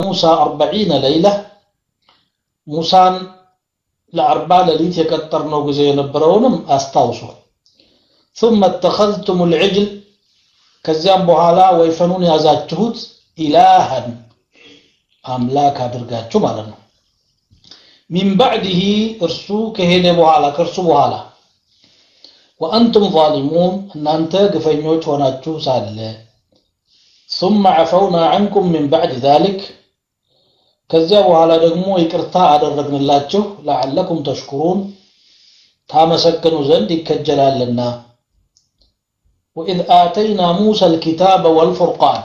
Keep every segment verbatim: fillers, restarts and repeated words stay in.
موسى أربعين ليلة موسى لأربع ليلة يكترنوا جزي نبرونم أستوصوا ثم اتخذتم العجل كزيان بوهالا ويفنون يازاتشهوت إلها أملاك درجاتشو مالنا من بعده ارسو كهين بوهالا كرسو بوهالا وأنتم ظالمون أن أنت قفنيوش وناتشو سالة ثم عفونا عنكم من بعد ذلك كذبوا على دغمو يقرتا ادرغنلاچو لعلكم تشكرون تامسكنوا زند يكجلالنا وإذ آتينا موسى الكتاب والفرقان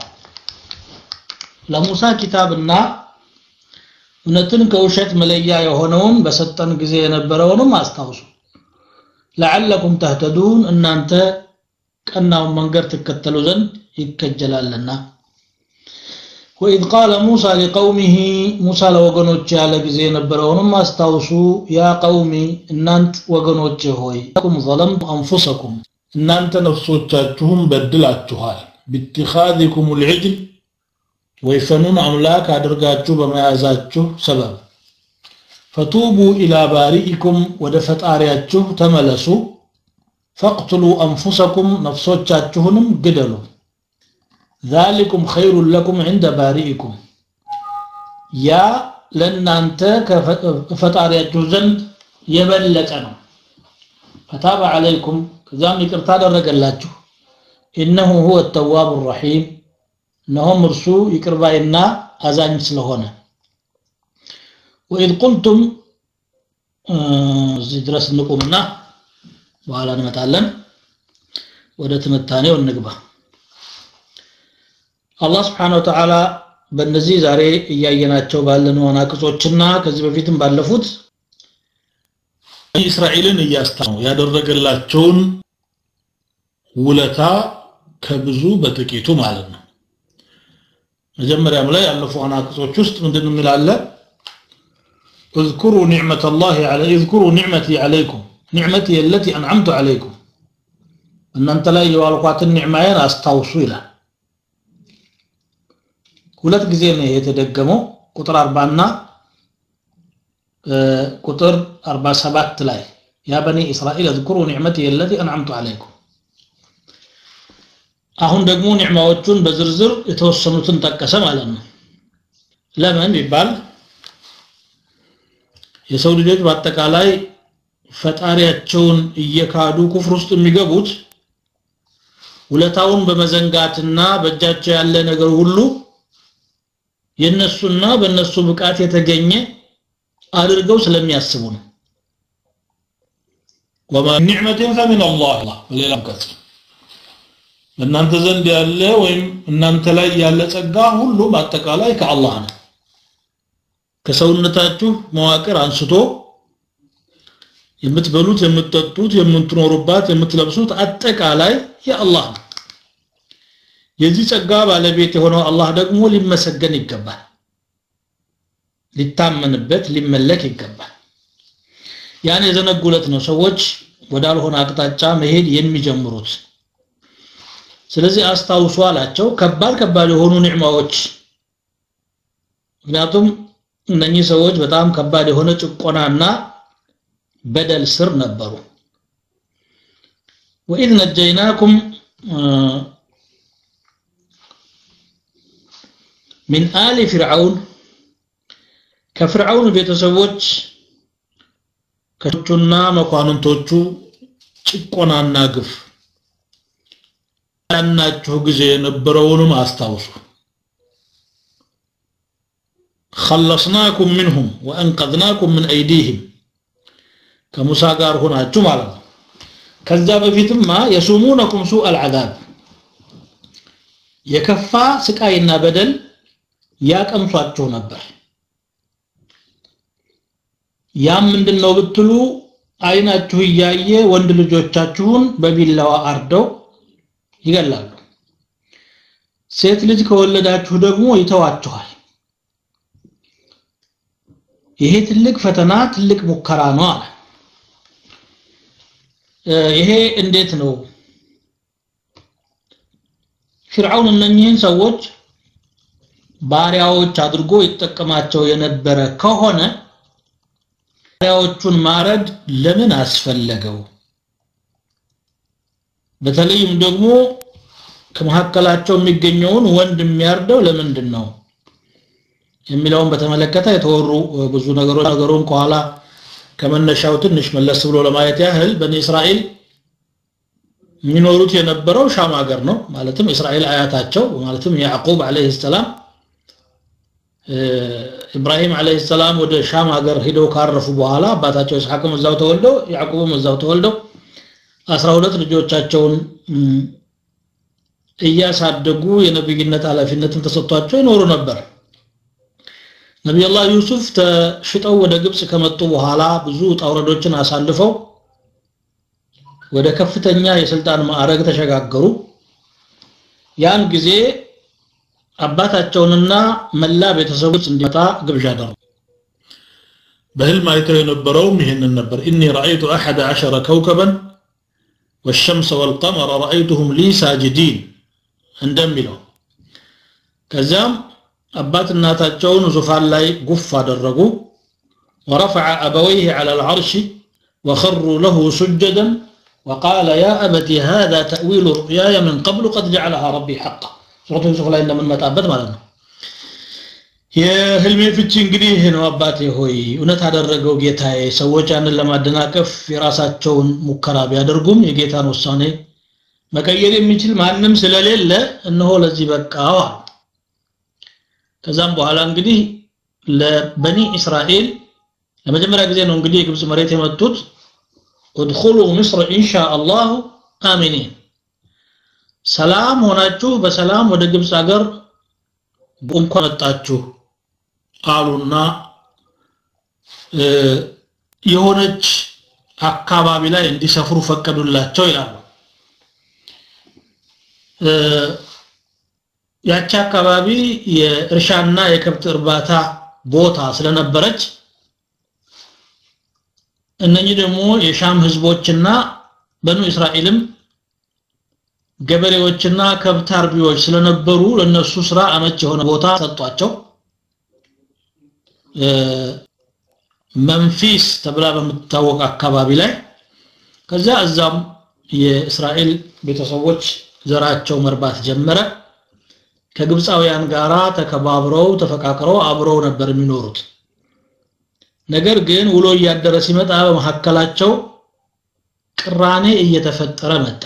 لموسى كتابنا እነትን ከውሸት መለያ የሆነውን በሰጠን ጊዜ የነበረውንም አስታውሱ لعلكم تهتدون እናንተ ቀናው መንገድ ተከተሉ ዘንድ ይከጀላልና وإذ قال موسى لقومه موسى لوغنوچ ያለ ጊዜ የነበረውንም አስታውሱ يا قومي እናንተ ወገኖቼ ሆይ لكم ظلمتم أنفسكم እናንተ ነፍሶቻችሁን በድላችኋል باتخاذكم العجل ويفنون أملاك አድርጋችሁ በመያዛችሁ ሰበብ فتوبوا إلى بارئكم ودفتارياتችሁ ተመለሱ فاقتلوا أنفسكم نفسوቻችሁንም ግደሉ ذلكم خير لكم عند بارئكم يا لنانت كفتارياتችሁ ዘንድ የበለጠ ነው فتاب عليكم كذام ይቅርታ አደረገላችሁ إنه هو التواب الرحيم نهم مرسو ይቅርባይና አዛኝ ስለሆነ وإذ قلتم እዚህ ድረስ እንቆምና በኋላ እንመጣለን ወደ ትንታኔው እንግባ አላህ Subhanahu Wa Ta'ala በእነዚህ ዛሬ እያየናቸው ባለን ወናቅጾችና ከዚህ በፊትም ባለፉት እስራኤልን እያስተማሩ ያደረገላቸውን ውለታ ከብዙ በጥቂቱ ማለት ነው መጀመሪያም ላይ ያለፉ ወናቅጾች ውስጥ ምንድነው የሚላለ اذكروا نعمة الله على اذكروا نعمتي عليكم نعمتي التي أنعمت عليكم أن أنت لا يوالقات النعمين أستوصوا إلى ሁለት ጊዜ ነው የተደገመው ቁጥር አርባ እና ቁጥር አርባ ሰባት ላይ يا بني إسرائيل اذكروا نعمتي التي أنعمت عليكم አሁን ደግሞ ኒዕማዎቹን በዝርዝር የተወሰኑትን ተቀሰ ማለት ነው ለምን ይባል የሰው ልጆች በአጠቃላይ ፈጣሪያቸውን እየካዱ ኩፍር ውስጥ የሚገቡት ውለታውን በመዘንጋትና በእጃቸው ያለ ነገር ሁሉ የነሱና በነሱ ብቃት የተገኘ አድርገው ስለሚያስቡ ነው وما نعمة فمن الله وليلም ከጽ እናንተ ዘንድ ያለ ወይም እናንተ ላይ ያለ ጸጋ ሁሉ በአጠቃላይ ከአላህ ነው ከሰውነታችሁ መዋቅር አንስቶ የምትበሉት የምትጠጡት የምትኖሩባት የምትለብሱት አጠቃላይ የአላህ ነው የዚህ ጸጋ ባለቤት የሆነው አላህ ደግሞ ሊመሰገን ይገባል ሊታመንበት ሊመለክ ይገባል ያን የዘነጉለት ነው ሰዎች ወዳልሆነ አቅጣጫ መሄድ የሚጀምሩት ስለዚህ አስታውሱ አላቸው ከባድ ከባድ የሆኑ ኒዕማዎች ምክንያቱም እነኚህ ሰዎች በጣም ከባድ የሆነ ጭቆናና በደል ስር ነበሩ وإذ نجيناكم من آل فرعون كفرعون ቤተሰቦች ከቶቹና መኳንንቶቹ ጭቆናና ግፍ ያናችሁ ጊዜ ነበረውንም አስታውሱ خلصناكم منهم وانقذناكم من ايديهم كموسى ጋር ሆናችሁ ማለት ነው ከዛ በፊትማ يسومونكم سوء العذاب የከፋ ስቃይና በደል ያቀምሷችሁ ነበር ያም ምንድነው ብትሉ አይናችሁ ያየ ወንድ ልጆቻችሁን በቢላዋ አርደው ይገላሉ ሴት ልጅ ከወለዳችሁ ደግሞ ይተዋችኋል ይሄ ትልቅ ፈተና ትልቅ ሙከራ ነው አለ ይሄ እንዴት ነው ፍርዓውን እነኚህን ሰዎች ባሪያዎች አድርጎ ይተከማቸው የነበረ ከሆነ ባሪያዎቹን ማረድ ለምን አስፈለገው በተለይም ደግሞ ከመሐከላቸው የሚገኘውን ወንድ የሚያርደው ለምንድን ነው የሚለውን በተመለከተ የተወሩ ብዙ ነገሮች ነገሩን ቋላ ከመነሻው ትንሽ መለስ ብሎ ለማየት ያህል በኒ እስራኤል የሚኖሩት የነበረው ሻም ሀገር ነው ማለትም እስራኤል አያታቸው ማለትም ያዕቆብ አለይሂ ሰላም ኢብራሂም አለይሂ ሰላም ወደ ሻም ሀገር ሄደው ካረፉ በኋላ አባታቸው ኢስሐቅም እዛው ተወልደው ያዕቆብም እዛው ተወልደው አስራ ሁለት ልጆቻቸውን እያሳደጉ የነብይነት ኃላፊነትን ተሰጥቷቸው ይኖሩ ነበር ነብዩላህ ዩሱፍ ተሽጠው ወደ ግብጽ ከመጡ በኋላ ብዙ ጣውረዶችን አሳልፈው ወደ ከፍተኛ የስልጣን ማዕረግ ተሸጋገሩ ያን ጊዜ አባታቸውንና መላ ቤተሰቦች እንዲመጣ ግብዣ አደረጉ በህልም አይተው የነበረው ይሄንን ነበር ኢኒ رأيت أحد عشر كوكبا والشمس والقمر رأيتهم لي ساجدين እንደሚለው ከዛም አባት እናታቸውን ዙፋን ላይ ጉፍ አደረጉ ورفع أبويه على العرش وخروا له سجدا وقال يا أبت هذا تأويل رؤياي من قبل قد جعلها ربي حقا سورة يوسف ላይ እንደምንመጣበት ማለት ነው የህልሜ ፍቺ እንግዲህ ነው አባቴ ሆይ እውነት አደረገው ጌታዬ ሰዎች ያንን ለማደናቀፍ የራሳቸውን ሙከራ ቢያደርጉም የጌታን ውሳኔ መቀየር የሚችል ማንንም ስለሌለ እነሆ ለዚህ በቃው ከዛም በኋላ እንግዲህ ለበኒ እስራኤል ለመጀመሪያ ጊዜ ነው እንግዲህ የግብጽ መሬት የመጡት ادخلوا مصر ان شاء الله امنين ሰላም ሆናችሁ በሰላም ወደ ግብጽ ሀገር እንኳን መጣችሁ አሉና የሆነች አካባቢ ላይ እንዲሰፍሩ ፈቀዱላቸው ይላሉ ያቺ አካባቢ የእርሻና የከብት እርባታ ቦታ ስለነበረች እነኚህ ደግሞ የሻም ህዝቦችና በኑ እስራኤልም ገበሬዎችና ከብት አርቢዎች ስለነበሩ ለነሱ ስራ አመች የሆነ ቦታ ሰጧቸው መንፊስ ተብላ በመታወቅ አካባቢ ላይ ከዛ እዛም የእስራኤል ቤተሰቦች ዘራቸው መርባት ጀመረ ከግብጻውያን ጋራ ተከባብረው ተፈቃቅረው አብረው ነበር የሚኖሩት ነገር ግን ውሎ ያደረ ሲመጣ በመሐከላቸው ቅራኔ እየተፈጠረ መጣ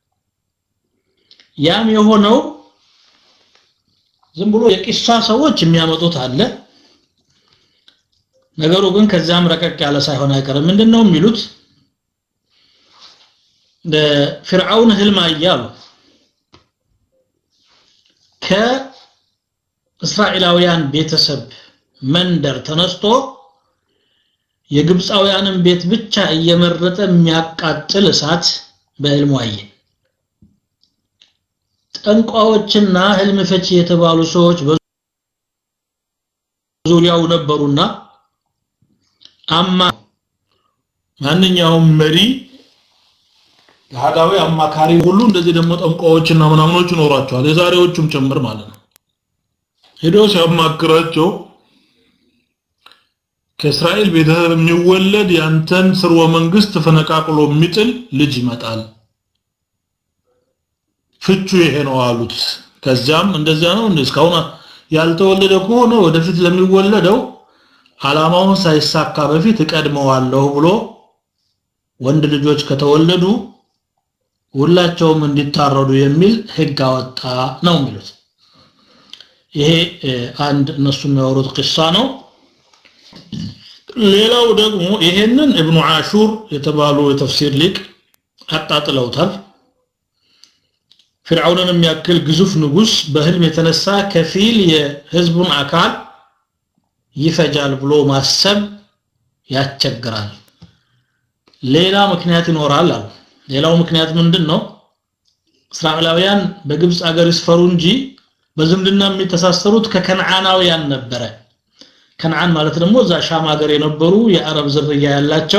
ያም የሆነው ዝም ብሎ የቂሳ ሰዎች የሚያመጡት አለ ነገሩ ግን ከዛም ረቀቅ ያለ ሳይሆን አይቀርም ምንድነው የሚሉት ለፍርዓውን ህልም አያሉ ከእስራኤላውያን ቤተሰብ መንደር ተነስቶ የግብጻውያንን ቤት ብቻ እየመረጠ የሚያቃጥል እሳት በህልሙ አየ ጠንቋዎችና ህልም ፈቺ የተባሉ ሰዎች በዙሪያው ነበሩና አማ ማንኛውም መሪ የሃዳዊ አማካሪ ሁሉ እንደዚህ ደግሞ ጠንቋዎችና ምናምኖች ኖራቸዋል የዛሬዎቹም ጭምር ማለት ነው ሄዶ ሲያማክራቸው ከእስራኤል ቤተሰብ የሚወለድ ያንተን ስርወ መንግስት ፈነቃቅሎ የሚጥል ልጅ ይመጣል ፍቹ ይሄ ነው አሉት ከዛም እንደዛ ነው እስካሁን ያልተወለደ ከሆነ ወደፊት ለሚወለደው አላማውን ሳይሳካ በፊት ቀድመዋለሁ ብሎ ወንድ ልጆች ከተወለዱ ሁላቸውም እንዲታረዱ የሚል ህግ አወጣ ነው የሚሉት ይሄ አንድ እነሱ የሚያወሩት ቂሳ ነው ሌላው ደግሞ ይሄንን ኢብኑ አሹር የተባሉ የተፍሲር ሊቅ አጣጥለውታል ፍርዓውንን የሚያክል ግዙፍ ንጉስ በህልም የተነሳ ከፊል የህዝቡን አካል ይፈጃል ብሎ ማሰብ ያስቸግራል ሌላ ምክንያት ይኖራል አሉ ሌላው ምክንያት ምንድነው እስራኤላውያን በግብጽ ሀገር ይስፈሩ እንጂ በዝምድና የሚተሳሰሩት ከከነዓናውያን ነበረ ከነዓን ማለት ደግሞ እዛ ሻም ሀገር የነበሩ የአረብ ዝርያ ያላቸው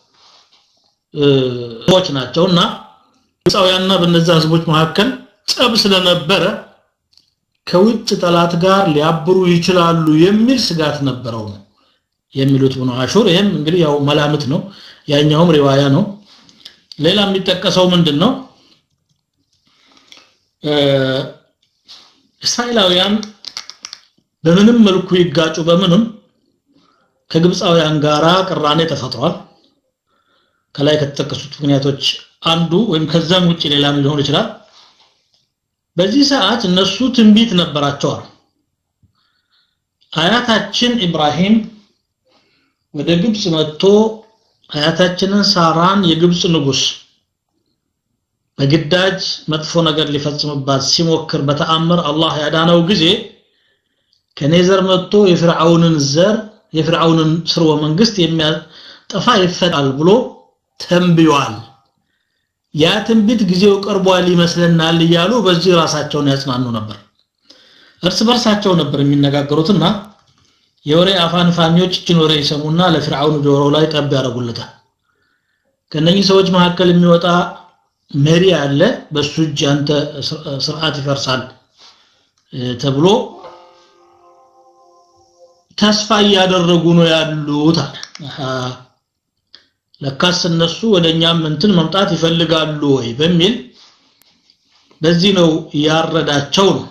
ሰዎች ናቸውና ግብጻውያንና በእነዛ ህዝቦች መካከል ጸብ ስለነበረ ከውጭ ጠላት ጋር ሊያብሩ ይችላሉ የሚል ስጋት ነበረው የሚሉት ኢብኑ አሹር ይሄም እንግዲህ ያው መላምት ነው ያኛውም ሪዋያ ነው ሌላ የሚጠቀሰው ምንድነው እስራኤላውያን በምንም መልኩ ይጋጩ በምንም ከግብጻውያን ጋራ ቅራኔ ተፈጥሯል ከላይ ከተጠቀሱት ምክንያቶች አንዱ ወይም ከዛም ውጪ ሌላም ሊሆን ይችላል በዚህ ሰዓት እነሱ ትንቢት ነበራቸው አያታችን ኢብራሂም ወደ ግብጽ መጥቶ አያታችንን ሳራን የግብጽ ንጉስ በግዳጅ መጥፎ ነገር ሊፈጽምባት ሲሞክር በተአምር አላህ ያዳነው ጊዜ ከኔዘር መጥቶ የፍርዓውንን ዘር የፍርዓውንን ስርወ መንግስት የሚያጠፋ ይፈጣል ብሎ ተንብዮአል ያ ትንቢት ጊዜው ቀርቧል ይመስለናል ይያሉ በዚህ ራሳቸውን ያጽናኑ ነበር እርስ በርሳቸው ነበር የሚነጋገሩትና የወሬ አፋንፋኞች እችን ወሬ ይሰሙና ለፍርዓውን ጆሮ ላይ ጠብ ያረጉለታል ከነኚህ ሰዎች መካከል የሚወጣ መሪ አለ በሱ እጅ አንተ ስርዓት ይፈርሳል ተብሎ ተስፋ ያደረጉ ነው ያሉት አሃ ለካስ እነሱ ወደኛም እንትን መምጣት ይፈልጋሉ ወይ በሚል በዚህ ነው ያረዳቸው ነው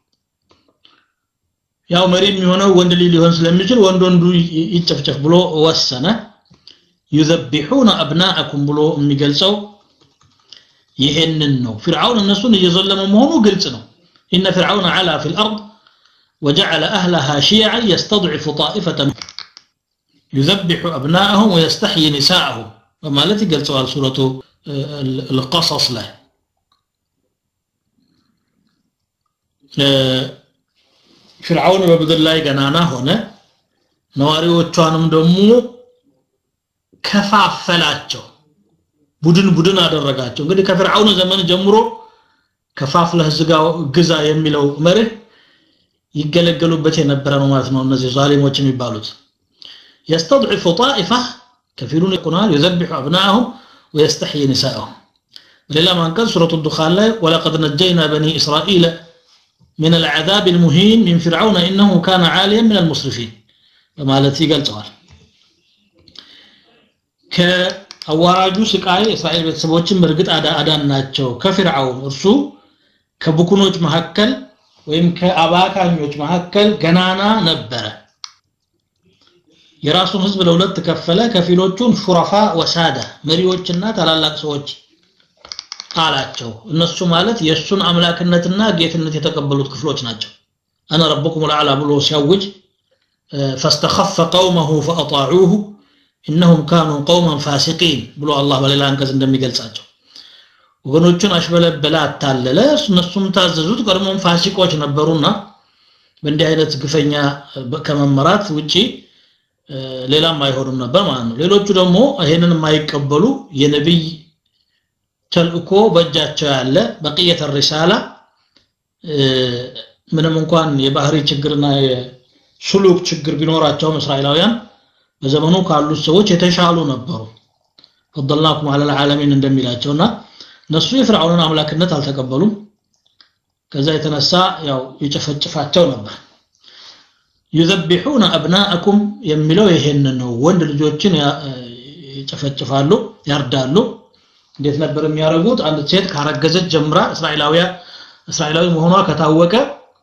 ያው መሪ የሚሆነው ወንድ ሊሆን ስለሚችል ወንድ ወንዱ ይጨፍጨፍ ብሎ ወሰነ يذبحون ابناءكم ብሎ የሚገልጸው ይሄንን ነው ፍርዓውን እነሱን እየዘለመ መሆኑ ግልጽ ነው ان فرعون علا في الارض وجعل اهلها شيعا يستضعف طائفه يذبح ابناءهم ويستحيي نساءهم ومالت يقول سوره القصص له فرعون በብድር ላይ ገናና ሆነ ነዋሪዎቿንም ደሞ ከፋፈላቸው ቡድን ቡድን አደረጋቸው እንግዲህ ከፍርዓውን ዘመን ጀምሮ ከፋፍለህ ዝጋው ግዛ የሚለው መርህ ይገለገሉበት የነበረ ነው ማለት ነው እነዚህ ዛሊሞች የሚባሉት يستضعف طائفه كثيرون يكونون يذبح ابنائهم ويستحيي نساءهم للا ما كان سوره الدخان لا ولقد نجينا بني اسرائيل من العذاب المهين من فرعون انه كان عاليا من المسرفين كما التي قال تعالى ከአዋራጁ ስቃይ እስራኤል ቤተሰቦችን በርግጥ አዳ አዳናቸው ከፍርዓውን እርሱ ከቡኩኖች መሐከል ወይም ከአባካኞች መሐከል ገናና ነበረ የራሱን ህዝብ ለሁለት ከፈለ ከፊሎቹን ሹራፋ ወሳዳ መሪዎችና ታላላቅ ሰዎች አላቸው እነሱ ማለት የሱን አምላክነትና ጌትነት የተቀበሉት ክፍሎች ናቸው አና ረብኩም العلى ብሎ ሲያውጅ فاستخف قومه فاطاعوه انهم كانوا قوما فاسقين ብሎ አላህ በሌላ አንቀጽ እንደሚገልጻቸው ወገኖቹን አሽበለበለ አታለለ እነሱም ታዘዙት ቀድሞም ፋሲቆች ነበሩና በእንዲህ አይነት ግፈኛ ከመመራት ውጪ ሌላም አይሆንም ነበር ማለት ነው ሌሎቹ ደግሞ ይሄንን የማይቀበሉ የነብይ ተልእኮ በእጃቸው ያለ በቂየተ الرساله ምንም እንኳን የባህሪ ችግርና የሱሉክ ችግር ቢኖራቸው እስራኤላውያን በዘመኑ ካሉ ሰዎች የተሻሉ ነበሩ فضلناكم على العالمين እንደሚላቸውና እነሱ የፍርዓውን አምላክነት አልተቀበሉም ከዛ የተነሳ ያው ይጨፈጭፋቸው ነበር يذبحون ابناءكم የሚለው ይሄን ነው ወንድ ልጆችን ይጨፈጭፋሉ ያርዳሉ እንዴት ነበር የሚያረጉት አንድ ሴት ካረገዘች ጀምራ እስራኤላዊያ እስራኤላዊ መሆኗ ከታወቀ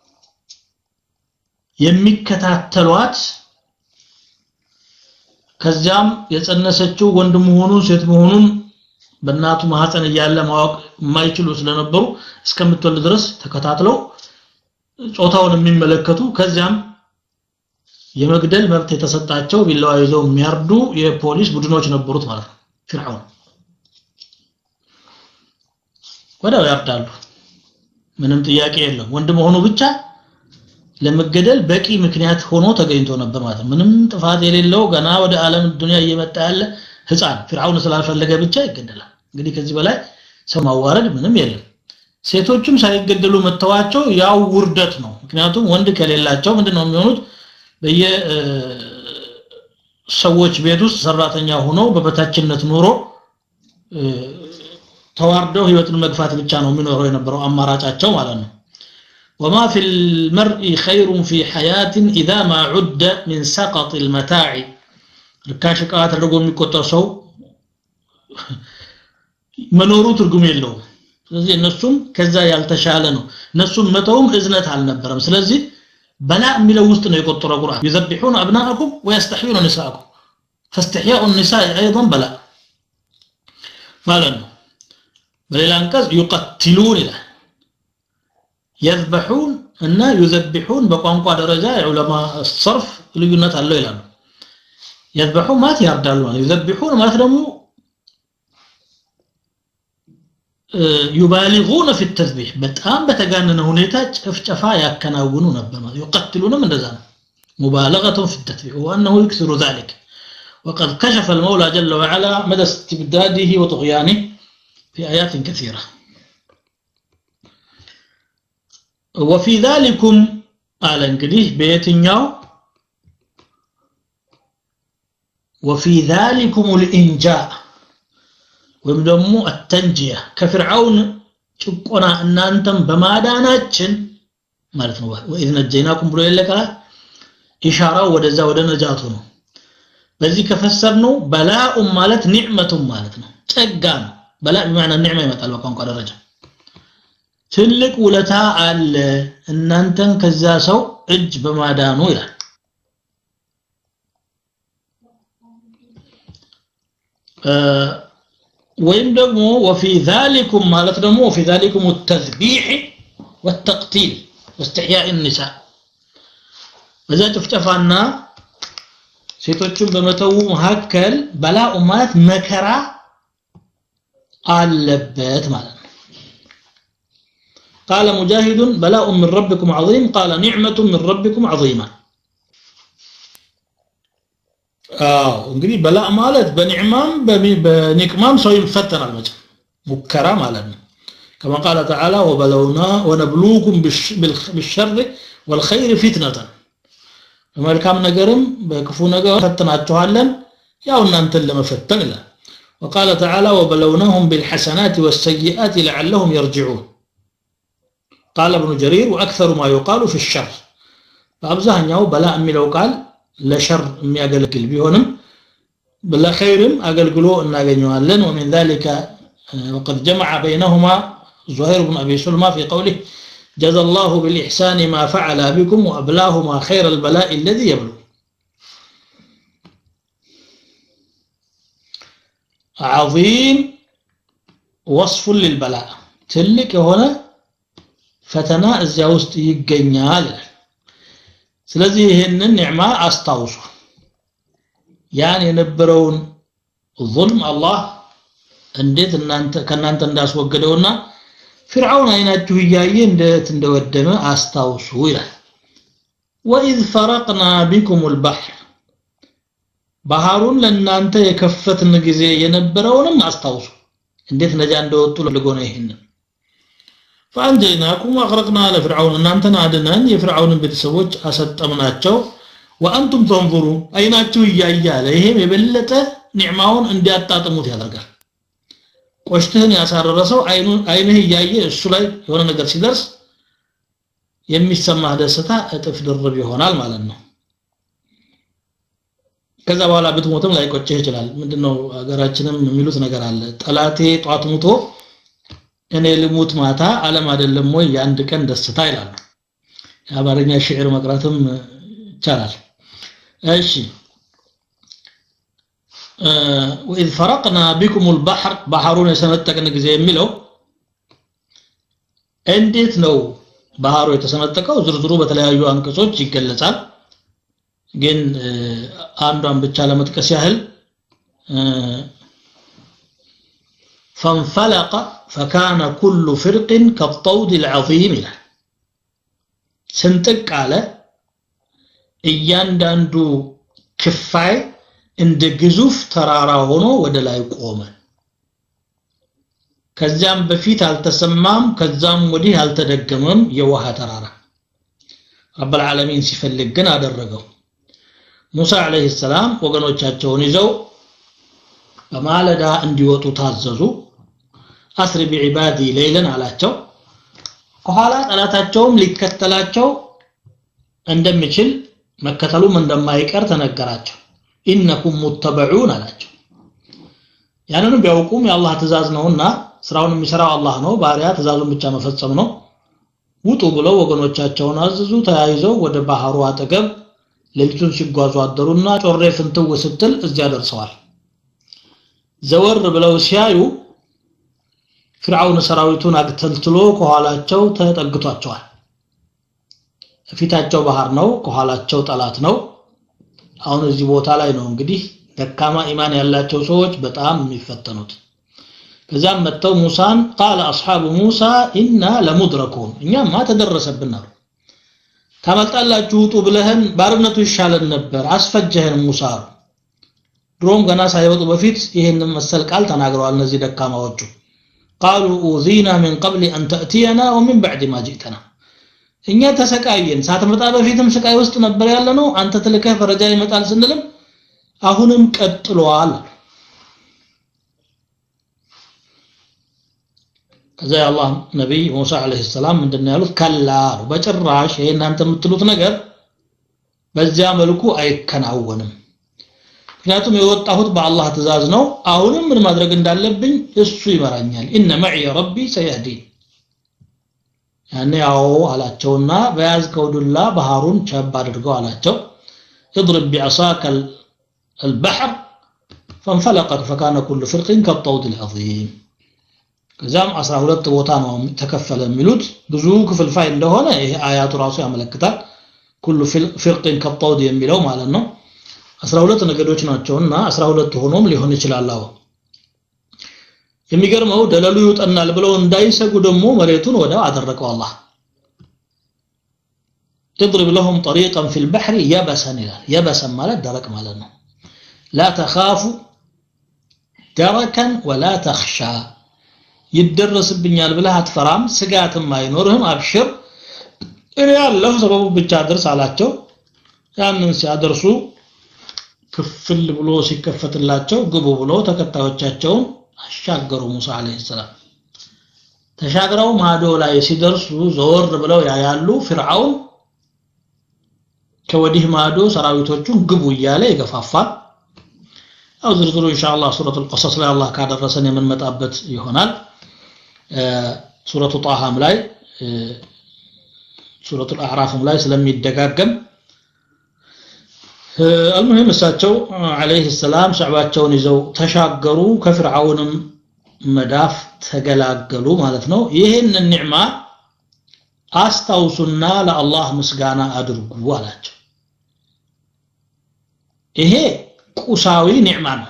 የሚከታተሏት ከዛም የጸነሰችው ወንድ መሆኑን ሴት መሆኑን በእናቱ ማህፀን ያለ ማወቅ የማይችሉ ስለነበሩ እስከምትወልድ ድረስ ተከታትለው ጾታውን የሚመለከቱ ከዛም የመግደል መብት የተሰጣቸው ቢላዋ ይዘው የሚያርዱ የፖሊስ ቡድኖች ነበሩት ማለት ነው ፍርዓውን ወዳው ያርዳሉ ምንም ጥያቄ የለም ወንድ መሆኑ ብቻ ለመገደል በቂ ምክንያት ሆኖ ተገኝቶ ነበር ማለት ነው ምንም ጥፋት የሌለው ገና ወደ ዓለም ዱንያ እየመጣ ያለ ህፃን ፍርዓውን ስላልፈለገ ብቻ ይገደላል እንግዲህ ከዚህ በላይ ሰው ማዋረድ ምንም የለም ሴቶችም ሳይገደሉ መተዋቸው ያው ውርደት ነው ምክንያቱም ወንድ ከሌላቸው ምንድነው የሚሆኑት በየ ሰዎች ቤት ውስጥ ሰራተኛ ሆኖ በበታችነት ኑሮ ተዋርደው ህይወትን መግፋት ብቻ ነው የሚኖረው የነበረው አማራጫቸው ማለት ነው وما في المرء خير في حياة إذا ما عد من سقط المتاع الكاشقات الرجل የሚቆጠር ሰው መኖሩ ትርጉም የለውም ስለዚህ እነሱም ከዛ ያልተሻለ ነው እነሱም መተውም እዝነት አልነበረም ስለዚህ በላ የሚለው ውስጥ ነው የቆጠረው ቁርአን يذبحون ابناءكم ويستحيون نساءكم فاستحياء النساء ايضا بلا ማለት ነው በሌላ አንቀጽ يقتلون ይላል يذبحون እና يذبحون በቋንቋ ደረጃ የዑለማ الصرف ልዩነት አለው ይላሉ يذبحون ማለት ያርዳሉ ማለት يذبحون ማለት ደግሞ يبالغون في التذبيح በጣም በተጋነነ ሁኔታ ጭፍጨፋ ያከናውኑ ነበር ማለት يقتلونም እንደዛ ነው مبالغه في التذبيح وانه يكثر ذلك وقد كشف المولى جل وعلا مدى استبداده وطغيانه في آيات كثيرة وفي ذلكم آل انقديه بيتنياو وفي ذلكم الإنجاء ومدمو التنجية كفرعون شكونا أن أنتم بماداناتشن مالتنا وإذ نجيناكم بلو إليك إشارة ودزا ودنجاتنا بذي كفسرنو بلاء مالت نعمة مالتنا تقام بلاء بمعنى النعمة يمثل وكان قد رجع تلك ولتا على ان انتن كذا سو اج بمادانو الى أه وين دمو وفي ذلكم مالت دمو وفي ذلكم التذبيح والتقتيل واستحياء النساء وذا تفتفانا ሴቶችን በመተው መሐከል በላኡ ማለት መከራ አለበት ማለት ነው قال مجاهد بلاء من ربكم عظيم قال نعمة من ربكم عظيمة اه እንግዲህ በላእ ማለት በኒዕማም በኒቅማም ሰው ይፈተናል ማለት ሙከራ ማለት ነው كما قال تعالى وبلونا ونبلوكم بالشر والخير فتنة በመልካም ነገርም በክፉ ነገር ፈተናቸዋለን ያው እናንተን ለመፈተን ይላል وقال تعالى وبلوناهم بالحسنات والسيئات لعلهم يرجعون قال ابن جرير واكثر ما يقال في الشر فابزاኛው بلاء የሚለው ቃል ለሸር የሚያገለግል ቢሆንም بالخيرም አገልግሎ እናገኘዋለን ومن ذلك وقد جمع بينهما زهير بن ابي سلمى في قوله جزى الله بالإحسان ما فعل بكم وأبلاهما خير البلاء الذي يبلو عظيم وصف للبلاء تلك هنا فتنا الزاوست يقنيال سلذي هن النعمة أستوصف يعني نبرون الظلم الله انديت كان انت الناس وقدونا فرعون አይናችሁ ያየ እንዴት እንደወደመ አስታውሱ ይላል وإذ فرقنا بكم البحر ባህሩን ለናንተ የከፈትን ጊዜ የነበረውንም አስታውሱ እንዴት ነጃ እንደወጡ ለጎነ ይሄን فانجيناكم واغرقنا على فرعون እናንተን አድነን የፍርዓውን ቤተሰቦች አሰጠምናቸው وانتم تنظرون አይናችሁ ያያለ ይሄም የበለጠ ኒዕማውን እንዲያጣጥሙት ያደርጋል ቆሽተን ያሳረረሰው አይኑ አይንህ ያየ እሱ ላይ የሆነ ነገር ሲደርስ የሚሰማ ደስታ እጥፍ ድርብ ይሆናል ማለት ነው ከዛ በኋላ ብትሞትም ላይ ቆጭህ ይችላል ምንድነው ሀገራችንም የሚሉት ነገር አለ ጠላቴ ጧት ሙቶ እኔ ልሙት ማታ ዓለም አይደለም ወይ የአንድ ቀን ደስታ ይላል ያባረኛ ሽዕር መቅራትም ይቻላል እሺ وإذ فرقنا بكم البحر بحرون يسنتقن ጊዜ የሚለው እንዴት ነው ባህሩ የተሰነጠቀው ዝርዝሩ በተለያዩ አንቀጾች ይገለጻል ግን አንዷን ብቻ ለመጥቀስ ያህል فانفلق فكان كل فرق كالطود العظيم له سنتق على እያንዳንዱ ክፋይ እንደ ግዙፍ ተራራ ሆኖ ወደ ላይ ቆመ ከዛም በፊት አልተሰማም ከዛም ወዲህ አልተደገመም የውሃ ተራራ ረብ العالمين ሲፈልግ ግን አደረገው ሙሳ አለይሂ ሰላም ወገኖቻቸውን ይዘው በማለዳ እንዲወጡ ታዘዙ አስሪ ቢዒባዲ ሌሊን አላቸው ከኋላ ጠላታቸውም ሊከተላቸው እንደሚችል መከተሉም እንደማይቀር ተነገራቸው ኢነኩም ሙተበዑን አላቸው ያንንም ቢያውቁም የአላህ ትእዛዝ ነውና ስራውን የሚሰራው አላህ ነው ባሪያ ትእዛዙን ብቻ መፈጸም ነው ውጡ ብለው ወገኖቻቸውን አዘዙ ተያይዘው ወደ ባህሩ አጠገብ ለሊቱን ሲጓዙ አደሩና ጮሬ ፍንትው ስትል እዚያ ደርሰዋል ዘወር ብለው ሲያዩ ፍርዓውን ሰራዊቱን አግተልትሎ ከኋላቸው ተጠግቷቸዋል ፊታቸው ባህር ነው ከኋላቸው ጠላት ነው አሁን እዚህ ቦታ ላይ ነው እንግዲህ ደካማ ኢማን ያላቸው ሰዎች በጣም የሚፈተኑት ከዛም መተው ሙሳን قال اصحاب موسى إنا لمدركون እኛማ ተደረሰብን አሉ ታመልጣላችሁ ውጡ ብለህን ባርነቱ ይሻለን ነበር አስፈጀህን ሙሳ ድሮም ገና ሳይወጡ በፊት ይሄንን መሰል ቃል ተናግረዋል እነዚህ ደካማዎቹ قالوا اوذينا من قبل ان تاتينا ومن بعد ما جئتنا እኛ ተሰቃየን ሳትመጣ በፊትም ስቃይ ውስጥ ነበር ያለነው አንተ ተልከህ ፈረጃ ይመጣል ስንልም አሁንም ቀጥሏል ከዛ አላህ ነብይ ሙሳ አለይሂ ሰላም እንደነ ያሉት ከላ በጭራሽ እናንተ የምትሉት ነገር በዚያ መልኩ አይከናወንም ምክንያቱም የወጣሁት በአላህ ትእዛዝ ነው አሁንም ምን ማድረግ እንዳለብኝ እሱ ይመራኛል ኢነ መዒ ረቢ ሰየህዲን ያኔ ያው አላቸውና በያዝከው ዱላ ባህሩን ቸብ አድርገው አላቸው اضرب بعصاك البحر فانفلقت فكان كل فرق كالطود العظيم ከዛም አስራ ሁለት ቦታ ነው ተከፈለ የሚሉት ብዙ ክፍልፋይ እንደሆነ ይሄ አያቱ ራሱ ያመለክታል كل فرق كالطود የሚለው ማለት ነው አስራ ሁለት ነገዶች ናቸውና አስራ ሁለት ሆኖም ሊሆን ይችላል አው የሚገርመው ደለሉ ይውጣናል ብለው እንዳይሰጉ ደግሞ መሬቱን ወዳው አደረቀው አላህ تضرب لهم طريقا في البحر يبسا يبسا ማለት ደረቅ ማለት ነው لا تخاف دركا ولا تخشى ይደረስብኛል ብለህ አትፈራም ስጋትም አይኖርህም አብሽር እኔ ያለው ሰበቡ ብቻ አድርስ አላቸው ያንን ሲያደርሱ ክፍል ብሎ ሲከፈትላቸው ግቡ ብሎ ተከታዮቻቸውን አሻገሩ ሙሳ አለይሂ ሰላም ተሻግረው ማዶ ላይ ሲደርሱ ዘወር ብለው ያያሉ ፍርዓውን ከወዲህ ማዶ ሰራዊቶቹን ግቡ ይያለ ይገፋፋል አው ዝርዝሩ ኢንሻአላህ ሱረቱል ቀሰስ ላይ አላህ ካደረሰን የምንመጣበት ይሆናል ሱረቱ ጣሃም ላይ ሱረቱል አዕራፍም ላይ ስለሚደጋገም المهم እሳቸው አለይሂ ሰላም ሸዕባቸውን ይዘው ተሻገሩ ከፍርዓውንም መዳፍ ተገላገሉ ማለት ነው ይሄን ኒዕማ አስታውሱና ለአላህ ምስጋና አድርጉ አላቸው ይሄ ቁሳዊ ኒዕማ ነው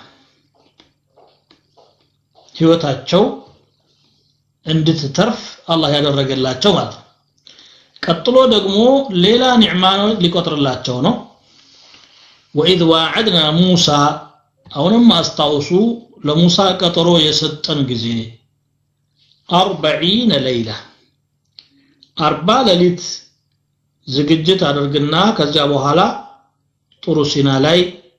ህይወታቸው እንድትተርፍ አላህ ያደረገላቸው ማለት ነው ቀጥሎ ደግሞ ሌላ ኒዕማ ሊቆጥርላቸው ነው وإذ وعدنا موسى أونما استوصوا لموسى قطرو يسطن غزي أربعين ليلة أربع ليلة ዝግጅት አድርግና ከዛ በኋላ ጥሩ ሲና ላይ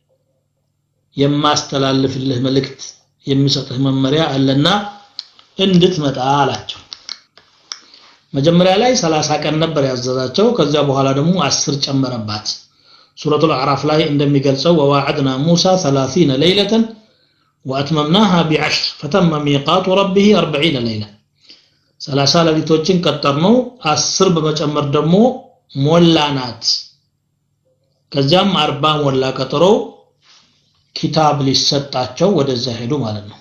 የማስተላልፍልህ መልእክት የሚሰጥህ መመሪያ አለና እንድትመጣ አላቸው መጀመሪያ ላይ ሰላሳ ቀን ነበር ያዘዛቸው ከዛ በኋላ ደግሞ አስር ጨመረባት سورة الأعراف لا عندما يقلصوا وواعدنا موسى ثلاثين ليلة وأتممناها بعشر فتم ميقات ربه أربعين ليلة ثلاثة ليلتين كترنو أسر بمجمر دمو مولانات كزام أربع مولا كترو كتاب للستاتشو ودزاهدو مالنا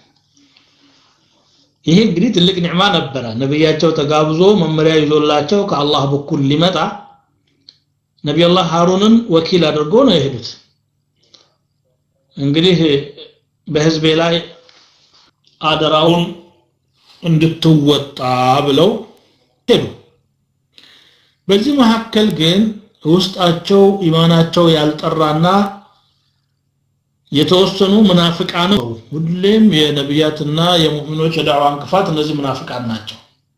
ይሄ እንግዲህ ትልቅ ኒዕማ ነበር ነብያቸው ተጋብዞ መመሪያ ይዞላቸው ከአላህ በኩል ሊመጣ ነብዩ አላህ ሃሩንን ወኪል አድርጎ ነው የሄዱት እንግዲህ በህዝቤ ላይ አደራውን እንድትወጣ ብለው ሄዱ በዚህ መሐከል ግን ውስጣቸው ኢማናቸው ያልጠራና የተወሰኑ ሙናፊቃን ሁሌም የነብያትና የሙእሚኖች ዳዕዋ እንቅፋት እነዚህ ሙናፊቃን ናቸው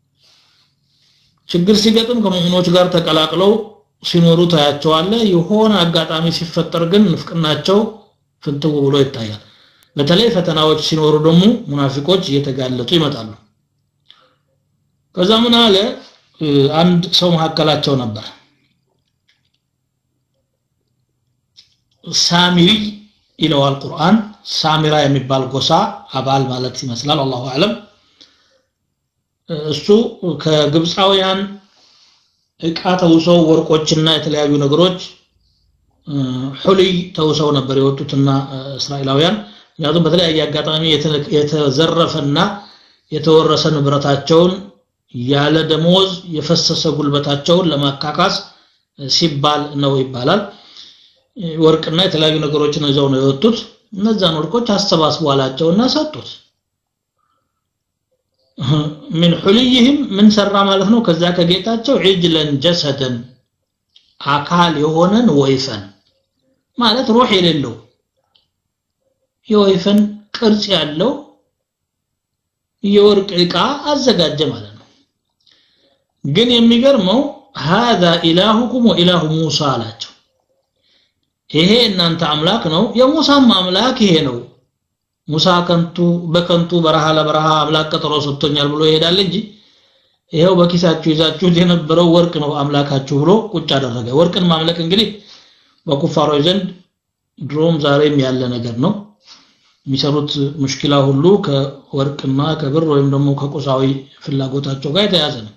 ችግር ሲገጥም ከሙእሚኖች ጋር ተቀላቅለው ሲኖሩ ታያቸዋለ የሆነ አጋጣሚ ሲፈጠር ግን ንፍቅናቸው ፍንትው ብሎ ይታያል በተለይ ፈተናዎች ሲኖሩ ደግሞ ሙናፊቆች እየተጋለጡ ይመጣሉ ከዛ ምን አለ አንድ ሰው መሐከላቸው ነበር ሳሚሪ ይለዋል ቁርአን ሳሚራ የሚባል ጎሳ አባል ማለት ይመስላል አላሁ አለም እሱ ከግብፃውያን እቃ ተውሰው ወርቆችና የተለያዩ ነገሮች ሁሊ ተውሰው ነበር የወጡትና እስራኤላውያን ያቱም በተለያየ አጋጣሚ የተዘረፈና የተወረሰ ንብረታቸውን ያለ ደሞዝ የፈሰሰ ጉልበታቸውን ለማካካስ ሲባል ነው ይባላል ወርቅና የተለያዩ ነገሮችን ይዘው ነው የወጡት እነዛን ወርቆች አስተባስቧላቸውና ሰጡት من حليهم من سرى ማለት ነው ከዛ ከጌታቸው عجلا جسدا አካል የሆነን ወይፈን ማለት ሩህ የሌለው የወይፈን ቅርጽ ያለው የወርቅ ዕቃ አዘጋጀ ማለት ነው ግን የሚገርመው هذا إلهكم وإله موسى አላቸው ይሄ እናንተ አምላክ ነው የሙሳም አምላክ ይሄ ነው ሙሳ ከንቱ በከንቱ በረሃ ለበረሃ አምላክ ቀጠሮ ሰጥቶኛል ብሎ ይሄዳል እንጂ ይሄው በኪሳችሁ ይዛችሁ የነበረው ወርቅ ነው አምላካችሁ ብሎ ቁጭ አደረገ ወርቅን ማምለክ እንግዲህ በኩፋሮች ዘንድ ድሮም ዛሬም ያለ ነገር ነው የሚሰሩት ሙሽኪላ ሁሉ ከወርቅና ከብር ወይም ደግሞ ከቁሳዊ ፍላጎታቸው ጋር የተያዘ ነው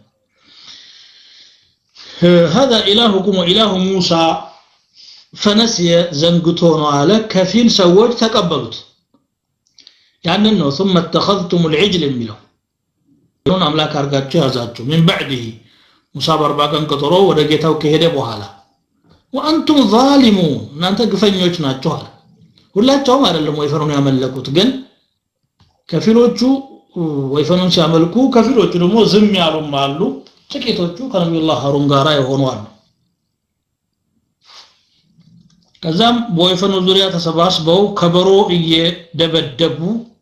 هذا إلهكم وإله موسى فنسي زنقتو ነው አለ ከፊል ሰዎች ተቀበሉት ያንን ነው ثم اتخذتم العجل የሚለው ይሁን አምላክ አርጋችሁ ያዛችሁ من بعده ሙሳ በአርባ ቀን ቀጠሮ ወደ ጌታው ከሄደ በኋላ وانتم ظالمون እናንተ ግፈኞች ናችሁ አለ ሁላቸውም አይደለም ወይፈኑን ያመለኩት ግን ከፊሎቹ ወይፈኑን ሲያመልኩ ከፊሎቹ ደግሞ ዝም ያሉም አሉ ጥቂቶቹ ከነብዩላህ ሃሩን ጋራ የሆኑ አሉ ከዛም በወይፈኑ ዙሪያ ተሰባስበው ከበሮ እየደበደቡ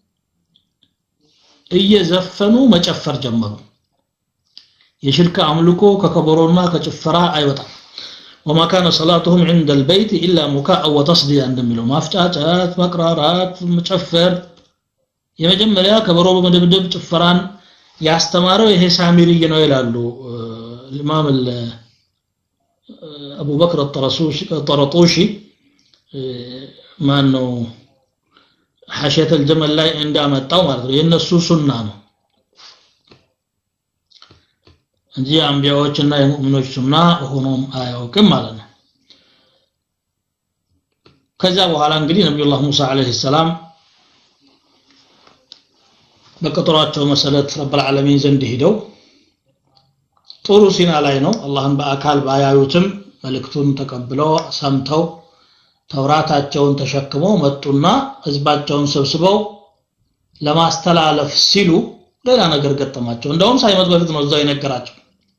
እየዘፈኑ መጨፈር ጀመሩ የሽርክ አምልኮ ከከበሮና ከጭፈራ አይወጣም وما كان صلاتهم عند البيت الا مكاء وتصديا እንደሚለው ማፍጫጫት መቅራራት መጨፈር የመጀመሪያ ከበሮ በመደብደብ ጭፈራን ያስተማረው ይሄ ሳሚሪ ነው ይላሉ ኢማም አቡ በክር الطرطوشي الطرطوشي ማን ነው حاشيه الجمل ላይ እንዳመጣው ማለት ነው የነሱ ሱና ነው እንጂ አንቢያዎችና የሙእሚኖች ሱና ሆኖም አያውቅም ማለት ነው ከዛ በኋላ እንግዲህ ነብዩላህ ሙሳ አለይሂ ሰላም በቀጠሯቸው መሰረት ረብል ዓለሚን ዘንድ ሄደው ጡሩ ሲና ላይ ነው አላህን በአካል ባያዩትም መልእክቱን ተቀብለው ሰምተው ተውራታቸውን ተሸክመው መጡና ህዝባቸውን ሰብስበው ለማስተላለፍ ሲሉ ሌላ ነገር ገጠማቸው እንደውም ሳይመጡ በፊት ነው እዛው ይነገራቸው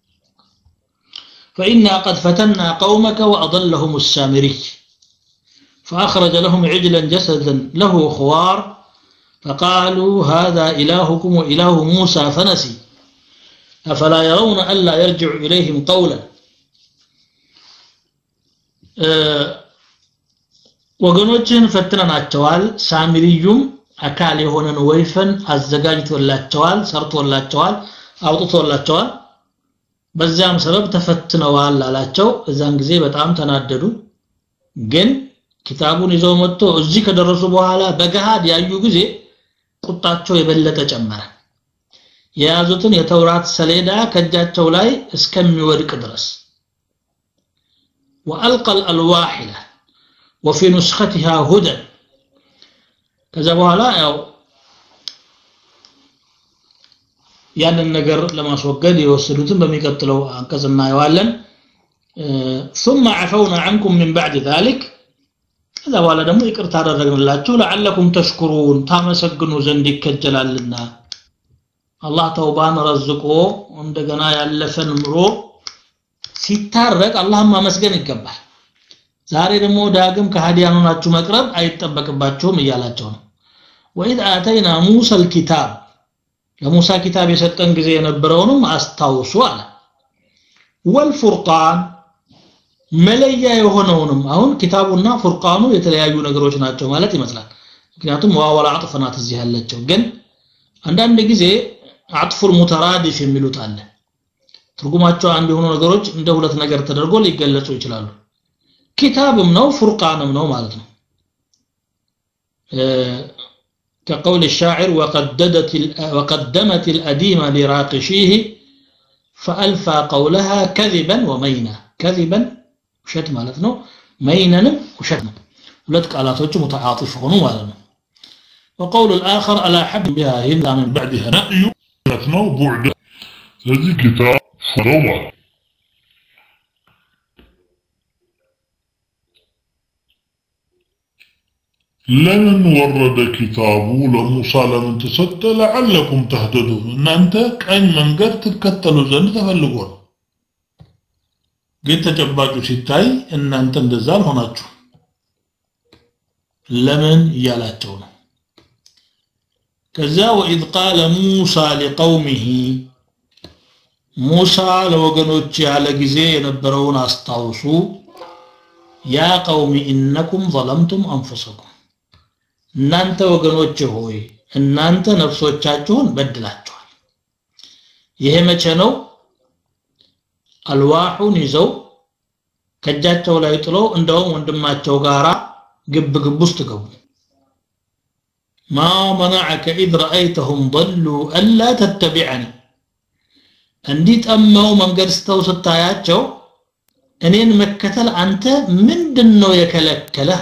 فإنا قد فتنا قومك وأضلهم السامري فأخرج لهم عجلا جسدا له خوار فقالوا هذا إلهكم وإله موسى فنسي أفلا يرون ألا يرجع إليهم قولا أه ወገኖችን ፈትነናቸዋል ሳሚሪዩም አካል የሆነን ወይፈን አዘጋጅቶላቸዋል ሰርቶላቸዋል አውጥቶላቸዋል በዛም ሰበብ ተፈትነዋል አላቸው እዛን ጊዜ በጣም ተናደዱ ግን ኪታቡን ይዘው መጥቶ እዚህ ከደረሱ በኋላ በገሃድ ያዩ ጊዜ ቁጣቸው የበለጠ ጨመረ የያዙትን የተውራት ሰሌዳ ከጃቸው ላይ እስከሚወድቅ ድረስ وألقى الألواح وفي نسختها هدى ከዛ በኋላ ያው ያንን ነገር ለማስወገድ የወሰዱትን በሚቀጥለው አንቀጽና ያዋለን ثم عفونا عنكم من بعد ذلك ከዛ በኋላ ደግሞ ይቅርታ አደረግንላችሁ لعلكم تشكرون ታመሰግኑ ዘንድ ይከጀላልና አላህ ተውባን ረዝቆ እንደገና ያለፈን ምሮ ሲታረቅ አላህን ማመስገን ይገባል ዛሬ ደግሞ ዳግም ከሃዲያኑ ናችሁ መቅረብ አይተበቅባችሁም ይያላቸው ነው وإذ آتينا موسى الكتاب ለሙሳ ኪታብ የሰጠን ጊዜ የነበረውንም አስታውሱ አለ والفرقان መለያ የሆነውንም አሁን ኪታቡና ፍርቃኑ የተለያዩ ነገሮች ናቸው ማለት ይመስላል ምክንያቱም ዋወላ አጥፈናት እዚህ ያለቸው ግን አንዳንድ ጊዜ አጥፉል ሙተራዲፍ የሚሉት አለ ትርጉማቸው አንድ የሆኑ ነገሮች እንደ ሁለት ነገር ተደርጎ ሊገለጹ ይችላሉ ኪታብም ነው ፉርቃንም ነው ማለት ነው كقول الشاعر وقددت وقدمت الأديمة لراقشيه فألفى قولها كذبا ومينا كذبا وشت مالتنا مينا وشتنا ولدك على توجه متعاطف ونوالنا وقول الآخر ألا حب بها إلا من بعدها نأي شتنا بعد هذه كتاب فروع لمن ورد كتابه لموسى لمن تسد لعلكم تهتدون ان انت كان من قد تكتلوا زند تفلقون قلت تجباجو سيتاي ان انت اندزال هناچو لمن يالاتون كذا واذ قال موسى لقومه موسى لوغنوچ على غزي ينبرون استاوسو يا قوم انكم ظلمتم انفسكم እናንተ ወገኖች ሆይ እናንተ ነፍሶቻችሁን በድላችኋል ይሄ መቼ ነው አልዋሁን ይዘው ከጃቸው ላይ ጥለው እንደውም ወንድማቸው ጋራ ግብ ግብ ውስጥ ገቡ ما منعك اذ رايتهم ضلوا الا تتبعني እንዲህ ጠመው መንገድ ስተው ስታያቸው እኔን መከተል አንተ ምንድነው የከለከለህ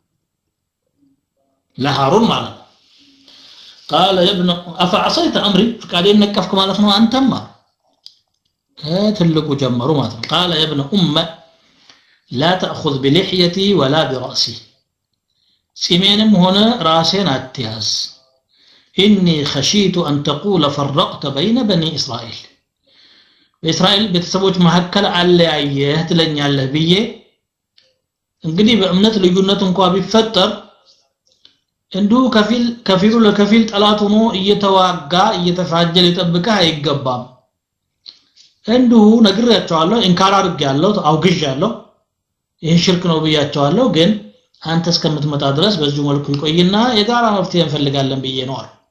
لهارون معنا قال يا ابن افعصيت امري فقالين نكفك معناته انتما كتلقوا جمروا معناته قال يا ابن ام لا تاخذ بلحيتي ولا براسي سيمينم هنا راسين اتياز اني خشيت ان تقول فرقت بين بني اسرائيل باسرائيل بتسبوج مهكل عليه تلኛለህ ብዬ እንግዲህ በእምነት ልዩነት እንኳን ቢፈጠር እንዱ ከፊል ከፊሉ ለከፊል ጠላት ሆኖ እየተዋጋ እየተፋጀለ ይጠብቃ አይገባም እንዱ ነግሬያቸዋለሁ እንካር አድርጌያለሁ አውግዣለሁ ይሄ ሽርክ ነው ብያቸዋለሁ ግን አንተ እስከምትመጣ ድረስ በዚህ መልኩ ይቆይና የጋራ መፍትሄ እንፈልጋለን ብዬ ነው አለ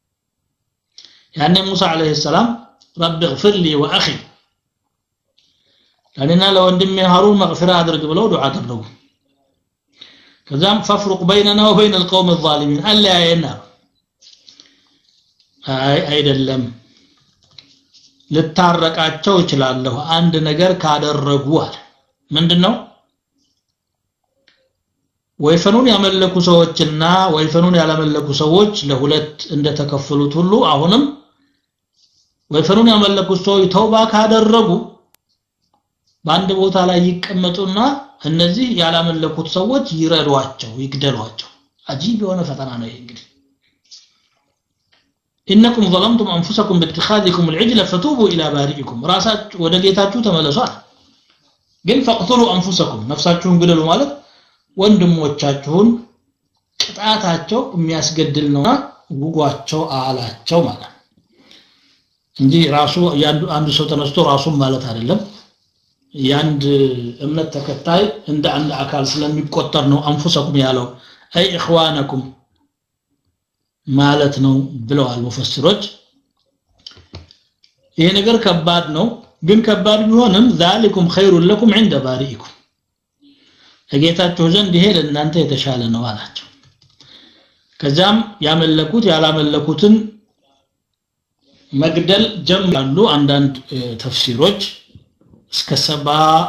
ያኔ ሙሳ አለይሂ ሰላም رب اغفر لي واخي ለኔና ለወንድሜ ሃሩን መግፊራ አድርግ ብለው ዱዓ አደረጉ كذا فافرق بيننا وبين القوم الظالمين الا ينا اي አይደለም ልታረቃቸው ይችላልው አንድ ነገር ካደረጉ አለ ምንድነው ወይፈኑን ያመለኩ ሰዎችና ወይፈኑን ያላመለኩ ሰዎች ለሁለት እንደተከፈሉት ሁሉ አሁንም ወይፈኑን ያመለኩ ሰዎች ተውባ ካደረጉ በአንድ ቦታ ላይ ይቀመጡና እነዚህ ያላመለኩት ሰዎች ይረዷቸው ይግደሏቸው አጂብ የሆነ ፈተና ነው እንግዲህ انكم ظلمتم انفسكم باتخاذكم العجل فتوبوا الى بارئكم ራሳችሁ ወደ ጌታችሁ ተመለሱ ግን فقتلوا انفسكم ነፍሳችሁን ግደሉ ማለት ወንድሞቻችሁን ቅጣታቸው የሚያስገድል ነውና ጉጓቸው አላቸው ማለት እንጂ ራሱ አንዱ ሰው ተነስቶ ራሱን ማለት አይደለም ያንድ እምነት ተከታይ እንደ አንድ አካል ስለሚቆጠር ነው አንፉሰኩም ያለው አይ اخوانكم ማለት ነው ብለዋል ሙፈሲሮች ይሄ ነገር ከባድ ነው ግን ከባድ ቢሆንም ذلكم خير لكم عند بارئكم ለጌታችሁ ዘንድ ይሄ ለእናንተ የተሻለ ነው አላቸው ከዛም ያመለኩት ያላመለኩትን መግደል ጀምራሉ አንዳንድ ተፍሲሮች እስከ ሰባ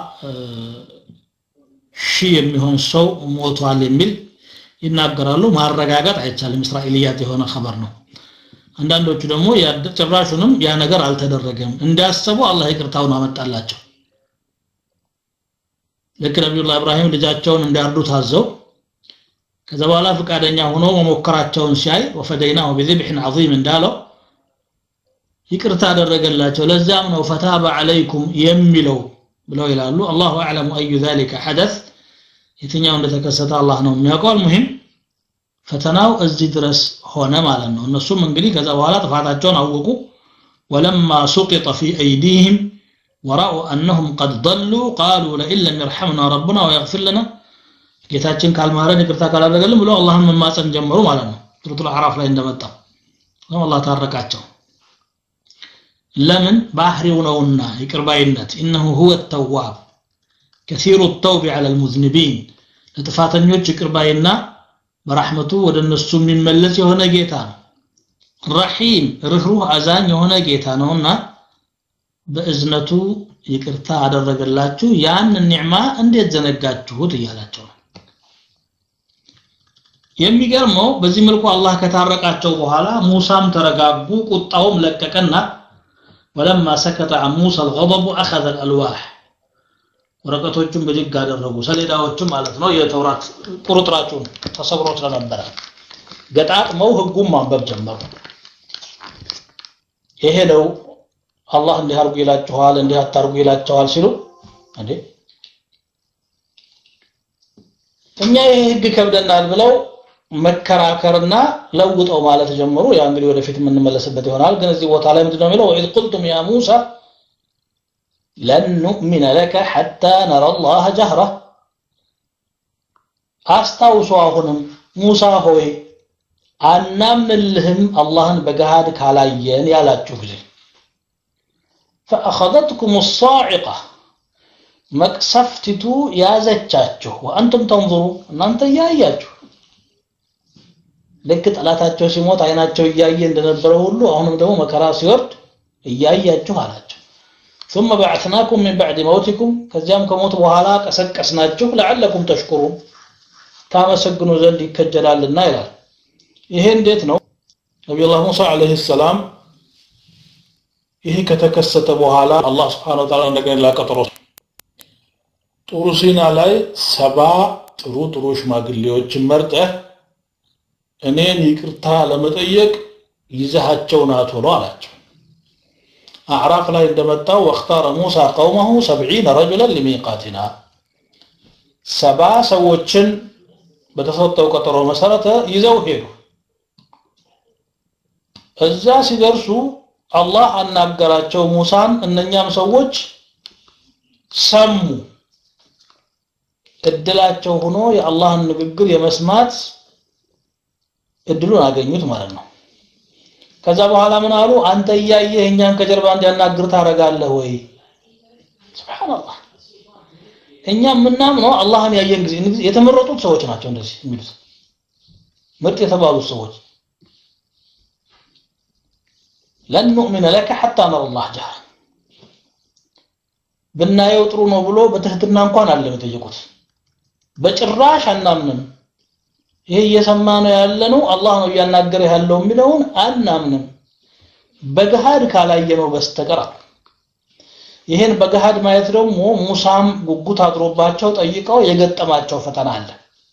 ሺህ የሚሆን ሰው ሞቷል የሚል ይናገራሉ ማረጋጋት አይቻልም እስራኤልያት የሆነ خبر ነው አንዳንዶቹ ደግሞ ያደጭራሹንም ያ ነገር አልተደረገም እንዲያስቡ አላህ ይቅርታውን አመጣላቸው ለከነብዩላህ ኢብራሂም ልጃቸውን እንዲያርዱ ታዘው ከዛ በኋላ ፍቃደኛ ሆኖ መሞከራቸውን ሲያይ ወፈደይናው بذبح عظيم እንዳለው ይቅርታ አደረገላቸው ለዛም ነው ፈታበ አለይኩም የሚለው ብለው ይላሉ አላሁ አዕለሙ አዩ ذلك حدث የትኛው እንደተከሰተ አላህ ነው የሚያውቀው ሙሂም ፈተናው እዚህ ድረስ ሆነ ማለት ነው እነሱም እንግዲህ ከዛ በኋላ ጥፋታቸውን አወቁ ولما سقط في ايديهم ورأوا انهم قد ضلوا قالوا لئن لم يرحمنا ربنا ويغفر لنا ጌታችን ካልማረን ይቅርታ ካላደረገልን ብለው አላህን መማፀን ጀመሩ ማለት ነው ሱረቱል አዕራፍ ላይ እንደመጣ ነው አላህ ታረቃቸው ለምን ባህሪው ነውና ይቅርባይነት انه هو التواب كثير التوب على المذنبين ለጥፋተኞች ይቅርባይና በረህመቱ ወደ እነሱ የሚመለስ የሆነ ጌታ ነው ረሂም ርህሩህ አዛኝ የሆነ ጌታ ነውና በእዝነቱ ይቅርታ አደረገላችሁ ያን ኒዕማ እንዴት ዘነጋችሁት ይያላችሁ የሚገርመው በዚህ መልኩ አላህ ከታረቃቸው በኋላ ሙሳም ተረጋጉ ቁጣውም ለቀቀና ولما سكت عن موسى الغضب اخذ الالواح ወረቀቶቹን በጅግ አደረጉ ሰሌዳዎቹም ማለት ነው የተውራት ቁርጥራጩን ተሰብሮት ለነበረ ገጣጥመው ህጉም ማንበብ ጀመሩ ይሄ ነው አላህ እንዲህ አርጉ ይላችኋል እንዲህ አታርጉ ይላችኋል ሲሉ እንዴ እኛ ይሄ ህግ ከብደናል ብለው መከራከርና ለውጠው ማለት ጀመሩ ያ እንግዲህ ወደፊት ምን መለስበት ይሆናል ግን እዚህ ቦታ ላይ ምንድነው የሚለው وإذ قلتم يا موسى لن نؤمن لك حتى نرى الله جهرة አስታውሱ አሁንም ሙሳ ሆይ አናምንልህም አላህን በገሃድ ካላየን ያላችሁ ጊዜ فأخذتكم الصاعقة مكسفتቱ ያዘቻችሁ وأنتم تنظرون እናንተ ያያችሁ ለክ ጠላታቸው ሲሞት አይናቸው ያየ እንደነበረ ሁሉ አሁንም ደግሞ መከራ ሲወርድ ያያችሁ አላችሁ ثم بعثناكم من بعد موتكم ከዚያም ከሞት በኋላ ቀሰቀስናችሁ لعلكم تشكرون ታመሰግኑ ዘንድ ይከጀላልና ይላል ይሄ እንዴት ነው ነብዩላህ ሙሳ አለይሂ ሰላም ይሄ ከተከሰተ በኋላ አላህ Subhanahu Wa Ta'ala እንደገና ላቀጠሮ ጡሩ ሲና ላይ ሰባ ጥሩ ጥሩ ሽማግሌዎችን መርጠህ እኔን ይቅርታ ለመጠየቅ ይዘሃቸው ናቶ ነው አላቸው አዕራፍ ላይ እንደመጣው واختار موسى قومه سبعين رجلا لميقاتنا ሰባ ሰዎችን በተሰጠው ቀጠሮ መሰረተ ይዘው ሄዱ እዛ ሲደርሱ አላህ አናገራቸው ሙሳን እነኛም ሰዎች ሰሙ እድላቸው ሆኖ የአላህን ንግግር የመስማት እድሉን አገኙት ማለት ነው ከዛ በኋላ ምን አሉ አንተ ያየህ እኛን ከጀርባ እንዲያናግር ታረጋለህ ወይ ሱብሃንአላህ እኛ ምናምነው አላህን ያየን ጊዜ የተመረጡት ሰዎች ናቸው እንደዚህ የሚሉት ምርጥ የተባሉ ሰዎች لن نؤمن لك حتى نرى الله جهرا ብናየው ጥሩ ነው ብሎ በትህትና እንኳን አለም ተየቁት በጭራሽ አናምንም ይሄ እየሰማነው ያለነው አላህ ነው ያናገረ ያለው የሚለውን አናምንም በገሃድ ካላየነው በስተቀር ይሄን በገሃድ ማየት ደግሞ ሙሳም ጉጉት አድሮባቸው ጠይቀው የገጠማቸው ፈተና አለ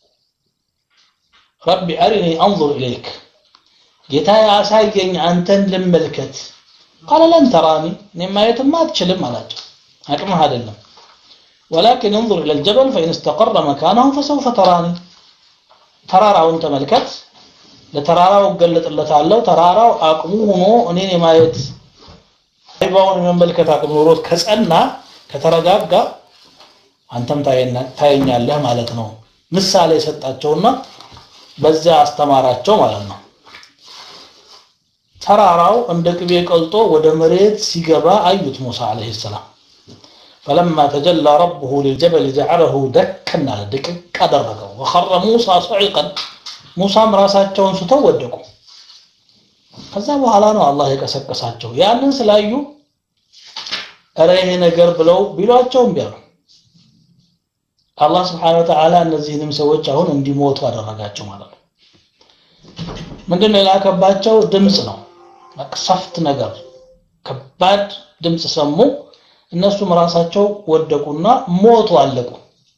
ربي أرني أنظر إليك ጌታዬ አሳየኝ አንተን ልመልከት قال لن تراني نما يتما تشلم አላቸው አቅምህ አይደለም ولكن انظر إلى الجبل فإن استقر مكانه فسوف تراني ተራራውን ተመልከት ለተራራው ገለጥለታለሁ ተራራው አቅሙ ሆኖ እኔን የማየት አይባውን መመልከት አቅሙ ኖሮት ከጸና ከተረጋጋ አንተም ታየኛለህ ማለት ነው ምሳሌ ሰጣቸውና በዛ አስተማራቸው ማለት ነው ተራራው እንደ ቅቤ ቀልጦ ወደ መሬት ሲገባ አዩት ሙሳ አለይሂ ሰላም فلما تجلى ربه للجبل جعله دكا دقق አደረገው وخر موسى صعقا موسى ራሳቸውን ስተው ወደቁ ከዛ በኋላ ነው አላህ የቀሰቀሳቸው ያንን ስላዩ አረ ይሄ ነገር ብለው ቢሏቸውም ቢያሉ አላህ Subhanahu Wa Ta'ala እነዚህንም ሰዎች አሁን እንዲሞቱ አደረጋቸው ማለት ነው ምንድነው ያላከባቸው ድምጽ ነው መቅሰፍት ነገር ከባድ ድምጽ ሰሙ እነሱም ራሳቸው ወደቁና ሞቱ አለቁ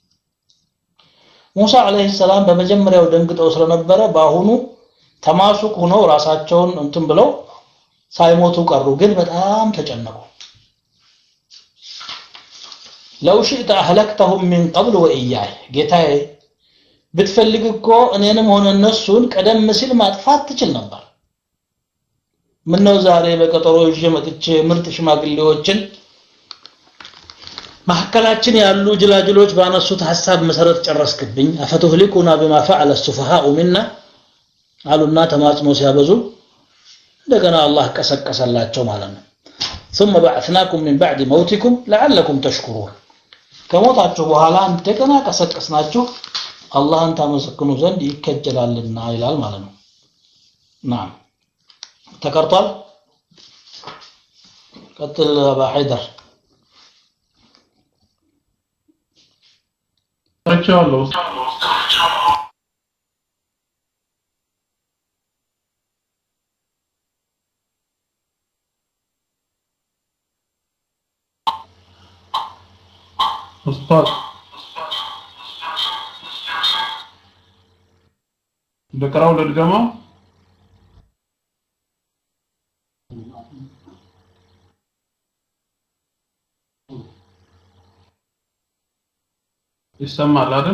ሙሳ አለይሂ ሰላም በመጀመሪያው ደንግጠው ስለነበረ ባሁኑ ተማሱቅ ሆነው ራሳቸውን እንትን ብለው ሳይሞቱ ቀሩ ግን በጣም ተጨነቁ لو شئت اهلكتهم من قبل واياي ጌታዬ ብትፈልግ እኮ እኔንም ሆነ እነሱን ቀደም ሲል ማጥፋት ትችል ነበር ምን ነው ዛሬ በቀጠሮ ይዤ መጥቼ ምርጥ ሽማግሌዎችን ማከላችን ያሉ ጅላጅሎች ባነሱት ሐሳብ መሰረት ጨረስክብኝ አፈተህሊኩና بما فعل السفهاء منا አሉና ተማጽኖ ሲያበዙ እንደገና አላህ ቀሰቀሰላቸው ማለት ነው ثم بعثناكم من بعد موتكم لعلكم تشكرون ከሞታችሁ በኋላ እንደገና ቀሰቀስናችሁ አላህን ታመሰግኑ ዘንድ ይከጀላልና ይላል ማለት ነው نعم ተቀርቷል ቀጥል አባ ሐይደር ተቻለው أستاذ ذكروا للجماعة يسمع لادن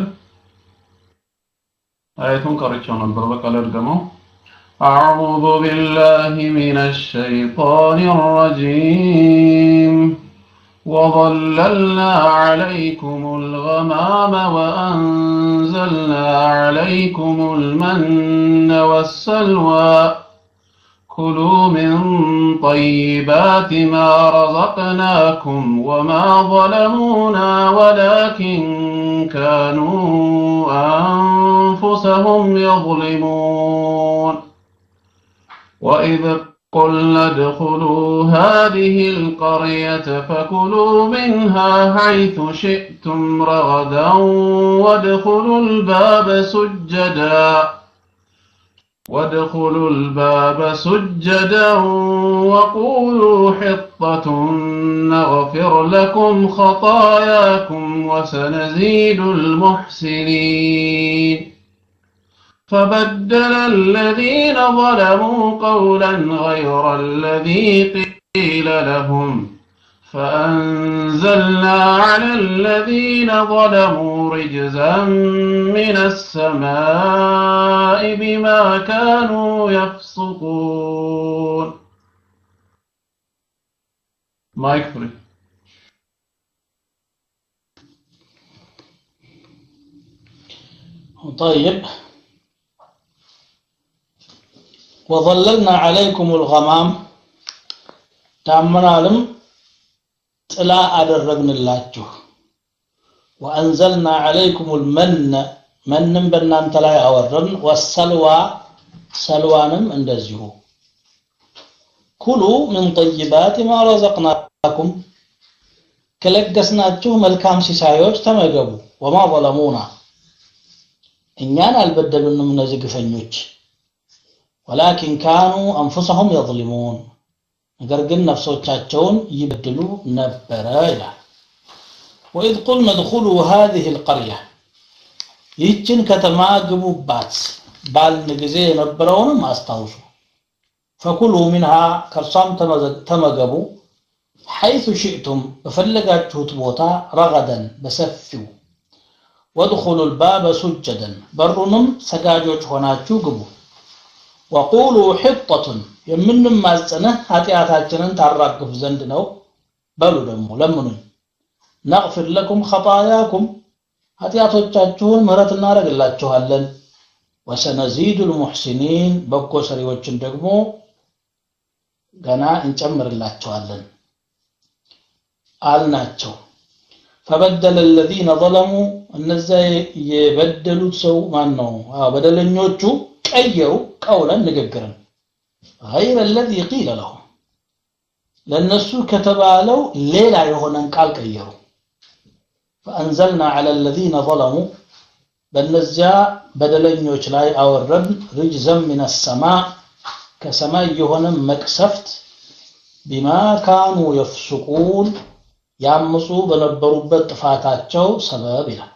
آية قريتشون الضربة على الجماعة أعوذ بالله من الشيطان الرجيم وظللنا عليكم الغمام وأنزلنا عليكم المن والسلوى كلوا من طيبات ما رزقناكم وما ظلمونا ولكن كانوا أنفسهم يظلمون وإذ قلنا ادخلوا هذه القرية فكلوا منها حيث شئتم رغدا وادخلوا الباب سجدا وادخلوا الباب سجدا وقولوا حطة نغفر لكم خطاياكم وسنزيد المحسنين فبدل الذين ظلموا قولا غير الذي قيل لهم فأنزلنا على الذين ظلموا رجزا من السماء بما كانوا يفسقون مايك فري طيب وظللنا عليكم الغمام تعمنالم طلا አደረግንላችሁ وانزلنا عليكم المن منن በእናንተ ላይ አወረድን والسلوى سلوانم እንደዚሁ كلوا من طيبات ما رزقناكم ከለገስናችሁ መልካም ሲሳዮች ተመገቡ وما ظلمونا እኛን አልበደሉንም እነዚህ ግፈኞች ولكن كانوا انفسهم يظلمون ነገር ግን ነፍሶቻቸውን ይበድሉ ነበር ይላል وإذ قلنا ادخلوا هذه القرية ይህችን ከተማ ግቡባት ባልን ጊዜ የነበረውንም አስታውሱ فكلوا منها ከርሷም ተመገቡ حيث شئتم በፈለጋችሁት ቦታ رغدا በሰፊው وادخلوا الباب سجدا በሩንም ሰጋጆች ሆናችሁ ግቡ وقولوا حطة يمنم مازنه ኃጢአታችንን ታራግፍ ዘንድ ነው በሉ ደግሞ ለምኑ نغفر لكم خطاياكم ኃጢአቶቻችሁን ምህረት እናደርግላችኋለን وسنزيد المحسنين በጎ ሰሪዎችን ደግሞ ገና እንጨምርላችኋለን አልናቸው فبدل الذين ظلموا እነዛ የበደሉት ሰው ማን ነው አዎ በደለኞቹ ቀየሩ ቀውለን ንግግርን غير الذي قيل لهم ለነሱ ከተባለው ሌላ የሆነን ቃል ቀየሩ فانزلنا على الذين ظلموا በነዚያ በደለኞች ላይ አወረድን رجزا من السماء ከሰማይ የሆነ መቅሰፍት بما كانوا يفسقون ያምፁ በነበሩበት ጥፋታቸው ሰበብ ይላል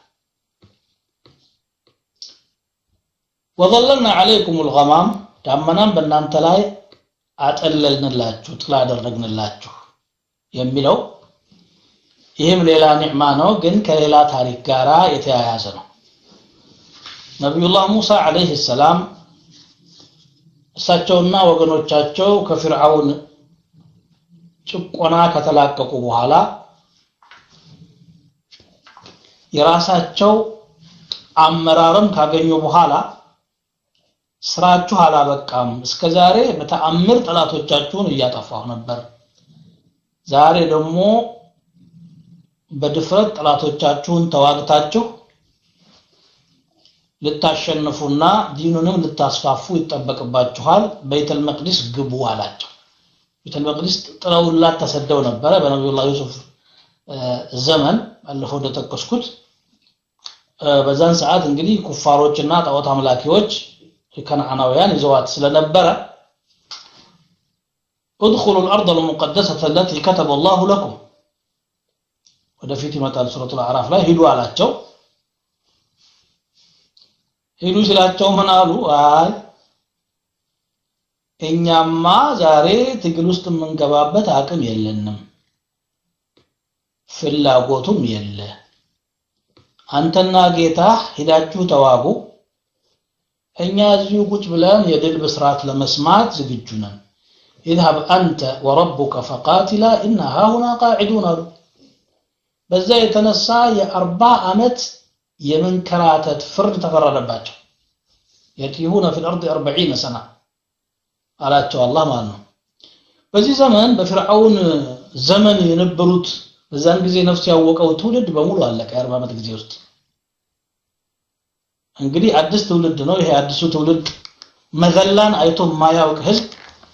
وظللنا عليكم الغمام ዳመናን በእናንተ ላይ አጠለልንላችሁ ጥላ አደረግንላችሁ የሚለው ይሄም ሌላ ኒዕማ ነው ግን ከሌላ ታሪክ ጋራ የተያያዘ ነው ነብዩላህ ሙሳ አለይሂ ሰላም እሳቸውና ወገኖቻቸው ከፍርዓውን ጭቆና ከተላቀቁ በኋላ የራሳቸው አመራርም ካገኙ በኋላ ስራችሁ አላበቃም እስከዛሬ በተአምር ጠላቶቻችሁን እያጠፋው ነበር ዛሬ ደግሞ በድፍረት ጠላቶቻችሁን ተዋግታችሁ ልታሸንፉና ዲኑንም ልታስፋፉ ይተበቀባችኋል በይተል መቅደስ ግቡ አላቸው በይተል መቅደስ ጥለውላት ተሰደው ነበር በነብዩላህ ዩሱፍ ዘመን አለፈው እንደተከስኩት በዛን ሰዓት እንግዲህ ኩፋሮችና ጣዖት አምላኪዎች ከነዓናውያን ይዘዋት ስለነበረ ادخلوا الارض المقدسه التي كتب الله لكم ወደፊት ይመጣል ሱረቱ አልአዕራፍ ላይ ሂዱ አላቸው ሂዱ ሲላቸው ምን አሉ አይ እኛማ ዛሬ ትግል ውስጥ መንገባበት አቅም የለንም ፍላጎቱም የለ አንተና ጌታ ሄዳችሁ ተዋጉ እኛ እዚሁ ቁጭ ብለን የድል ብስራት ለመስማት ዝግጁ ነን اذهب انت وربك فقاتلا اننا هنا قاعدون በዛ የተነሳ የ40 አመት የመንከራተት ፍርድ ተፈረደባቸው يتيهون في الارض أربعين سنه አላቸው አላህ ማለት ነው በዚህ ዘመን በፍርዓውን ዘመን የነበሩት በዛን ጊዜ ነፍስ ያወቀው ትውልድ በሙሉ አለቀ የ40 አመት ጊዜ ውስጥ እንግዲህ አዲስ ትውልድ ነው ይሄ አዲሱ ትውልድ መዘላን አይቶ ማያውቅ ህዝብ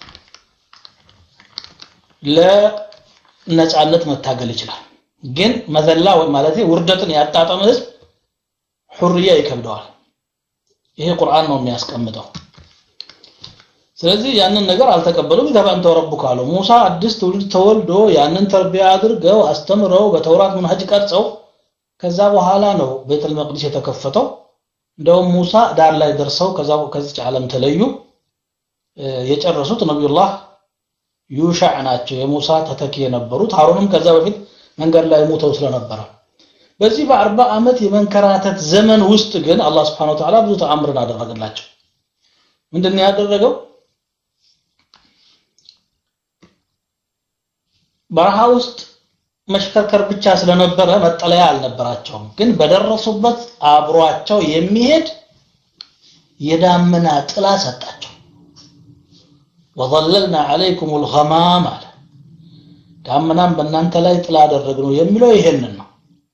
ለነጻነት መታገል ይችላል ግን መዘላ ማለት ውርደትን ያጣጣመ ህዝብ ሁርያ ይከብደዋል ይሄ ቁርአን ነው የሚያስቀምጠው ስለዚህ ያንን ነገር አልተቀበሉም ይተባን ተወረቡካሉ ሙሳ አዲስ ትውልድ ተወልዶ ያንን ተርቢያ አድርገው አስተምረው በተውራት መንሃጅ ቀርጸው ከዛ በኋላ ነው ቤተል መቅደስ የተከፈተው እንደው ሙሳ ዳር ላይ ደርሰው ከዛው ከዚህ ዓለም ተለዩ የጨረሱት ነብዩላህ ዩሻዕ ናቸው የሙሳ ተተኪ የነበሩት ሃሩንም ከዛ በፊት መንገድ ላይ ሞተው ስለነበረ በዚህ በ40 አመት የመንከራተት ዘመን ውስጥ ግን አላህ Subhanahu Wa Ta'ala ብዙ ተአምርን አደረገላቸው ምንድነው ያደረገው በረሃ ውስጥ መሽከርከር ብቻ ስለነበረ መጠለያ አልነበራቸውም ግን በደረሱበት አብሯቸው የሚሄድ የዳመና ጥላ ሰጣቸው وظللنا عليكم الغمام ዳመናም በእናንተ ላይ ጥላ አደረግነው የሚለው ይሄንን ነው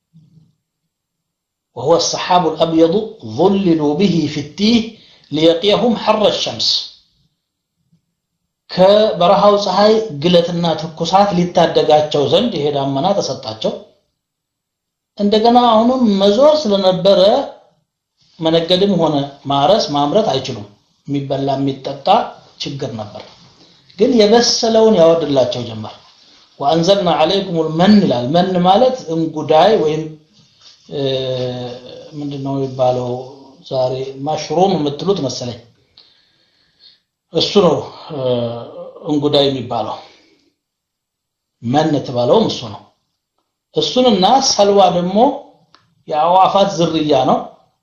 وهو السحاب الابيض ظللوا به في التيه ليقيهم حر الشمس ከበረሃው ፀሐይ ግለትና ትኩሳት ሊታደጋቸው ዘንድ ይሄ ዳመና ተሰጣቸው እንደገና አሁንም መዞር ስለነበረ መነገድም ሆነ ማረስ ማምረት አይችሉም የሚበላ የሚጠጣ ችግር ነበር ግን የበሰለውን ያወርድላቸው ጀመር وانزلنا عليكم المن ይላል መን ማለት እንጉዳይ ወይም ምንድነው ይባለው ዛሬ ማሽሩም የምትሉት መሰለኝ እሱ ነው እንጉዳይ የሚባለው መን ተባለው እሱ ነው እሱንና ሰልዋ ደግሞ የአዋፋት ዝርያ ነው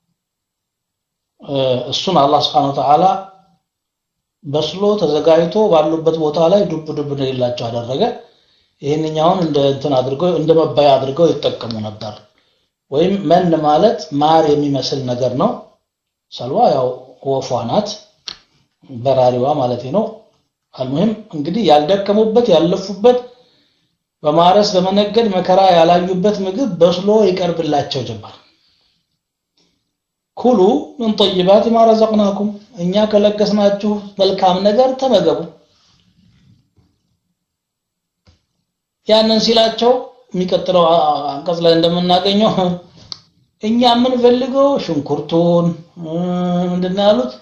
እሱን አላህ Subhanahu Wa Ta'ala በስሎ ተዘጋጅቶ ባሉበት ቦታ ላይ ዱብ ዱብ እንደሌላቸው አደረገ ይሄንኛውን እንደ እንትን አድርገው እንደ መባያ አድርገው ይተከሙ ነበር ወይም መን ማለት ማር የሚመስል ነገር ነው ሰልዋ ያው ወፏናት በራሪዋ ማለት ነው አልሙሂም እንግዲህ ያልደከሙበት ያለፉበት በማረስ በመነገድ መከራ ያላዩበት ምግብ በስሎ ይቀርብላቸው ጀመር ኩሉ ምን طيبات ما رزقناكم እኛ ከለገስናችሁ መልካም ነገር ተመገቡ ያንን ሲላቸው የሚቀጥለው አንቀጽ ላይ እንደምናገኘው እኛ ምን ፈልገው ሽንኩርቱን ምንድነው ያሉት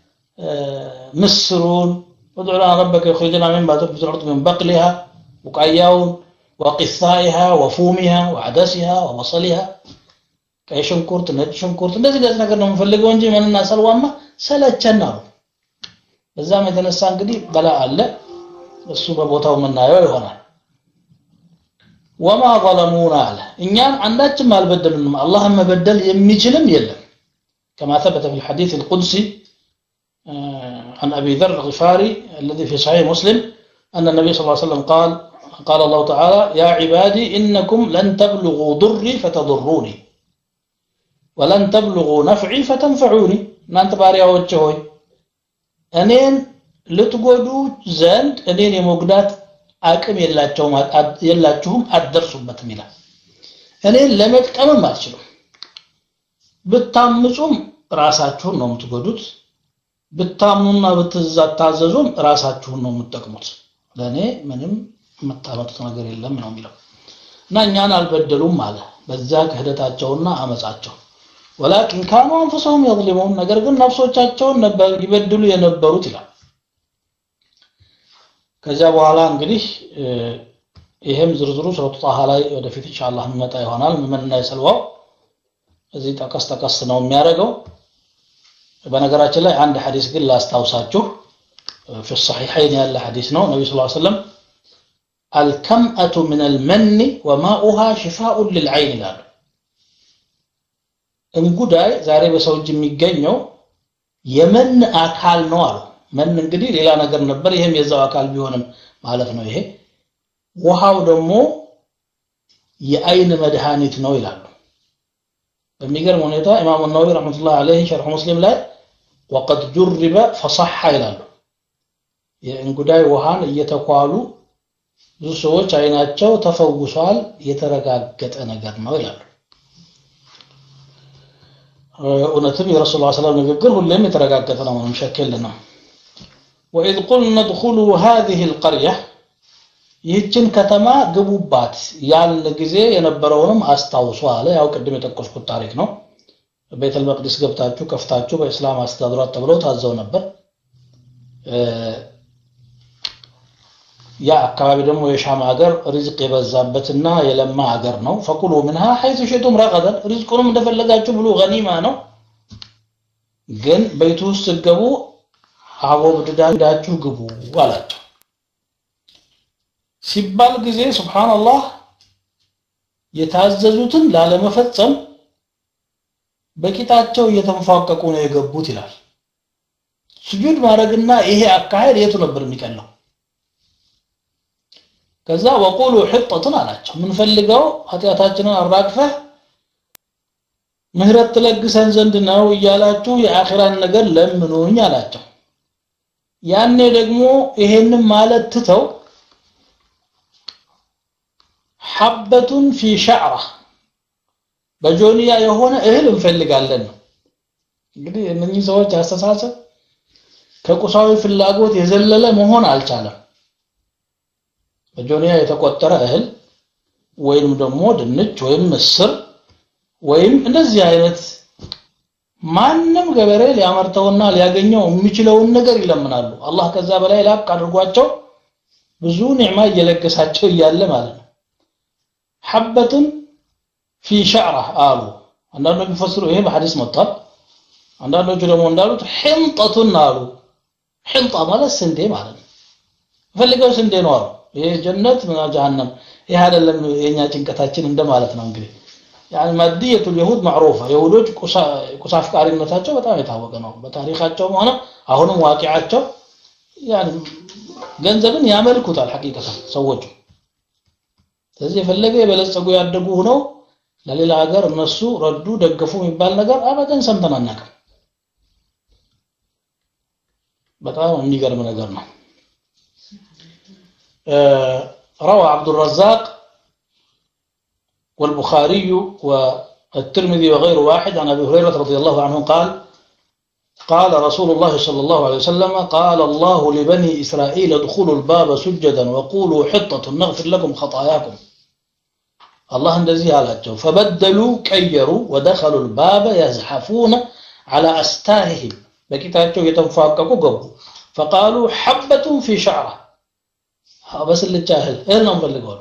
مسرون ودعوا ربك يخرجنا من بعد الارض من بقلها وقياون وقثائها وفومها وعدسها وبصلها كاي شنكورت نج شنكورت እንደዚህ እንደዚህ ነገር ነው የምፈልገው እንጂ ምንና ሰልዋማ ሰለቸና ነው በዛም የተነሳ እንግዲህ በላ አለ እሱ በቦታው መናየው ይሆናል وما ظلمونا እኛን አንዳችም አልበደሉንም አላህም መበደል የሚችልም የለም كما ثبت في الحديث القدسي عن أبي ذر الغفاري الذي في صحيح مسلم أن النبي صلى الله عليه وسلم قال قال الله تعالى يا عبادي إنكم لن تبلغوا ضري فتضروني ولن تبلغوا نفعي فتنفعوني نانت باريا وجهوي أنين لتقودوا زند أنين يمقدات አቅም የላቸውም የላችሁም አትደርሱበትም ይላል እኔ ለመጥቀምም አልችልም ብታምጹም ራሳችሁን ነው የምትጎዱት ብታምኑና ብትዛታዘዙም ራሳችሁን ነው የምትጠቅሙት ለኔ ምንም መጣመጡት ነገር የለም ነው የሚለው እና እኛን አልበደሉም ማለት በዛ ክህደታቸውና አመጻቸው ولكن كانوا انفسهم يظلمون ነገር ግን ነፍሶቻቸውን ነበር ይበድሉ የነበሩት ይላል ከዛ በኋላ እንግዲህ ይሄም ዝርዝሩ ሱረቱ ጣሃ ላይ ወደፊት ኢንሻአላህ እንመጣ ይሆናል ምንና ይሰልዋው እዚህ ተቀስ ተቀስ ነው የሚያደርገው በነገራችን ላይ አንድ ሐዲስ ግን ላስታውሳችሁ في الصحيحين ያለ ሐዲስ ነው ነብዩ ሰለላሁ ዐለይሂ ወሰለም الكمأة من المن وماؤها شفاء للعين ይላሉ እንጉዳይ ዛሬ በሰው እጅ የሚገኘው የመን አካል ነው አሉ መን እንግዲህ ሌላ ነገር ነበር ይሄም የዛው አካል ቢሆንም ማለት ነው ይሄ ውሃው ደግሞ የአይን መድኃኒት ነው ይላሉ በሚገርም ሁኔታ ኢማሙ ነወዊ ረህመቱላህ ዐለይሂ ሸርህ ሙስሊም ላይ وقد جرب فصح ይላሉ የእንጉዳይ ውሃን እየተኳሉ ብዙ ሰዎች አይናቸው ተፈውሷል የተረጋገጠ ነገር ነው ይላሉ ونتم رسول الله صلى الله عليه وسلم ንግግር ሁሌም የተረጋገጠ ነው ምንም ሸክ የለንም وإذ قلنا ادخلوا هذه القرية ይህችን ከተማ ግቡባት ያልን ጊዜ የነበረውንም አስታውሱ አለ ያው ቅድም የተቆስኩት ታሪክ ነው ቤተል መቅደስ ገብታችሁ ከፍታችሁ በእስላም አስተዳድሯት ተብለው ታዘው ነበር ያ አካባቢ ደግሞ የሻም ሀገር ሪዝቅ የበዛበትና የለማ ሀገር ነው ፈቁሉ منها حيث شئتم رغدا ሪዝቁንም እንደፈለጋችሁ ብሉ ገኒማ ነው ግን ቤቱ ውስጥ ገቡ አቦ ብድዳችሁ ግቡ አላቸው ሲባል ጊዜ ሱብሃንአላህ የታዘዙትን ላለመፈጸም በቂጣቸው እየተንፋቀቁ ነው የገቡት ይላል ስጁድ ማድረግና ይሄ አካሄድ የቱ ነበር የሚቀለው ከዛ ወቁሉ ህጠቱን አላቸው ምን ፈልገው ኃጢያታችንን አራግፈህ ምህረት ተለግሰን ዘንድ ነው ይያላችሁ የአኺራን ነገር ለምኑኝ አላቸው ያኔ ደግሞ ይሄንን ማለት ትተው ሐበቱን في شعره በጆንያ የሆነ እህል እንፈልጋለን እንግዲህ እነኚህ ሰዎች አስተሳሰብ ከቁሳዊ ፍላጎት የዘለለ መሆን አልቻለም በጆንያ የተቆጠረ እህል ወይም ደግሞ ድንች ወይም ምስር ወይም እንደዚህ አይነት ማንንም ገበሬ ሊያመርተውና ሊያገኘው የሚችለውን ነገር ይለምናሉ አላህ ከዛ በላይ ላቅ አድርጓቸው ብዙ ኒዕማ እየለገሳቸው እያለ ማለት ነው ሐበቱን في شعره አሉ አንዳንዶቹ ቢፈስሩ ይሄ በሐዲስ መጣል አንዳንዶቹ ደግሞ እንዳሉት ሕንጠቱን አሉ ሕንጣ ማለት ስንዴ ማለት ነው ፈልገው ስንዴ ነው አሉ ይሄ ጀነት እና ጀሃነም ይሄ አይደለም የኛ ጭንቀታችን እንደማለት ነው እንግዲህ يعني ماديه اليهود معروفه يهودوች ቁሳፍ ቃሪነታቸው በጣም የታወቀ ነው በታሪካቸው ሆነ አሁንም ዋቂዓቸው يعني ገንዘብን ያመልኩታል ሐቂቀታ ሰዎች ስለዚህ የፈለገ የበለጸጉ ያደጉ ሆነው ለሌላ ሀገር እነሱ ረዱ ደገፉ የሚባል ነገር አበደን ሰምተን አናውቅም በጣም የሚገርም ነገር ነው روى عبد الرزاق والبخاري والترمذي وغير واحد عن ابي هريره رضي الله عنه قال قال رسول الله صلى الله عليه وسلم قال الله لبني اسرائيل ادخلوا الباب سجدا وقولوا حطة نغفر لكم خطاياكم الله እንደዚህ አላቸው فبدلوا كيروا ودخلوا الباب يزحفون على استاههم በቂታቸው የተንፋቀቁ ገቡ فقالوا حبة في شعره بس الجاهل ايه ነው ፈልገው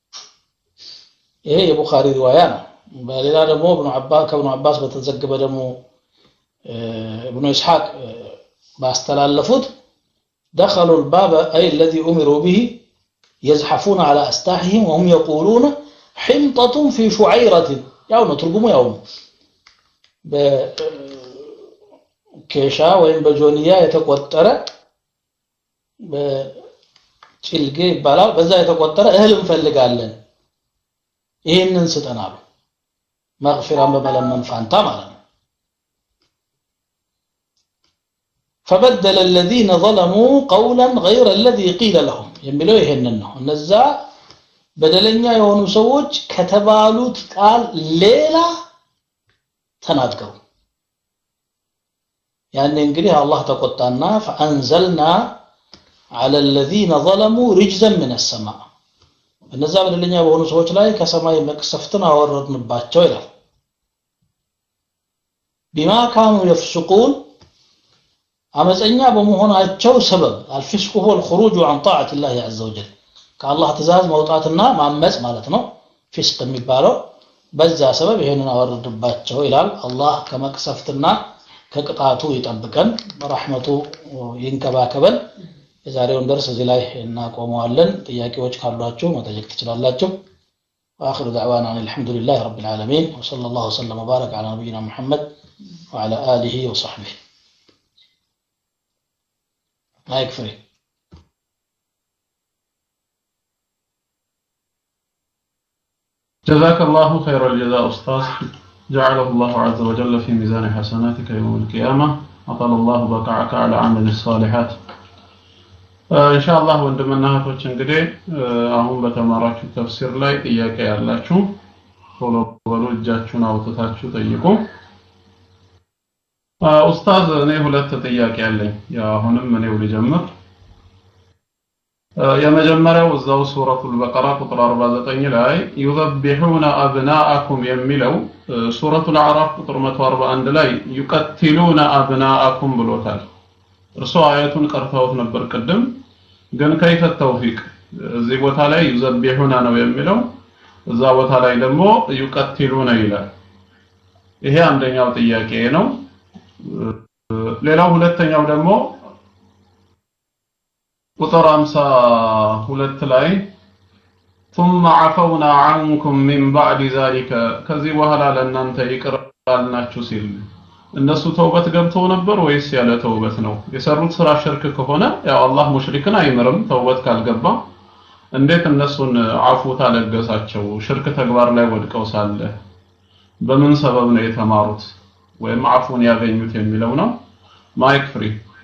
ይሄ የቡኻሪ ሪዋያ ነው በሌላ ደግሞ ابن عباس ከابن عباس በተዘገበ ደግሞ ابن اسحاق باستلالفوت دخلوا الباب اي الذي امروا به يزحفون على استاههم وهم يقولون حنطة في شعيرة ያው ነው ትርጉሙ ያው ነው በኬሻ ወይም በጆንያ የተቆጠረ በጭልጌ ይባላል በዛ የተቆጠረ እህል እንፈልጋለን ይሄንን ስጠናሉ መግፊራን በመለመን ፋንታ ማለት ነው فبدل الذين ظلموا قولا غير الذي قيل لهم የሚለው ይሄንን ነው እነዛ በደለኛ የሆኑ ሰዎች ከተባሉት ቃል ሌላ ተናገሩ ያኔ እንግዲህ አላህ ተቆጣና فانزلنا على الذين ظلموا رجزا من السماء እነዛ በደለኛ የሆኑ ሰዎች ላይ ከሰማይ መቅሰፍትን አወረድንባቸው ይላል بما كانوا يفسقون አመፀኛ በመሆናቸው ሰበብ الفسق هو الخروج عن طاعه الله عز وجل ከአላህ ትእዛዝ መውጣትና ማመጽ ማለት ነው ፍስቅ የሚባለው በዛ ሰበብ ይሄንን አወረድባቸው ይላል አላህ ከመቅሰፍትና ከቅጣቱ ይጠብቀን በረህመቱ ይንከባከበን የዛሬውን ደርስ እዚህ ላይ እናቆመዋለን ጥያቄዎች ካሏችሁ መጠየቅ ትችላላችሁ واخر دعوانا الحمد لله رب العالمين وصلى الله وسلم وبارك على نبينا محمد وعلى اله وصحبه لا يكفي جزاك الله خير الجزاء أستاذ جعله الله عز وجل في ميزان حسناتك يوم القيامة أطال الله بقعك على عمل الصالحات آه إن شاء الله وندمنا هاتوچن እንግዲህ አሁን በተማራችሁ ተፍሲር ላይ ጥያቄ ያላችሁ ቶሎ በሉ እጃችሁን አውጥታችሁ ጠይቁ ኡስታዝ እኔ ሁለት ጥያቄ አለኝ ያ አሁንም እኔው ልጀምር የመጀመሪያው እዛው ሱረቱል በቀራ ቁጥር አርባ ዘጠኝ ላይ يذبحون أبناءكم የሚለው ሱረቱል አዕራፍ ቁጥር መቶ አርባ አንድ ላይ يقتلون أبناءكم ብሎታል እርሱ አያቱን ቀርተውት ነበር ቀደም ግን كيف التوفيق እዚህ ቦታ ላይ يذبحون ነው የሚለው እዛ ቦታ ላይ ደግሞ يقتلون ይላል ይሄ አንደኛው ጥያቄ ነው ሌላው ሁለተኛው ደግሞ ቁጥር ሃምሳ ሁለት ላይ ثم عفونا عنكم من بعد ذلك ከዚህ በኋላ ለእናንተ ይቅርባልናችሁ ሲል እነሱ ተውበት ገብተው ነበር ወይስ ያለ ተውበት ነው የሰሩት ስራ ሽርክ ከሆነ ያው አላህ ሙሽሪክን አይምርም ተውበት ካልገባ እንዴት እነሱን አፉ ታለገሳቸው ሽርክ ተግባር ላይ ወድቀው ሳለ በምን ሰበብ ነው የተማሩት ወይም አፉን ያገኙት የሚለው ነው ማይክ ፍሪ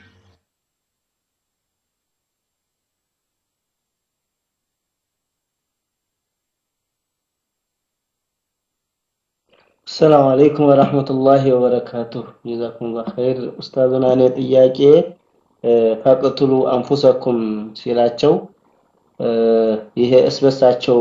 السلام عليكم ورحمة الله وبركاته جزاكم الله خير أستاذنا أنا ጥያቄ فقتلوا أنفسكم ሲላቸው ይሄ እስበሳቸው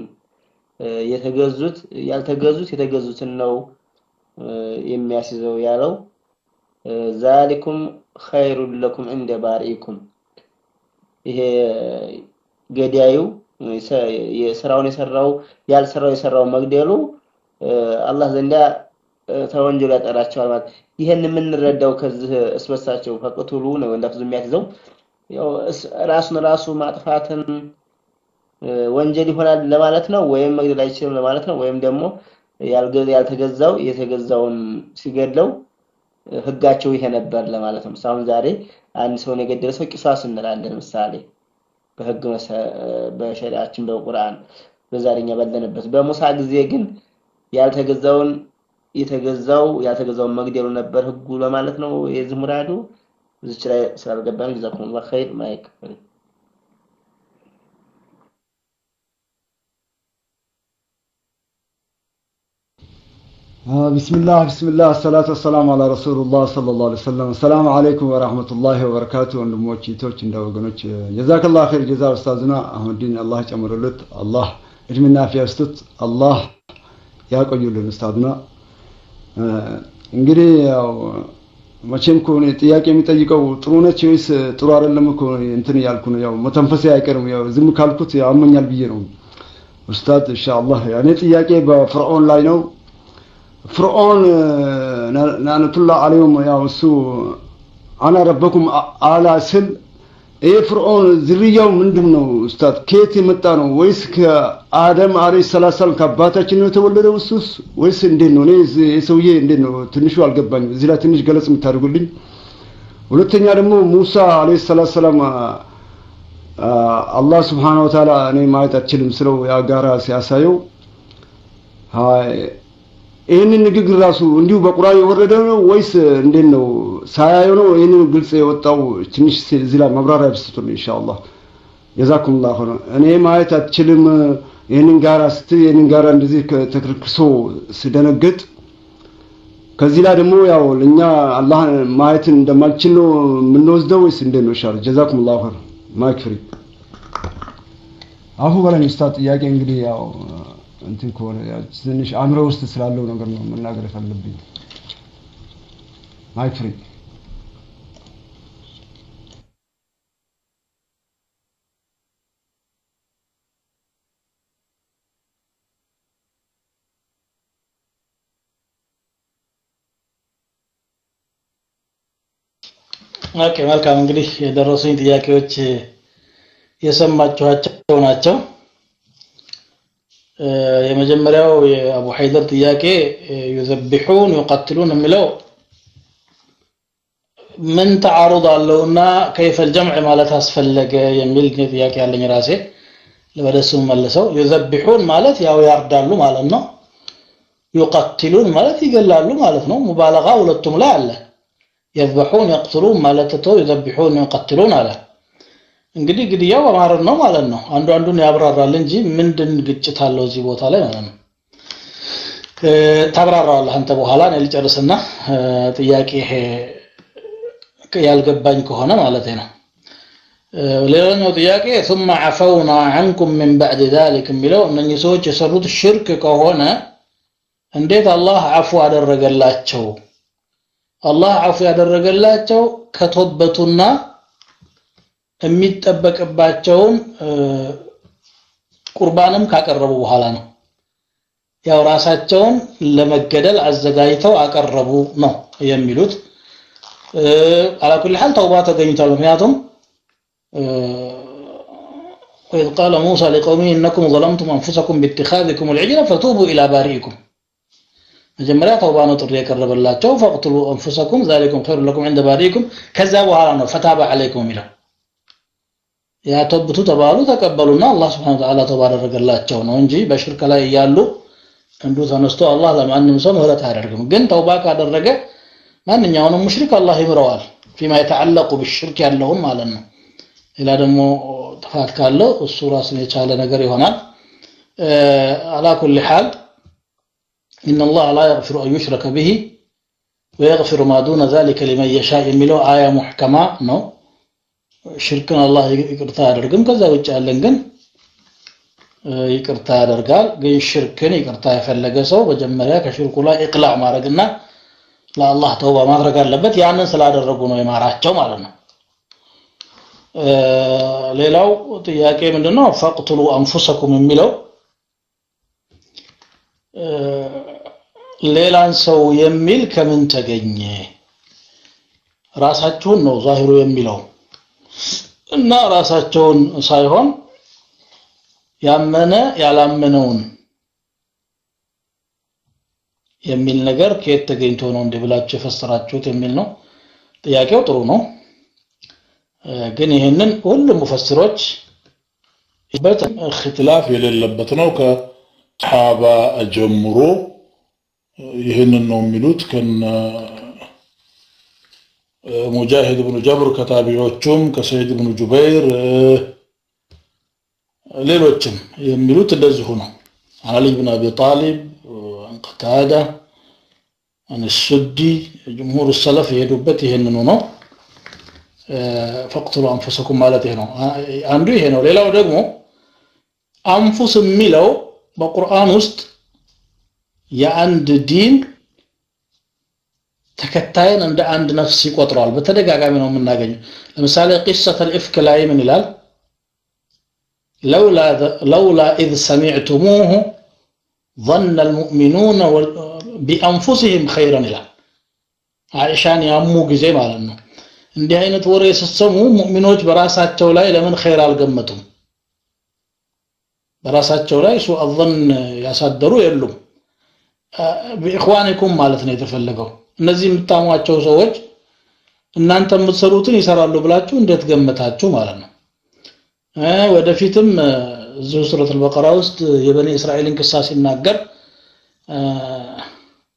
የተገዙት ያልተገዙት የተገዙትን ነው የሚያስይዘው ያለው ذلكم خير لكم عند بارئكم ይሄ ገዳዩ የሥራውን የሰራው ያልሰራው የሰራው መግደሉ አላህ ዘንዳ ተወንጀል ያጠራቸዋል ማለት ይሄን ምን እንረዳው ከዚህ እስበሳቸው ፈቅቱሉ ነው እንደፍዙ የሚያትዘው ያው ራሱን ራሱ ማጥፋትን ወንጀል ይሆናል ለማለት ነው ወይም መግደል አይችልም ለማለት ነው ወይም ደግሞ ያልገዛ ያልተገዛው የተገዛውን ሲገድለው ህጋቸው ይሄ ነበር ለማለት ነው ሳውን ዛሬ አንድ ሰው የገደለ ሰው ቂሳስ እንላለን ምሳሌ በህግ በሸሪዓችን በቁርአን በዛሬኛ ባለንበት በሙሳ ጊዜ ግን ያልተገዛውን የተገዛው ያልተገዛውን መግደሉ ነበር ህጉ ለማለት ነው የዚህ ሙራዱ እዚች ላይ ስላልገባን ጀዛኩም በኸይር ማይክ بسم الله بسم الله الصلاة والسلام على رسول الله صلى الله عليه وسلم السلام عليكم ورحمة الله وبركاته ወንድሞቼ ቶች እንደው ወገኖች جزاك الله خير جزاء استاذنا احمد الدين الله ይጨምርልት الله እድሜና አፍያ ይስጥት الله ያቆዩልን استاذنا እንግዲህ ያው መቼም ኮኔ ጥያቄ የሚጠይቀው ጥሩ ነች ወይስ ጥሩ አይደለም እኮ እንትን ያልኩ ነው ያው መተንፈስ አይቀርም ያው ዝም ካልኩት ያመኛል ብዬ ነው ኡስታዝ ኢንሻአላህ ያኔ ጥያቄ በፍርዖን ላይ ነው فرعون نانتلا عليهم يا وسو انا ربكم على سل اي فرعون ذرياው ምንድነው ኡስታዝ ከየት የመጣ ነው ወይስ ከአደም አለይሂ ሰላም ከአባታችን ነው የተወለደው እሱስ ወይስ እንዴት ነው እኔ የሰውዬ እንዴት ነው ትንሹ አልገባኝም እዚህ ላይ ትንሽ ገለጽ የምታደርጉልኝ ሁለተኛ ደግሞ ሙሳ አለይሂ ሰላም አላህ Subhanahu Wa Ta'ala እኔ ማየት አልችልም ስለው ያ ጋራ ሲያሳየው ሃይ ይሄንን ንግግር ራሱ እንዲሁ በቁርአን የወረደ ነው ወይስ እንዴት ነው ሳያዩ ነው ይሄንን ግልጽ የወጣው ትንሽ እዚህ ላይ ማብራሪያ ብትሰጡን ኢንሻአላህ ጀዛኩሙላህ ኸይር እኔ ማየት አትችልም ይሄንን ጋራ ስት ይሄንን ጋራ እንደዚህ ተክርክሶ ሲደነግጥ ከዚህ ላይ ደግሞ ያው ለኛ አላህ ማየትን እንደማልችል ነው የምንወስደው ወይስ እንዴት ነው ኢንሻአላህ ጀዛኩሙላህ ኸይር ማይክ ፍሪ አሁ በለን ኡስታዝ ጥያቄ እንግዲህ ያው እንትን ከሆነ ትንሽ አምሮ ውስጥ ስላለው ነገር ነው መናገር ፈልብኝ ማይክ ፍሪ ኦኬ መልካም እንግዲህ የደረሱኝ ጥያቄዎች የሰማችኋቸው ናቸው የመጀመሪያው የአቡ ሐይደር ጥያቄ يذبحون يقتلون የሚለው ምን ተዓሩድ አለውና كيف الجمع ማለት አስፈለገ የሚል ጥያቄ ያለኝ ራሴ ለወደሱ መልሰው يذبحون ማለት ያው ያርዳሉ ማለት ነው يقتلون ማለት ይገላሉ ማለት ነው ሙባለጋ ሁለቱም ላይ አለ يذبحون يقتلون ማለት ተው يذبحون يقتلون አለ እንግዲህ ግድያው አማረን ነው ማለት ነው አንዱ አንዱን ያብራራል እንጂ ምንድን ግጭት አለው እዚህ ቦታ ላይ ማለት ነው ታብራራዋለህ አንተ በኋላ ነው ልጨርስና ጥያቄ ያልገባኝ ከሆነ ማለት ነው ሌላኛው ጥያቄ ثم عفونا عنكم من بعد ذلك የሚለው እነኚህ ሰዎች የሰሩት ሽርክ ከሆነ እንዴት አላህ አፉ አደረገላቸው አላህ አፉ ያደረገላቸው ከተወበቱና የሚጠበቅባቸውን ቁርባንም ካቀረቡ በኋላ ነው ያው ራሳቸውን ለመገደል አዘጋጅተው አቀረቡ ነው የሚሉት على كل حال توبه ተገኝቷል ምክንያቱም وإذ قال موسى لقومه إنكم ظلمتم أنفسكم باتخاذكم العجل فتوبوا إلى بارئكم መጀመሪያ ተውባ ነው ጥሪ ያቀረበላቸው فاقتلوا أنفسكم ذلكم خير لكم عند بارئكم ከዛ በኋላ ነው فتاب عليكم ይላል ያ ተውበቱ ተባሉ ተቀበሉና አላህ Subhanahu Wa Ta'ala ተውባ አደረገላቸው ነው እንጂ በሽርክ ላይ ያሉ እንዱ ተነስቶ አላህ ለማንም ሰው ምህረት አያደርግም ግን ተውባ ካደረገ ማንኛውንም ሙሽሪክ አላህ ይምረዋል فيما يتعلق بالشرك ያለውን ማለት ነው ሌላ ደግሞ ጥፋት ካለው እሱ ራስን የቻለ ነገር ይሆናል على كل حال إن الله لا يغفر أن يشرك به ويغفر ما دون ذلك لمن يشاء የሚለው አያ ሙህከማ ነው ሽርክን አላህ ይቅርታ ያደርግም ከዛ ውጭ ያለን ግን ይቅርታ ያደርጋል ግን ሽርክን ይቅርታ የፈለገ ሰው መጀመሪያ ከሽርኩ ላይ ኢቅላዕ ማድረግና ለአላህ ተውባ ማድረግ አለበት ያንን ስላደረጉ ነው የማራቸው ማለት ነው ሌላው ጥያቄ ምንድነው ፈቅቱሉ አንፉሰኩም የሚለው ሌላን ሰው የሚል ከምን ተገኘ ራሳቸውን ነው ዛሂሩ የሚለው እና ራሳቸውን ሳይሆን ያመነ ያላመነውን የሚል ነገር ከየት ተገኝቶ ነው እንደብላችሁ የፈሰራችሁት የሚል ነው ጥያቄው ጥሩ ነው ግን ይሄንን ሁሉም ሙፈሲሮች በጣም اختلاف የሌለበት ነው ከሰሃባ ጀምሮ ይሄንን ነው የሚሉት ከነ ሙጃሂድ ኢብኑ ጀብር ከታቢዖቹም ከሰይድ ኢብኑ ጁበይር ሌሎችም የሚሉት እንደዚህ ነው አሊ ኢብኑ አቢ ጣሊብ قتادة عن السدي جمهور السلف يدوبت ይሄንን ነው فقتلوا انفسكم ማለት ይሄ ነው አንዱ ይሄ ነው ሌላው ደግሞ አንፉስ የሚለው በቁርአን ውስጥ የአንድ ዲን ተከታይን እንደ አንድ ነፍስ ይቆጥራል በተደጋጋሚ ነው የምናገኘው ለምሳሌ قصة الافك ላይ ምን ይላል لولا لولا اذ سمعتموه ظن المؤمنون بانفسهم خيرا الى عائشان ያሙ ጊዜ ማለት ነው እንዲህ አይነት ወሬ ሲሰሙ ሙእሚኖች በራሳቸው ላይ ለምን ኸይር አልገመቱም በራሳቸው ላይ ሱ አظن ያሳደሩ የሉም በኢኽዋንኩም ማለት ነው የተፈለገው እነዚህ የምታሟቸው ሰዎች እናንተ የምትሰሩትን ይሰራሉ ብላችሁ እንዴት ገመታችሁ ማለት ነው ወደፊትም ዙ ሱረቱል በቀራ ውስጥ የበኒ እስራኤልን ቅሳ ሲናገር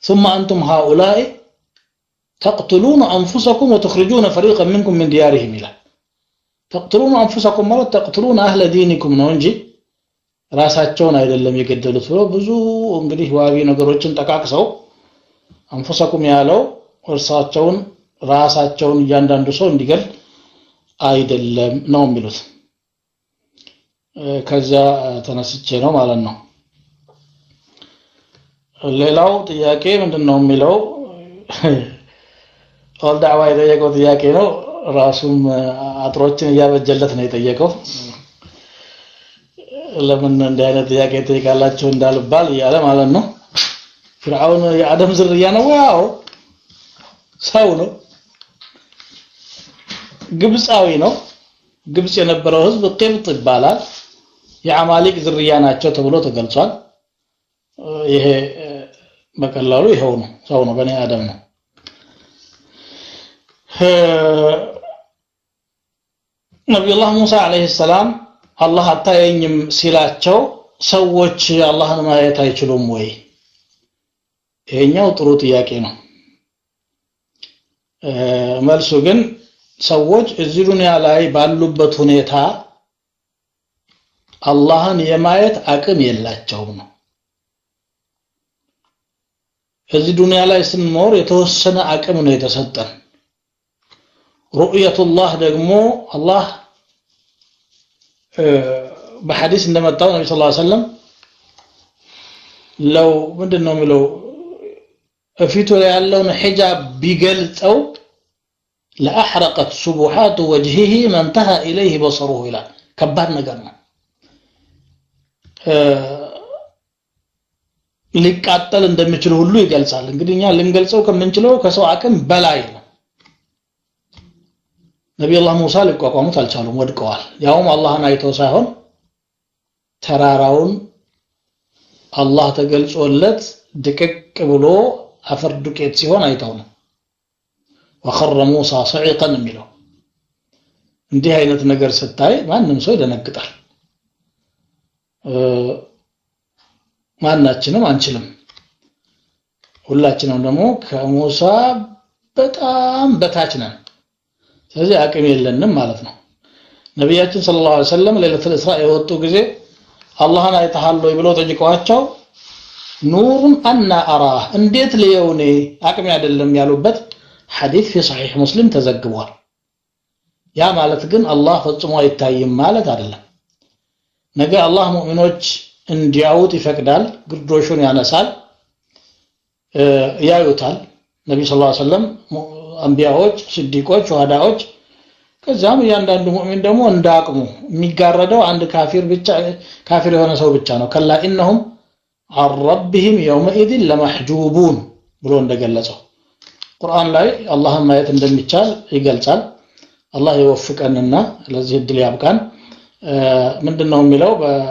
ثم أنتم هؤلاء تقتلون أنفسكم وتخرجون فريقا منكم من ديارهم إلى تقتلون أنفسكم مرة تقتلون أهل دينكم نونجي ራሳቸውን አይደለም የገደሉት ብሎ ብዙ እንግዲህ ዋቢ ነገሮችን ተቃቅሰው አንፈሰኩም ያለው እርሳቸውን ራሳቸውን እያንዳንዱ ሰው እንዲገል አይደለም ነው የሚሉት ከዛ ተነስቼ ነው ማለት ነው ሌላው ጥያቄ ምንድነው የሚለው ኦል ዳዕዋ የጠየቀው ጥያቄ ነው ራሱም አጥሮችን እያበጀለት ነው የጠየቀው ለምን እንደ አይነት ጥያቄ ጠይቃላችሁ እንዳልባል ያለ ማለት ነው ፍርዓውን የአደም ዝርያ ነው ያው ሰው ነው ግብጻዊ ነው ግብጽ የነበረው ህዝብ ቅብጥ ይባላል የአማሊክ ዝርያ ናቸው ተብሎ ተገልጿል ይሄ በቀላሉ ይሄው ነው ሰው ነው በኔ አደም ነው ነብዩላህ ሙሳ አለይሂ ሰላም አላህ አታየኝም ሲላቸው ሰዎች አላህን ማየት አይችሉም ወይ ይሄኛው ጥሩ ጥያቄ ነው መልሱ ግን ሰዎች እዚህ ዱንያ ላይ ባሉበት ሁኔታ አላህን የማየት አቅም የላቸውም ነው እዚህ ዱንያ ላይ ስንኖር የተወሰነ አቅም ነው የተሰጠን ሩእየቱላህ ደግሞ አላህ በሐዲስ እንደመጣው ነብዩ ሰለላሁ ዐለይሂ ወሰለም ለው ምንድነው የሚለው እፊቱ ላይ ያለውን ሒጃብ ቢገልጸው ለአحرقت سبحات وجهه ما انتهى اليه بصره الى ከባድ ነገር ነው ሊቃጠል እንደሚችል ሁሉ ይገልጻል እንግዲህ እኛ ልንገልጸው ከምንችለው ከሰው አቅም በላይ ነው ነብዩላህ ሙሳ ሊቋቋሙት አልቻሉም ወድቀዋል ያውም አላህን አይተው ሳይሆን ተራራውን አላህ ተገልጾለት ድቅቅ ብሎ አፈር ዱቄት ሲሆን አይተው ነው وخر موسى صعقا የሚለው እንዲህ አይነት ነገር ስታይ ማንንም ሰው ይደነግጣል ማናችንም አንችልም ሁላችንም ደግሞ ከሙሳ በጣም በታች ነን ስለዚህ አቅም የለንም ማለት ነው ነብያችን ሰለላሁ ዐለይሂ ወሰለም ለይለቱል ኢስራ የወጡ ጊዜ አላህን አይተሃል ወይ ብለው ጠይቀዋቸው ኑሩን አና አራህ እንዴት ለየውኔ አቅም አይደለም ያሉበት ሐዲስ في صحيح مسلم ተዘግቧል ያ ማለት ግን አላህ ፈጽሞ አይታይም ማለት አይደለም ነገ አላህ ሙእሚኖች እንዲያውት ይፈቅዳል ግርዶሹን ያነሳል ያዩታል ነብዩ ሰለላሁ ዐለይሂ ወሰለም አንቢያዎች ሲዲቆች ወሃዳዎች ከዛም ያንዳንዱ ሙእሚን ደግሞ እንዳቅሙ የሚጋረደው አንድ ካፊር ብቻ ካፊር የሆነ ሰው ብቻ ነው ከላ انهم عن ربهم يومئذ لمحجوبون ብሎ እንደገለጸው ቁርአን ላይ አላህን ማየት እንደሚቻል ይገልጻል አላህ ይወፍቀንና ለዚህ እድል ያብቃን ምንድነው የሚለው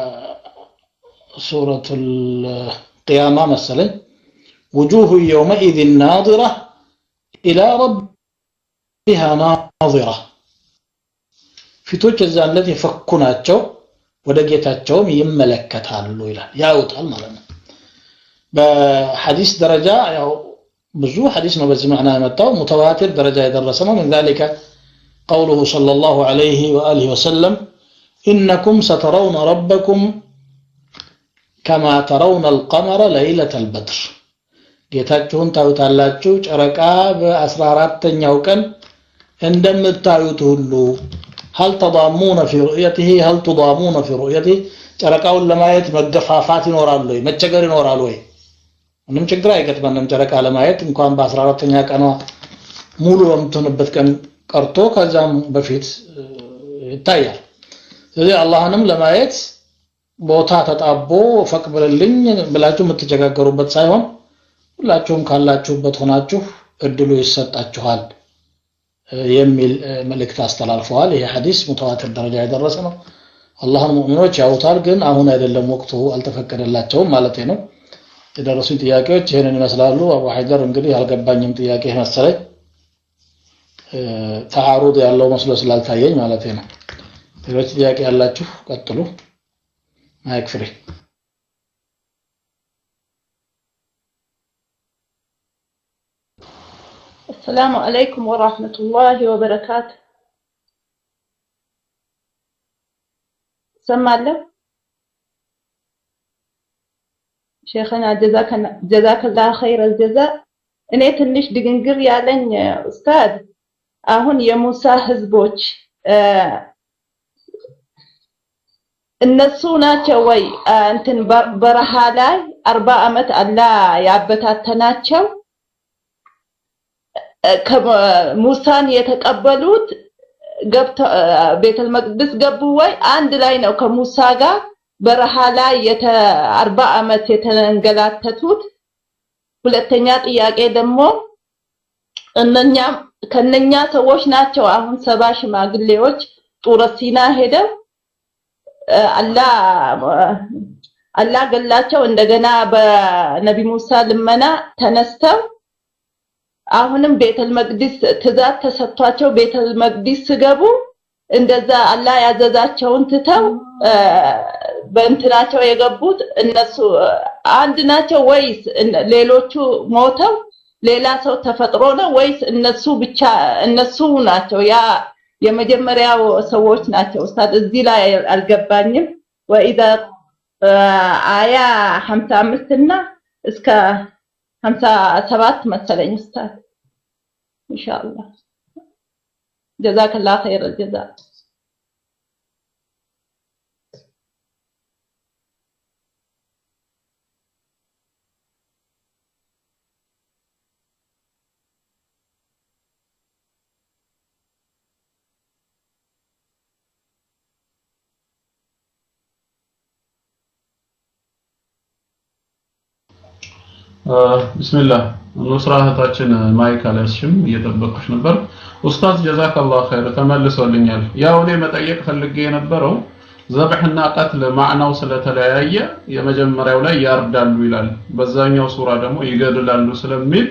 በሱረቱል ቂያማ መሰለኝ وجوه يومئذ ناظرة إلى ربها ناظرة ፊቶች እዛለት ይፈኩናቸው ወደ ጌታቸውም ይመለከታሉ ይላል ያውጣል ማለት ነው በሐዲስ ደረጃ ያው ብዙ ሐዲስ ነው በዚህ ማዕና የመጣው ሙተዋቲር ደረጃ የደረሰ ነው من ذلك قوله صلى الله عليه واله وسلم انكم سترون ربكم كما ترون القمر ليلة البدر ጌታችሁን ታዩታላችሁ ጨረቃ በ14ኛው ቀን እንደምታዩት ሁሉ هل تضامون في رؤيته هل تضامون في رؤيته ጨረቃውን ለማየት መገፋፋት ይኖራል ወይ መቸገር ይኖራል ወይ ምንም ችግር አይገጥመንም ጨረቃ ለማየት እንኳን በ14ኛ ቀኗ ሙሉ በምትሆንበት ቀን ቀርቶ ከዛም በፊት ይታያል ስለዚህ አላህንም ለማየት ቦታ ተጣቦ ፈቅብልልኝ ብላችሁ የምትቸጋገሩበት ሳይሆን ሁላችሁም ካላችሁበት ሆናችሁ እድሉ ይሰጣችኋል የሚል መልእክት አስተላልፈዋል ይሄ ሐዲስ ሙተዋቲር ደረጃ የደረሰ ነው አላህን ሙእሚኖች ያውታል ግን አሁን አይደለም ወቅቱ አልተፈቀደላቸውም ማለት ነው የደረሱ ጥያቄዎች ይሄንን ይመስላሉ አቡ ሀይደር እንግዲህ አልገባኝም ጥያቄ መሰለኝ ተዓሩድ ያለው መስሎ ስላልታየኝ ማለት ነው ሌሎች ጥያቄ ያላችሁ ቀጥሉ ማይክ ፍሪ السلام عليكم ورحمة الله وبركاته. سمع له شيخنا جزاك جزاك الله خير الجزاء. እኔ ትንሽ ድግንግር ያለኝ ኡስታዝ አሁን የሙሳ ህዝቦች እነሱ ናቸው ወይ እንትን በረሃ ላይ አርባ አመት አላህ ያበታተናቸው ሙሳን የተቀበሉት ገብተ ቤተል መቅደስ ገቡ ወይ አንድ ላይ ነው ከሙሳ ጋር በረሃ ላይ የተ አርባ አመት የተንገላተቱት? ሁለተኛ ጥያቄ ደግሞ እነኛ ከነኛ ሰዎች ናቸው አሁን ሰባ ሽማግሌዎች ጡረ ሲና ሄደው አላህ አላህ ገላቸው እንደገና በነቢ ሙሳ ልመና ተነስተው አሁንም ቤተል መቅደስ ትዛት ተሰጥቷቸው ቤተል መቅደስ ሲገቡ እንደዛ አላህ ያዘዛቸውን ትተው በእንትናቸው የገቡት እነሱ አንድ ናቸው ወይስ ሌሎቹ ሞተው ሌላ ሰው ተፈጥሮ ነው ወይስ እነሱ ብቻ እነሱ ናቸው ያ የመጀመሪያው ሰዎች ናቸው? ኡስታዝ እዚህ ላይ አልገባኝም። ወኢዛ አያ ሃምሳ አምስት እና እስከ ሃምሳ ሰባት መሰለኝ ኡስታዝ ኢንሻአላህ ጀዛከላሁ ኸይር الجزاء። ቢስሚላህ ኑስራ እህታችን ማይክ አለሽም እየጠበቅኩሽ ነበር። ኡስታዝ ጀዛከላሁ ኸይር ተመልሶልኛል። ያው እኔ መጠየቅ ፈልጌ የነበረው ዘብህና ቀትል ማዕናው ስለተለያየ የመጀመሪያው ላይ ያርዳሉ ይላል፣ በዛኛው ሱራ ደግሞ ይገድላሉ ስለሚል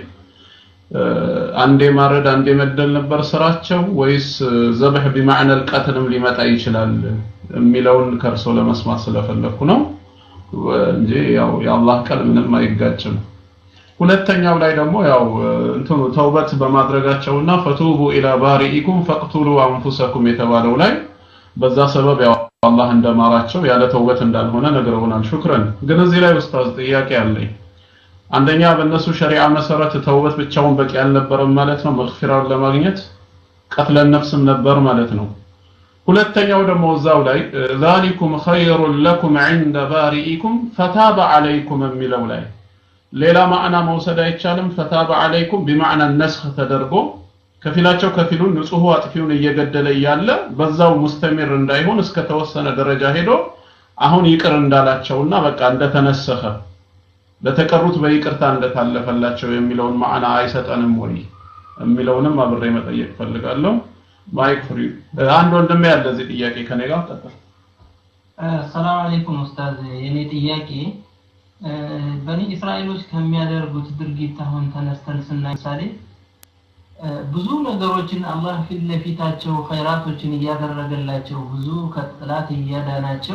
አንዴ ማረድ አንዴ መግደል ነበር ስራቸው ወይስ ዘብህ በማዕና القتልም ሊመጣ ይችላል የሚለውን ከርሶ ለመስማት ስለፈለኩ ነው እንጂ ያው የአላህ ቃል ምንም አይጋጭም። ሁለተኛው ላይ ደግሞ ያው እንትኑ ተውበት በማድረጋቸውና ፈቱቡ ኢላ ባሪኢኩም ፈቅቱሉ አንፉሰኩም የተባለው ላይ በዛ ሰበብ ያው አላህ እንደማራቸው ያለ ተውበት እንዳልሆነ ነግረውናል። ሹክራን። ግን እዚህ ላይ ኡስታዝ ጥያቄ አለኝ። አንደኛ በእነሱ ሸሪዓ መሰረት ተውበት ብቻውን በቂ አልነበረም ማለት ነው መግፊራውን ለማግኘት ቀትለ ነፍስም ነበር ማለት ነው። ሁለተኛው ደግሞ እዛው ላይ ذلكم خير لكم عند بارئكم فتاب عليكم የሚለው ላይ ሌላ ማዕና መውሰድ አይቻልም። فتاب عليكم بمعنى النسخ ተደርጎ ከፊላቸው ከፊሉን ንጹህ አጥፊውን እየገደለ ያለ በዛው ሙስተሚር እንዳይሆን እስከ ተወሰነ ደረጃ ሄዶ አሁን ይቅር እንዳላቸውና በቃ እንደተነሰኸ ለተቀሩት በይቅርታ እንደታለፈላቸው የሚለውን ማዕና አይሰጠንም ወይ የሚለውንም አብሬ መጠየቅ ፈልጋለሁ። ማይክ ፍሪ አንድ ወንድም ያለ እዚህ ጥያቄ ከኔ ጋር ተጠር ሰላም አለይኩም ኡስታዝ የኔ ጥያቄ በኒ እስራኤሎች ከሚያደርጉት ድርጊት አሁን ተነስተን ስናይሳሌ ብዙ ነገሮችን አላህ ፊት ለፊታቸው ኸይራቶችን ያደረገላቸው ብዙ ከጥላት ያዳናቸው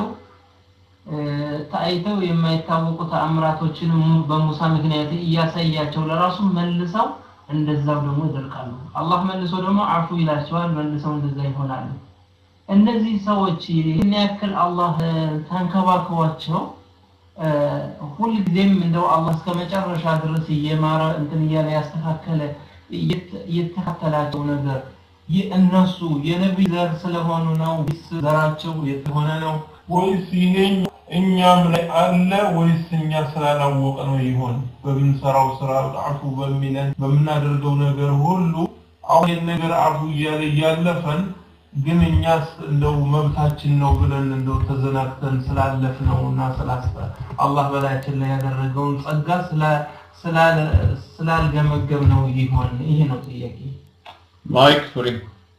ታይተው የማይታወቁ ተአምራቶችን በሙሳ ምክንያት ያሳያቸው ለራሱ መልሰው እንደዛው ደግሞ ይደርቃሉ። አላህ መልሶ ደግሞ አፉ ይላቸዋል መልሰው እንደዛ ይሆናሉ። እነዚህ ሰዎች ይህን ያክል አላህ ተንከባከዋቸው ሁሉ ጊዜም እንደው አላህ እስከመጨረሻ ድረስ እየማረ እንትን እያለ ያስተካከለ የተከተላቸው ነገር የእነሱ የነብይ ዘር ስለሆኑ ነው ዘራቸው የተሆነ ነው ወይስ ይሄን እኛም ላይ አለ ወይስ እኛ ስላላወቀ ነው ይሆን? በምንሰራው ስራ አፉ በሚለን በመናደርገው ነገር ሁሉ አሁን ነገር አፉ እያለ ያለፈን ግን እኛስ እንደው መብታችን ነው ብለን እንደው ተዘናክተን ስላለፍነውና ስላስፈ አላህ በላያችን ላይ ያደረገውን ጸጋ ስለ ስላል ስላልገመገም ነው ይሆን? ይሄ ነው ጥያቄ። ማይክ ፍሪ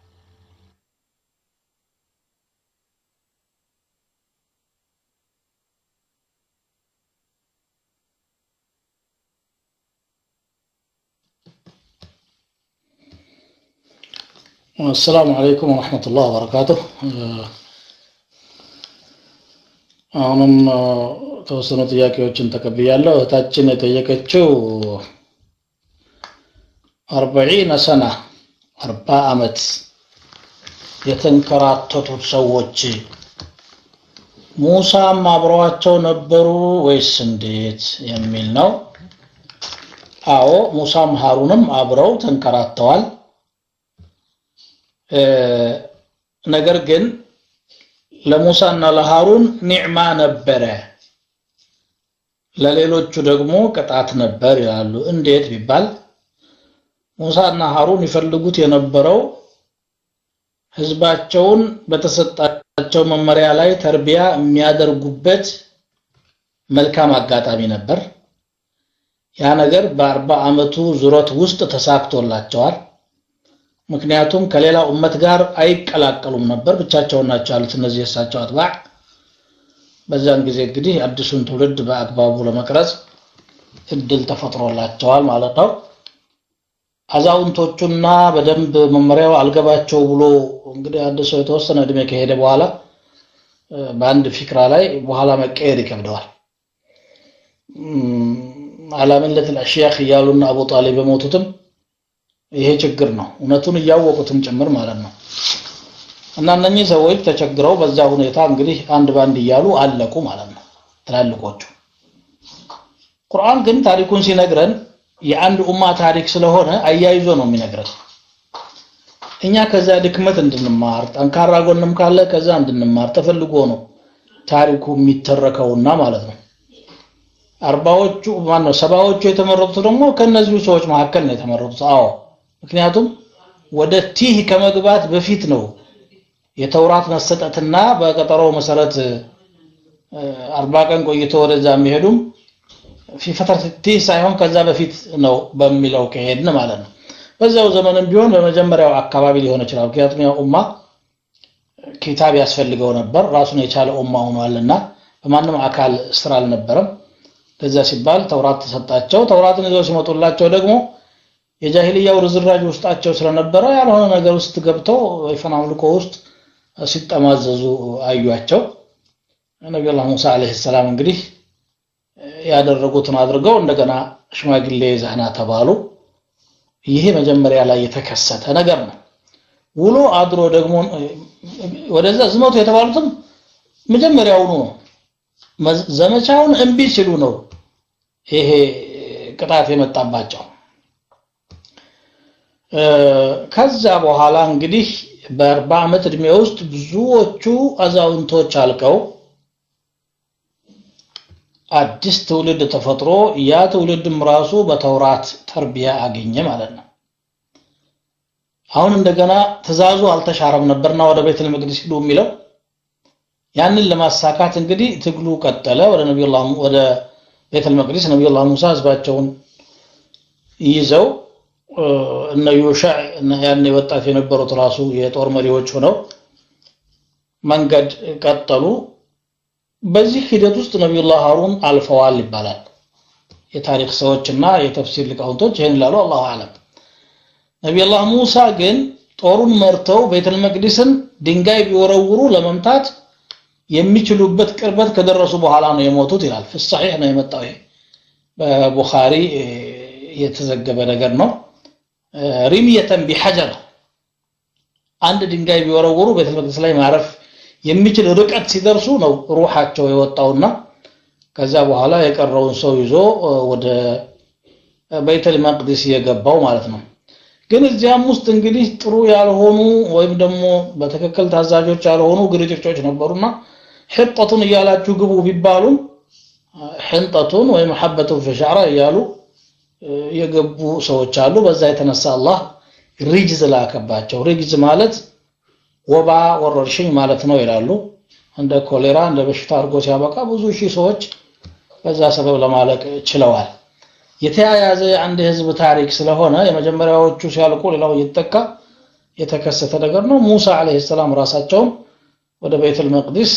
السلام عليكم ورحمة الله وبركاته. አሁንም ተወሰኑ ጥያቄዎችን ተቀብያለሁ። እታችን የጠየቀችው أربعين سنة أربع عمت የተንከራተቱት ሰዎች ሙሳም አብረዋቸው ነበሩ ወይስ እንዴት የሚል ነው አዎ ሙሳም ሃሩንም አብረው ተንከራተዋል ነገር ግን ለሙሳና ለሃሩን ኒዕማ ነበረ ለሌሎቹ ደግሞ ቅጣት ነበር ይላሉ እንዴት ቢባል ሙሳና ሃሩን ይፈልጉት የነበረው ህዝባቸውን በተሰጣቸው መመሪያ ላይ ተርቢያ የሚያደርጉበት መልካም አጋጣሚ ነበር ያ ነገር በ40 አመቱ ዙረት ውስጥ ተሳክቶላቸዋል ምክንያቱም ከሌላ ኡመት ጋር አይቀላቀሉም ነበር ብቻቸውን ናቸው ያሉት እነዚህ የሳቸው አጥባዕ በዛን ጊዜ እንግዲህ አዲሱን ትውልድ በአግባቡ ለመቅረጽ እድል ተፈጥሮላቸዋል ማለት ነው አዛውንቶቹና በደንብ መመሪያው አልገባቸው ብሎ እንግዲህ አዲሱ የተወሰነ እድሜ ከሄደ በኋላ በአንድ ፍክራ ላይ በኋላ መቀየር ይከብደዋል አላመለት الاشياخ ያሉና አቡ ጣሊብ በሞቱትም ይሄ ችግር ነው እነቱን ያወቁትም ጭምር ማለት ነው እና እነኚህ ሰዎች ተቸግረው በዛ ሁኔታ እንግዲህ አንድ ባንድ ይያሉ አለቁ ማለት ነው ትላልቆቹ ቁርአን ግን ታሪኩን ሲነግረን የአንድ ኡማ ታሪክ ስለሆነ አያይዞ ነው የሚነግረን እኛ ከዛ ድክመት እንድንማር ጠንካራ ጎንም ካለ ከዛ እንድንማር ተፈልጎ ነው ታሪኩ የሚተረከውና ማለት ነው አርባዎቹ ማነው ሰባዎቹ የተመረጡት ደግሞ ከነዚህ ሰዎች መካከል ነው የተመረጡት አዎ ምክንያቱም ወደ ቲህ ከመግባት በፊት ነው የተውራት መሰጠትና በቀጠሮው መሰረት አርባ ቀን ቆይቶ ወደዛ የሚሄዱም في فترة ቲህ ሳይሆን ከዛ በፊት ነው በሚለው ከሄድን ማለት ነው በዛው ዘመንም ቢሆን በመጀመሪያው አካባቢ ሊሆን ይችላል ምክንያቱም ያ ኡማ ኪታብ ያስፈልገው ነበር ራሱን የቻለ ኡማ ሆኗልና በማንም አካል ስራ አልነበረም ለዛ ሲባል ተውራት ተሰጣቸው ተውራትን ይዘው ሲመጡላቸው ደግሞ የጃሂልያው ርዝራጅ ውስጣቸው ስለነበረ ያልሆነ ነገር ውስጥ ገብተው ይፈናምልኮ ውስጥ ሲጠማዘዙ አዩአቸው ነብዩ ሙሳ አለይሂ ሰላም እንግዲህ ያደረጉትን አድርገው እንደገና ሽማግሌ ዛህና ተባሉ ይሄ መጀመሪያ ላይ የተከሰተ ነገር ነው ውሎ አድሮ ደግሞ ወደዛ ዝመቱ የተባሉትም መጀመሪያው ነው ዘመቻውን እንቢ ሲሉ ነው ይሄ ቅጣት የመጣባቸው ከዛ በኋላ እንግዲህ በ40 አመት እድሜ ውስጥ ብዙዎቹ አዛውንቶች አልቀው አዲስ ትውልድ ተፈጥሮ ያ ትውልድም ራሱ በተውራት ተርቢያ አገኘ ማለት ነው አሁን እንደገና ተዛዙ አልተሻረም ነበርና ወደ ቤተል መቅደስ ሄዱ የሚለው ያንን ለማሳካት እንግዲህ ትግሉ ቀጠለ ወደ ነብዩላህ ወደ ቤተል መቅደስ ነብዩላህ ሙሳ ህዝባቸውን ይዘው እነ ዩሻዕ እና ያኔ ወጣት የነበሩት ራሱ የጦር መሪዎች ሆነው መንገድ ቀጠሉ በዚህ ሂደት ውስጥ ነብዩላህ ሃሩን አልፈዋል ይባላል የታሪክ ሰዎችና የተፍሲር ሊቃውንቶች ይሄን ይላሉ አላሁ አለም ነብዩላህ ሙሳ ግን ጦሩን መርተው ቤተል መቅደስን ድንጋይ ቢወረውሩ ለመምታት የሚችሉበት ቅርበት ከደረሱ በኋላ ነው የሞቱት ይላል ፍሳሂህ ነው የመጣው ይሄ በቡኻሪ የተዘገበ ነገር ነው ሪሚየተን ቢሐጀር አንድ ድንጋይ ቢወረውሩ ቤተል መቅደስ ላይ ማረፍ የሚችል ርቀት ሲደርሱ ነው ሩሃቸው የወጣውና ከዛ በኋላ የቀረውን ሰው ይዞ ወደ ቤተል መቅደስ የገባው ማለት ነው ግን እዚያም ውስጥ እንግዲህ ጥሩ ያልሆኑ ወይም ደግሞ በተከከል ታዛዦች ያልሆኑ ግርጭጮች ነበሩና ሕጠቱን ይያላችሁ ግቡ ቢባሉም ሕንጠቱን ወይ መሐበቱን ፍሻራ ይያሉ የገቡ ሰዎች አሉ በዛ የተነሳ አላህ ሪጅዝ ላከባቸው ሪጅዝ ማለት ወባ ወረርሽኝ ማለት ነው ይላሉ እንደ ኮሌራ እንደ በሽታ አርጎ ሲያበቃ ብዙ ሺህ ሰዎች በዛ ሰበብ ለማለቅ ችለዋል የተያያዘ አንድ ህዝብ ታሪክ ስለሆነ የመጀመሪያዎቹ ሲያልቁ ሌላው ይተካ የተከሰተ ነገር ነው ሙሳ አለይሂ ሰላም ራሳቸው ወደ ቤተል መቅደስ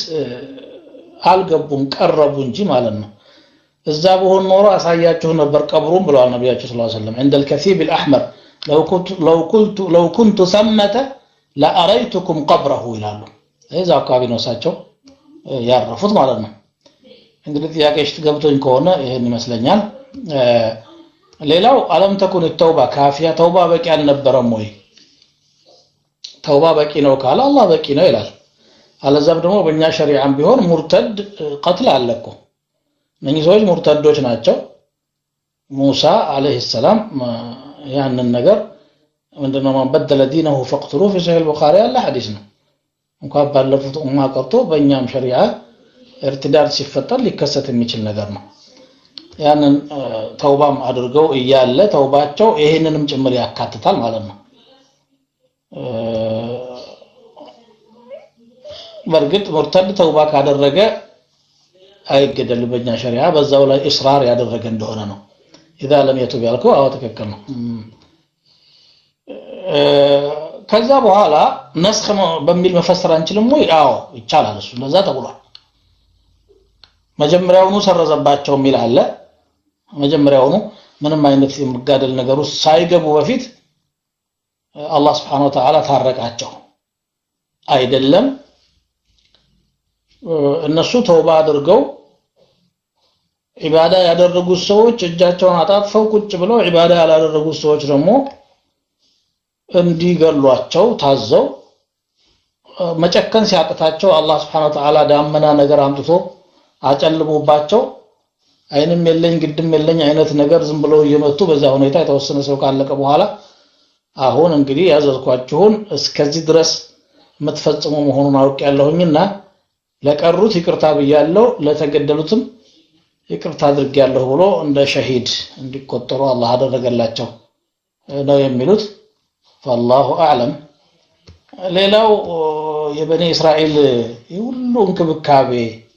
አልገቡም ቀረቡ እንጂ ማለት ነው እዛ በሆነ ኖሮ አሳያችሁ ነበር ቀብሩን ብለዋል ነብያችን ሰለላሁ ዐለይሂ ወሰለም عند الكثيب الاحمر لو كنت لو كنت لو كنت ثمة لاريتكم قبره ይላሉ እዛ አካባቢ ነው ሳቸው ያረፉት ማለት ነው እንግዲህ ጥያቄሽ ገብቶኝ ከሆነ ይሄን ይመስለኛል ሌላው አለም ተኩን التوبه ካፊያ ተውባ በቂ አልነበረም ወይ ተውባ በቂ ነው ካለ አላህ በቂ ነው ይላል አለዛም ደግሞ በእኛ ሸሪዓም ቢሆን ሙርተድ قتل አለኮ እነዚህ ሰዎች ሙርተዶች ናቸው ሙሳ አለይሂ ሰላም ያንን ነገር ምንድነው ማን በደለ ዲነሁ فقتلوا في صحيح البخاري ያለ ሐዲስ ነው እንኳን ባለፉት ኡማ ቀርቶ በእኛም ሸሪዓ እርትዳድ ሲፈጠር ሊከሰት የሚችል ነገር ነው ያንን ተውባም አድርገው እያለ ተውባቸው ይሄንንም ጭምር ያካትታል ማለት ነው በርግጥ ሙርተድ ተውባ ካደረገ አይገደል በእኛ ሸሪዓ በዛው ላይ እስራር ያደረገ እንደሆነ ነው اذا لم يتوب ያልከው አዎ ተከከለ ነው ከዛ በኋላ ነስخ በሚል መፈሰር አንችልም ወይ አዎ ይቻላል እሱ ለዛ ተብሏል መጀመሪያውኑ ሰረዘባቸው ሚል አለ መጀመሪያውኑ ምንም አይነት የምጋደል ነገር ውስጥ ሳይገቡ በፊት አላህ Subhanahu Wa Ta'ala ታረቃቸው አይደለም እነሱ ተውባ አድርገው ኢባዳ ያደረጉ ሰዎች እጃቸውን አጣጥፈው ቁጭ ብለው ኢባዳ ያላደረጉ ሰዎች ደግሞ እንዲገሏቸው ታዘው መጨከን ሲያቅታቸው አላህ Subhanahu Wa Ta'ala ዳመና ነገር አምጥቶ አጨልሞባቸው አይንም የለኝ ግድም የለኝ አይነት ነገር ዝም ብለው እየመጡ በዛ ሁኔታ የተወሰነ ሰው ካለቀ በኋላ አሁን እንግዲህ ያዘዝኳችሁን እስከዚህ ድረስ መተፈጽሙ መሆኑን አውቄያለሁኝና ለቀሩት ይቅርታ ብያለሁ ለተገደሉትም ይቅርታ አድርጌያለሁ ብሎ እንደ ሸሂድ እንዲቆጠሩ አላህ አደረገላቸው ነው የሚሉት فالله اعلم ሌላው የበኒ እስራኤል ሁሉ እንክብካቤ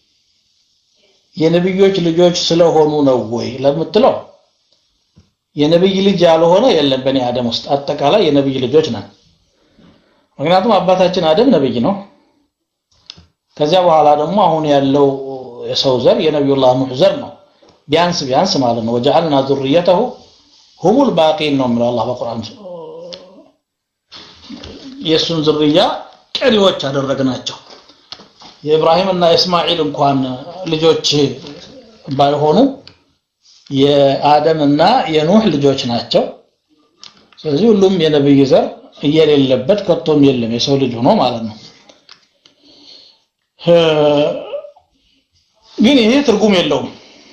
የነብዮች ልጆች ስለሆኑ ነው ወይ ለምትለው የነብይ ልጅ ያልሆነ የለም በኒ አደም ውስጥ አጠቃላይ የነብይ ልጆች ናቸው ምክንያቱም አባታችን አደም ነብይ ነው ከዚያ በኋላ ደግሞ አሁን ያለው የሰው ዘር የነብዩላህ ኑህ ዘር ነው ቢያንስ ቢያንስ ማለት ነው ወጀዐልና ذريته هم الباقين ነው የሚለው አላህ በቁርአን የሱን ዝርያ ቀሪዎች አደረግናቸው የኢብራሂም እና እስማኤል እንኳን ልጆች ባይሆኑ የአደም እና የኑህ ልጆች ናቸው ስለዚህ ሁሉም የነብይ ዘር እየሌለበት ከቶም የለም የሰው ልጅ ሆኖ ማለት ነው ግን ይሄ ትርጉም የለውም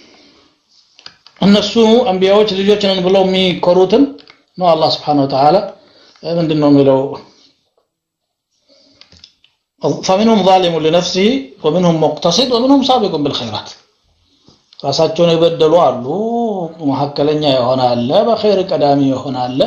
እነሱ አንቢያዎች ልጆች ነን ብለው የሚቆሩትን ነው አላህ Subhanahu Wa Ta'ala ምንድነው የሚለው فمنهم ظالم لنفسه ومنهم مقتصد ومنهم سابق بالخيرات ራሳቸውን የበደሉ አሉ መሐከለኛ የሆነ አለ በخير ቀዳሚ የሆነ አለ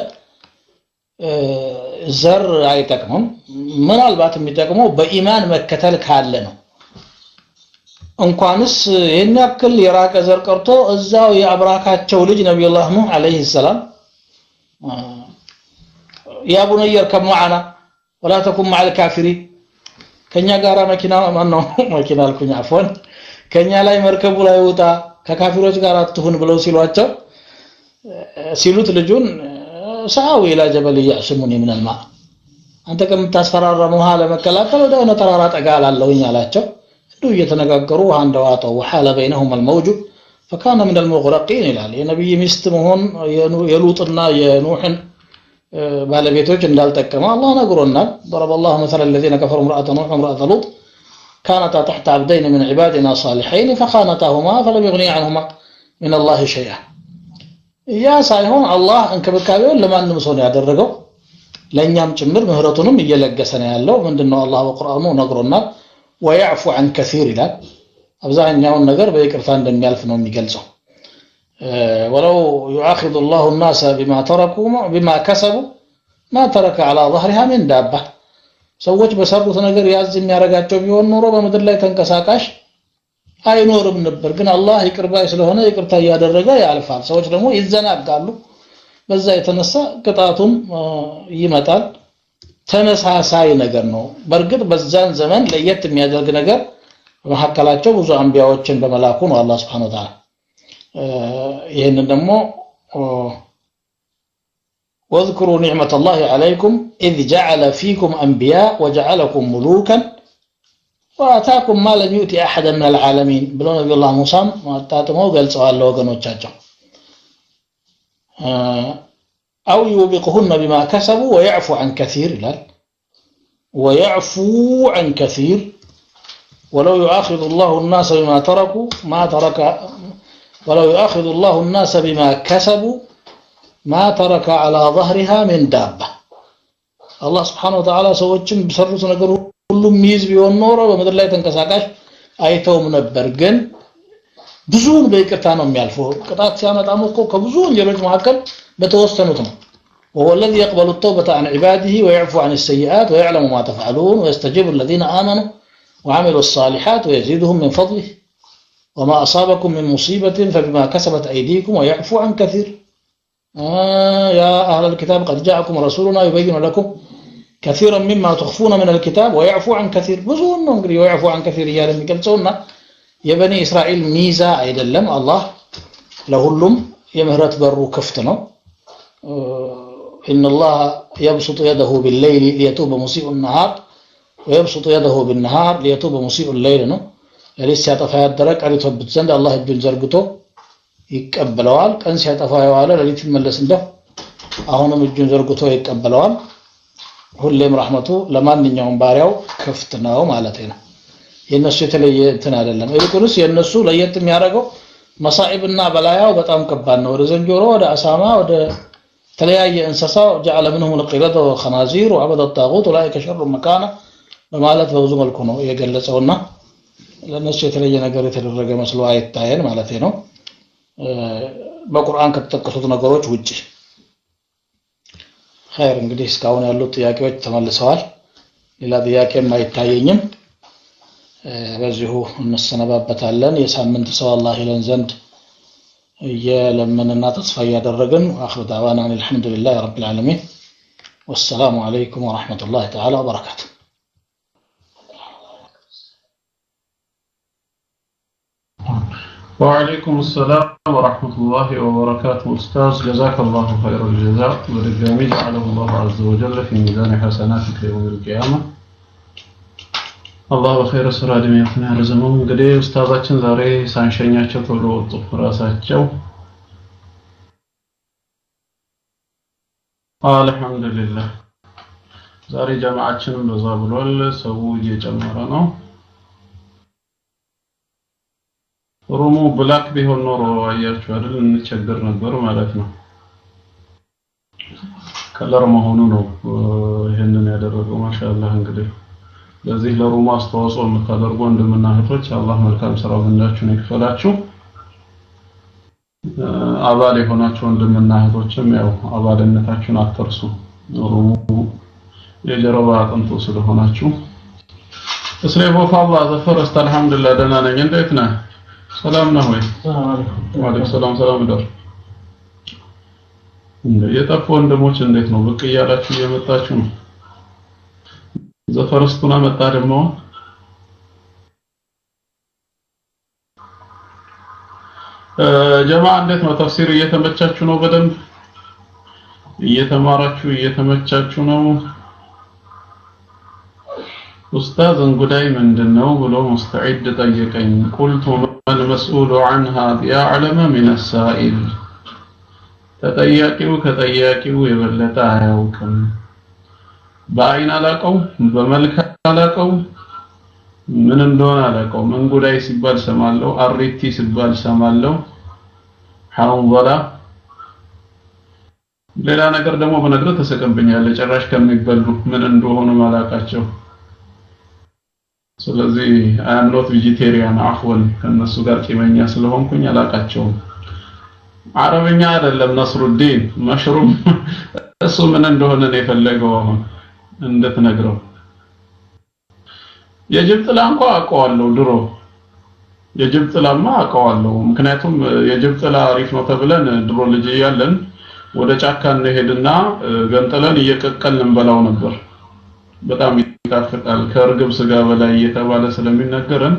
ዘር አይጠቅሙም ምናልባት የሚጠቅመው በኢማን መከተል ካለ ነው እንኳንስ ይሄን ያክል የራቀ ዘር ቀርቶ እዛው የአብራካቸው ልጅ ነብዩላህ ኑህ አለይሂ ሰላም ያ ቡነየ ርከብ معنا ولا تكن مع الكافرين ከኛ ጋራ መኪና ማን ነው መኪና አልኩኝ አፎን ከኛ ላይ መርከቡ ላይ ወጣ ከካፊሮች ጋር አትሁን ብለው ሲሏቸው ሲሉት ልጁን ሰዓው ኢላ ጀበል ያስሙኒ من الماء አንተ ከምታስፈራራ ውሃ ለመከላከል ወደ እነ ተራራ ጠጋላለሁኝ አላቸው እንዱ እየተነጋገሩ አንድ ዋጣው وحال بينهما الموج فكان من المغرقين ይላል የነብይ ሚስት መሆን የሉጥና የኑህን ባለቤቶች እንዳልተቀማ አላህ ነግሮናል ضرب الله مثلا الذين كفروا امرأة نوح وامرأة لوط كانتا تحت عبدين من عبادنا صالحين فخانتاهما فلم يغني عنهما من الله شيئا يا ሳይሆን አላህ እንከብካቤውን ለማንም ሰው ያደረገው ለኛም ጭምር ምህረቱንም እየለገሰነ ያለው ምንድነው አላህ በቁርአኑ ነግሮናል ويعفو عن كثير ይላል አብዛኛውን ነገር በይቅርታ እንደሚያልፍ ነው የሚገልጸው ولو يؤاخذ الله الناس بما تركوا بما كسبوا ما ترك على ظهرها من دابة ሰዎች በሰሩት ነገር ያዝ የሚያረጋቸው ቢሆን ኖሮ በመድር ላይ ተንቀሳቃሽ አይኖርም ነበር ግን አላህ ይቅርባይ ስለሆነ ይቅርታ ያደረገ ያልፋል ሰዎች ደግሞ ይዘናጋሉ በዛ የተነሳ ቅጣቱን ይመጣል ተመሳሳይ ነገር ነው በርግጥ በዛን ዘመን ለየት የሚያደርግ ነገር በመሐከላቸው ብዙ አንቢያዎችን በመላኩ ነው አላህ Subhanahu Wa Ta'ala ይሄንን ደግሞ واذكروا نعمة الله عليكم إذ جعل فيكم أنبياء وجعلكم ملوكا وآتاكم ما لم يؤتي أحدا من العالمين بلون نبي الله موسى واتاتمو قال سؤال لوغنوچاچو أو يوبقهن بما كسبوا ويعفو عن كثير لا ويعفو عن كثير ولو يؤاخذ الله الناس بما تركوا ما ترك ولو يؤاخذ الله الناس بما كسبوا ما ترك على ظهرها من دابة الله سبحانه وتعالى سوچن بسرت ነገር ሁሉም ሚዝ ቢሆን ኖሮ በመድር ላይ ተንቀሳቃሽ አይተውም ነበር ግን ብዙውን በይቅርታ ነው የሚያልፈው ቅጣት ሲያመጣም እኮ ከብዙ ወንጀሎች መካከል በተወሰኑት ነው وهو الذي يقبل التوبة عن عباده ويعفو عن السيئات ويعلم ما تفعلون ويستجيب الذين آمنوا وعملوا الصالحات ويزيدهم من فضله وما أصابكم من مصيبة فبما كسبت أيديكم ويعفو عن كثير آه يا أهل الكتاب قد جاءكم رسولنا يبين لكم كثيرا مما تخفون من الكتاب ويعفو عن كثير بزون نقري ويعفو عن كثير يا رب قلتونا يا بني إسرائيل ميزة أيدلم الله لهلم يمهرت برو كفتنا آه إن الله يبسط يده بالليل ليتوب مسيء النهار ويبسط يده بالنهار ليتوب مسيء الليل نو ليس يطفى يدرك على يتوبت زند الله يدين زرقته يقبلوال كان سيطفى يوالا لليت يملس انده አሁንም እጁን ዘርግቶ ይቀበለዋል ሁሌም ረህመቱ ለማንኛውም ባሪያው ክፍት ነው ማለት ነው የነሱ የተለየ እንትን አይደለም ይልቁንስ የነሱ ለየት የሚያደርገው መሳኢብና በላያው በጣም ከባድ ነው ወደ ዘንጆሮ ወደ አሳማ ወደ ተለያየ እንስሳ جعل منهم القردة والخنازير وعبد الطاغوت اولئك شر مكانه በማለት በብዙ መልኩ ነው የገለጸውና ለነሱ የተለየ ነገር የተደረገ መስሎ አይታየን ማለት ነው በቁርአን ከተጠቀሱት ነገሮች ውጪ خير እንግዲህ እስካሁን ያሉት ጥያቄዎች ተመልሰዋል ሌላ ጥያቄም አይታየኝም በዚሁ እንሰነባበታለን የሳምንት ሰው አላህ ይለን ዘንድ يلمننا تصفيا درجن واخر دعوانا ان الحمد لله رب العالمين والسلام عليكم ورحمه الله تعالى وبركاته وعليكم السلام ورحمه الله وبركاته استاذ جزاك الله خير الجزاء ورجامي جعله الله عز وجل في ميزان حسناتك يوم القيامه الله بخير سرا دمياتنا رزمو እንግዲህ ኡስታዛችን ዛሬ ሳንሸኛቸው ቶሎ ወጡ ራሳቸው አልহামዱሊላህ ዛሬ ጀማዓችንም በዛ ብሏል ሰው እየጨመረ ነው ሩሙ ብላክ ቢሆን ኖሮ አያችሁ አይደል እንቸገር ነበር ማለት ነው ከለር መሆኑ ነው ይሄንን ያደረገው ማሻአላህ እንግዲህ ለዚህ ለሩማ አስተዋጽኦ የምታደርጉ ወንድምና እህቶች አላህ መልካም ስራ ወንዳችሁን ይክፈላችሁ አባል የሆናችሁ ወንድምና እህቶችም ያው አባልነታችሁን አትርሱ ሩሙ የጀርባ አጥንቱ ስለሆናችሁ እስሌቦ ፋላ ዘፈረስት አልহামዱሊላህ ደህና ነኝ እንዴት ነህ ሰላም ነው ወይ ሰላም አለይኩም ወአለይኩም ሰላም ሰላም ደር እንዴ የጠፉ ወንድሞች እንዴት ነው ብቅ እያላችሁ እየመጣችሁ ነው ዘፈረስቱና መጣ ደግሞ ጀማዓ እንዴት ነው ተፍሲር እየተመቻችሁ ነው በደንብ እየተማራችሁ እየተመቻችሁ ነው ኡስታዝ እንጉዳይ ምንድነው ብሎ ሙስተዒድ ጠየቀኝ ቁልቱ ማን መስኡሉ عنها يعلم من السائل ተጠያቂው ከጠያቂው የበለጠ አያውቅም በአይን አላቀው በመልክ አላቀው ምን እንደሆነ አላቀው መንጉዳይ ሲባል ሰማለው አሪቲ ሲባል ሰማለው ሐንዘላ ሌላ ነገር ደግሞ በነገር ተሰቀምብኛል ጭራሽ ከሚበሉ ምን እንደሆነ ማላቃቸው ስለዚህ I am not vegetarian አፍወን ከነሱ ጋር ቂመኛ ስለሆንኩኝ አላቃቸው አረብኛ አይደለም ነስሩዲን መሽሩም እሱ ምን እንደሆነ ነው የፈለገው አሁን እንደተነገረው የጅብጥ ላንኳ አቀዋለሁ ድሮ የጅብጥ ላማ አቀዋለሁ ምክንያቱም የጅብጥ ላ አሪፍ ነው ተብለን ድሮ ልጅ ያለን ወደ ጫካ እንሄድና ገንጠለን እየቀቀልን እንበላው ነበር በጣም ይጣፍጣል ከርግብ ስጋ በላይ እየተባለ ስለሚነገረን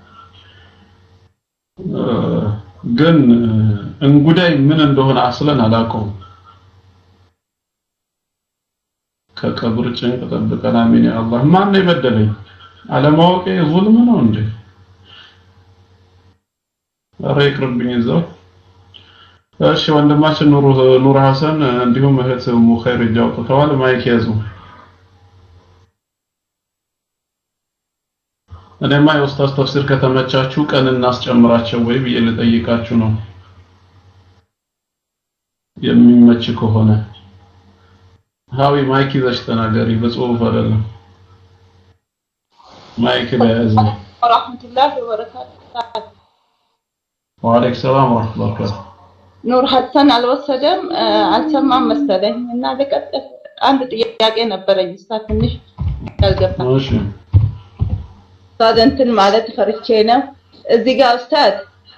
ግን እንጉዳይ ምን እንደሆነ አስለን አላቀው ከቀብር ጭንቅ ተጠብቀና ምን ያ አላህ ማን ነው ይበደለኝ አለማወቄ ዙልም ነው እንዴ ረይቅርብኝ እዛው እሺ ወንድማችን ኑሩ ኑር ሐሰን እንዲሁም እህት ሙኸይር ጃውተዋል ማይክ ያዙ እኔማ የኡስታዝ ተፍሲር ከተመቻችሁ ቀን እናስጨምራቸው ወይ ብዬ ልጠይቃችሁ ነው የሚመች ከሆነ ሃዊ ማይክ ይዘሽ ተናገሪ በጽሁፍ አይደለም ማይክ ለያዝ ወራህመቱላሂ ወበረካቱ ወአለይኩም ሰላም ወራህመቱላሂ ወበረካቱ ኑር ሐሰን አልወሰደም አልሰማም መሰለኝ እና ለቀጥታ አንድ ጥያቄ ነበረኝ ኡስታዝ ትንሽ ያልገባ እሺ ኡስታዝ እንትን ማለት ፈርቼ ነው እዚህ ጋር ኡስታዝ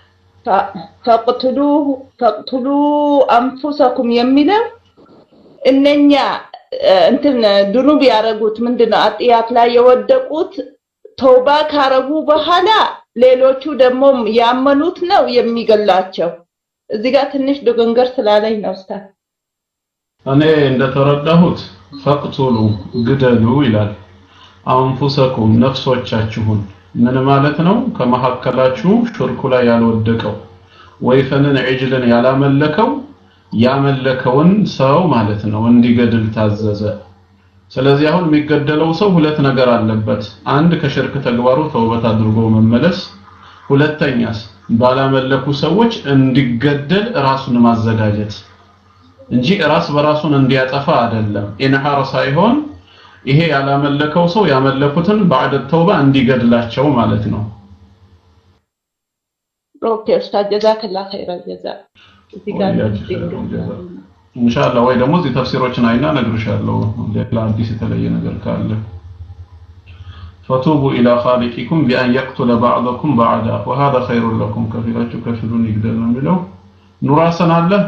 ተቅትሉ ተቅትሉ አንፉሰኩም የሚለው እነኛ እንትን ድኑብ ያረጉት ምንድነው አጥያት ላይ የወደቁት ተውባ ካረጉ በኋላ ሌሎቹ ደግሞ ያመኑት ነው የሚገላቸው እዚህ ጋር ትንሽ ድግንገር ስላለኝ ነው ኡስታዝ እኔ እንደተረዳሁት ፈቅቱሉ ግደሉ ይላል አንፉሰኩም ነፍሶቻችሁን ምን ማለት ነው ከመሐከላችሁ ሽርኩ ላይ ያልወደቀው ወይፈንን ዒጅልን ያላመለከው ያመለከውን ሰው ማለት ነው እንዲገድል ታዘዘ ስለዚህ አሁን የሚገደለው ሰው ሁለት ነገር አለበት አንድ ከሽርክ ተግባሩ ተውበት አድርጎ መመለስ ሁለተኛስ ባላመለኩ ሰዎች እንዲገደል ራሱን ማዘጋጀት እንጂ ራስ በራሱን እንዲያጠፋ አይደለም ኢንሃር ሳይሆን ይሄ ያላመለከው ሰው ያመለኩትን بعد ተውባ እንዲገድላቸው ማለት ነው ኦኬ ኡስታዝ ጀዛከላህ ኸይራል ጀዛ ኢንሻአላህ ወይ ደግሞ እዚህ ተፍሲሮችን አይና ነግርሻለሁ ሌላ አዲስ የተለየ ነገር ካለ فتوبوا إلى خالقكم بأن يقتل بعضكم بعضا وهذا خير لكم كفيلاتكم كفلون يقدرون بلو نراسنا الله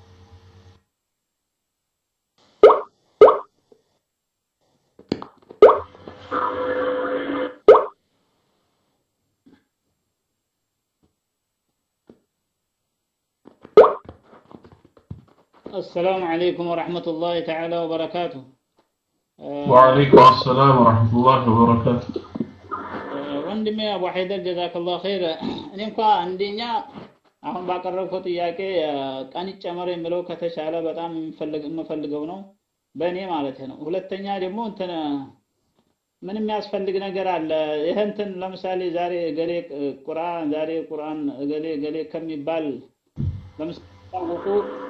السلام عليكم ورحمة الله تعالى وبركاته وعليكم السلام ورحمة الله وبركاته ወንድሜ አቡ ሀይደር ጀዛከላሁ ኸይር እኔ እንኳን አንደኛ አሁን ባቀረብኩት ጥያቄ ቀን ይጨመር የሚለው ከተቻለ በጣም የምፈልግ የምፈልገው ነው በእኔ ማለት ነው ሁለተኛ ደግሞ እንትን ምን የሚያስፈልግ ነገር አለ ይሄ እንትን ለምሳሌ ዛሬ ገሌ ቁርአን ዛሬ ቁርአን ገሌ ገሌ ከሚባል ለምሳሌ ታውቁ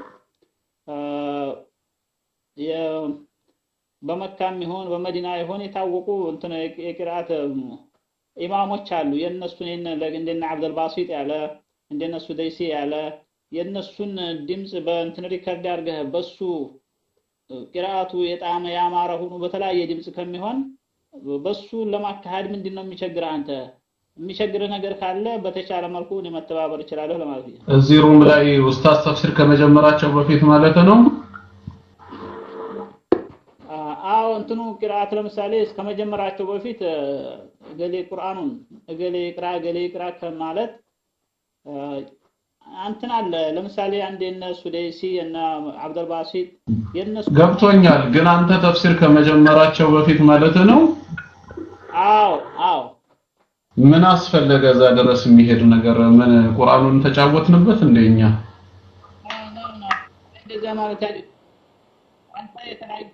የ በመካም ይሁን በመዲና ይሁን የታወቁ እንትን የቂራአት ኢማሞች አሉ የነሱን እንደነ አብዱል ባሲጥ ያለ እንደነሱ ደይሲ ያለ የነሱን ድምጽ በእንትን ሪከርድ አድርገህ በሱ ቂራአቱ የጣመ ያማረ ሆኖ በተለያየ ድምጽ ከሚሆን በሱ ለማካሄድ ምንድነው የሚቸግር አንተ የሚቸግር ነገር ካለ በተቻለ መልኩ ለመተባበር ይችላል ለማለት ነው እዚህ ሩም ላይ ኡስታዝ ተፍሲር ከመጀመራቸው በፊት ማለት ነው አው እንትኑ ቂራአት ለምሳሌ ከመጀመራቸው በፊት ገሌ ቁርአኑን ገሌ ይቅራ ገሌ ይቅራ ከማለት አንተን አለ ለምሳሌ አንድ የነሱ ደይሲ እና አብዱል ባሲጥ የነሱ ገብቶኛል ግን አንተ ተፍሲር ከመጀመራቸው በፊት ማለት ነው አው አው ምን አስፈለገ እዛ ድረስ የሚሄድ ነገር ምን ቁርአኑን ተጫወትንበት እንደኛ እንደዛ ማለት አይደል አንተ የተለያዩ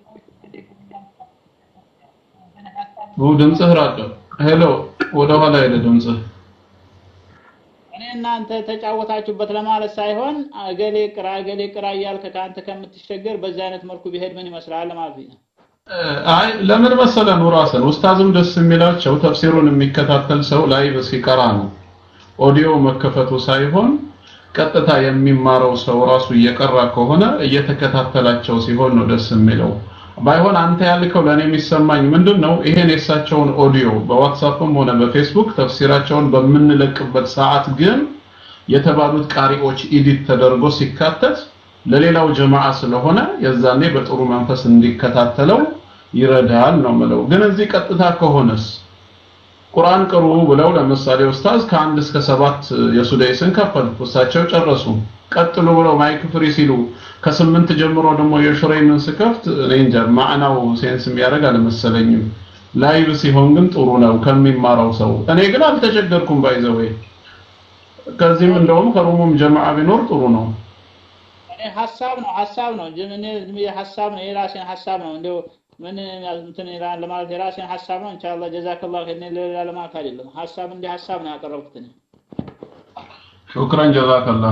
ነው ድምጽህ ራቀ ሄሎ ወደ ኋላ ሄደ ድምጽህ እኔ እናንተ ተጫወታችሁበት ለማለት ሳይሆን አገሌ ቅራ አገሌ ቅራ ያልከ ካንተ ከምትሸገር በዛ አይነት መልኩ ቢሄድ ምን ይመስላል ማለት ነው አይ ለምን መሰለ ነው ራስን ኡስታዝም ደስ የሚላቸው ተፍሲሩን የሚከታተል ሰው ላይ በሲቀራ ነው ኦዲዮ መከፈቱ ሳይሆን ቀጥታ የሚማረው ሰው ራሱ እየቀራ ከሆነ እየተከታተላቸው ሲሆን ነው ደስ የሚለው ባይሆን አንተ ያልከው ለኔ የሚሰማኝ ምንድነው ይሄን የሳቸውን ኦዲዮ በዋትስአፕም ሆነ በፌስቡክ ተፍሲራቸውን በመንለቅበት ሰዓት ግን የተባሉት ቃሪዎች ኤዲት ተደርጎ ሲካተት ለሌላው ጀማዓ ስለሆነ የዛኔ በጥሩ መንፈስ እንዲከታተለው ይረዳል ነው ማለት ግን እዚህ ቀጥታ ከሆነስ ቁርአን ቅሩ ብለው ለምሳሌ ኡስታዝ ከአንድ እስከ ሰባት የሱዳይስን ከፈሉ እሳቸው ጨረሱ ቀጥሉ ብለው ማይክ ፍሪ ሲሉ ከስምንት ጀምሮ ደግሞ የሹራይምን ስከፍት ሬንጀ ማዕናው ሴንስ የሚያደርግ አልመሰለኝም ላይቭ ሲሆን ግን ጥሩ ነው ከሚማራው ሰው እኔ ግን አልተቸገርኩም ባይዘው ከዚህም እንደውም ከሩሙም ጀማዓ ቢኖር ጥሩ ነው ሐሳብ ነው ሐሳብ ነው እንጂ ምን ምን ሐሳብ ነው የራሴን ሐሳብ ነው እንደው ምን እንትን ይላል ለማለት የራሴን ሐሳብ ነው ኢንሻአላህ ጀዛከላሁ ኸይር ሌላ ለማለት አይደለም ሐሳብ እንደ ሐሳብ ነው ያቀረብኩት እኔ ሹክራን ጀዛከላህ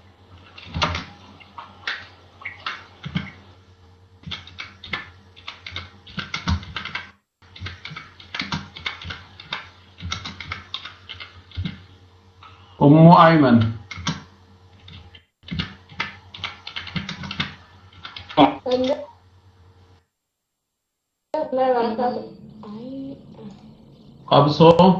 ኡሙ አይመን አብሶ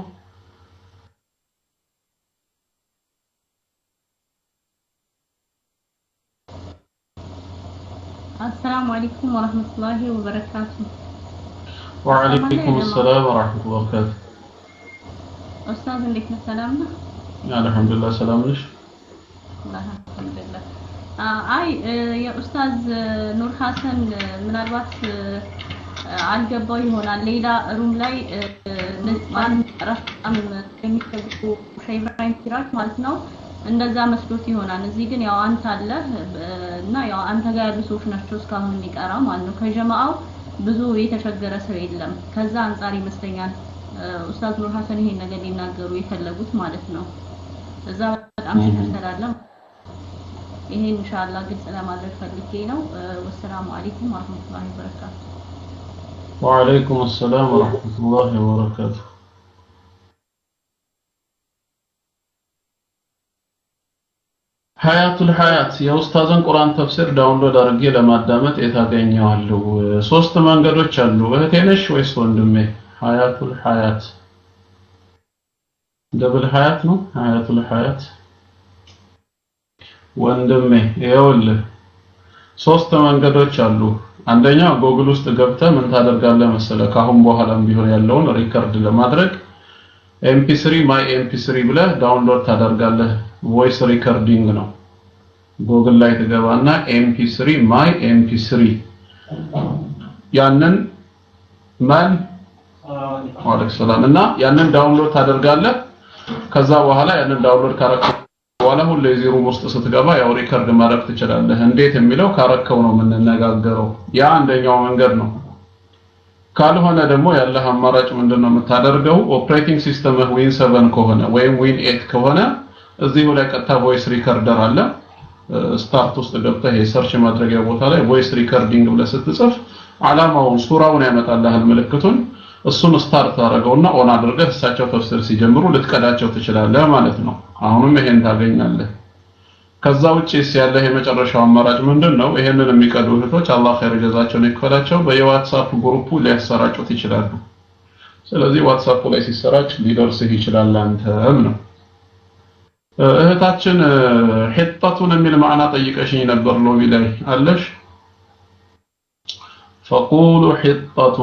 السلام عليكم ورحمة الله وبركاته. وعليكم السلام ورحمة الله وبركاته. أستاذ عندك سلام؟ الحمد لله سلام ليش؟ الله الحمد لله. አይ የኡስታዝ ኑር ሐሰን ምናልባት አልገባው ይሆናል ሌላ ሩም ላይ ማን ረፍም የሚፈልጉ ሸይብራን ኪራክ ማለት ነው እንደዛ መስሎት ይሆናል እዚህ ግን ያው አንተ አለ እና ያው አንተ ጋር ያሉ ሰዎች ናቸው እስካሁን የሚቀራው ማለት ነው ከጀማዓው ብዙ የተቸገረ ሰው የለም ከዛ አንፃር ይመስለኛል ኡስታዝ ኑር ሐሰን ይሄን ነገር ሊናገሩ የፈለጉት ማለት ነው እዛ በጣም ችግር ስላለ ይሄ ኢንሻአላህ ግልጽ ለማድረግ ፈልጌ ነው ወሰላሙ አለይኩም ወራህመቱላሂ ወበረካቱ وعليكم السلام ورحمة الله وبركاته حياة الحياة يا أستاذن قرآن تفسير داونلود أرجي لما دامت يتاقيني والو سوست منقدو تشالو وهتينش ويس وندمي حياة الحياة دبل حياة نو حياة الحياة ወንድሜ ይኸውልህ ሶስት መንገዶች አሉ አንደኛ ጎግል ውስጥ ገብተህ ምን ታደርጋለህ መሰለህ ካሁን በኋላም ቢሆን ያለውን ሪከርድ ለማድረግ ኤም ፒ ስሪ ማይ ኤም ፒ ስሪ ብለህ ዳውንሎድ ታደርጋለህ ቮይስ ሪከርዲንግ ነው ጎግል ላይ ትገባና ኤም ፒ ስሪ ማይ ኤም ፒ ስሪ ያንን ማን ወአለይኩም ሰላም እና ያንን ዳውንሎድ ታደርጋለህ ከዛ በኋላ ያንን ዳውንሎድ ካረክ ወላ ሁሉ የዜሮ ውስጥ ስትገባ ያው ሪከርድ ማድረግ ትችላለህ እንዴት የሚለው ካረከው ነው የምንነጋገረው ያ አንደኛው መንገድ ነው ካልሆነ ደግሞ ያለህ አማራጭ ምንድነው የምታደርገው ኦፕሬቲንግ ሲስተምህ ዊን ሰቨን ከሆነ ወይም ዊን ኤይት ከሆነ እዚሁ ላይ ቀጥታ ቮይስ ሪከርደር አለ ስታርት ውስጥ ገብተህ የሰርች ማድረጊያ ቦታ ላይ ቮይስ ሪከርዲንግ ብለህ ስትጽፍ አላማውን ሱራውን ያመጣልሃል ምልክቱን እሱን ስታርት አድርገውና ኦን አድርገህ እሳቸው ተፍሲር ሲጀምሩ ልትቀዳቸው ትችላለህ ማለት ነው አሁንም ይሄን ታገኛለህ ከዛ ውጪ ያለህ የመጨረሻው አማራጭ ምንድነው ይሄንን የሚቀዱ እህቶች አላህ ኸይር ጀዛቸውን ይክፈላቸው በየዋትስአፕ ግሩፑ ሊያሰራጩት ይችላሉ ስለዚህ ዋትስአፕ ላይ ሲሰራጭ ሊደርስህ ይችላል አንተም ነው እህታችን ሒጣቱን የሚል ማዕና ጠይቀሽኝ ነበር ሎቢ ላይ አለሽ فقولوا حطة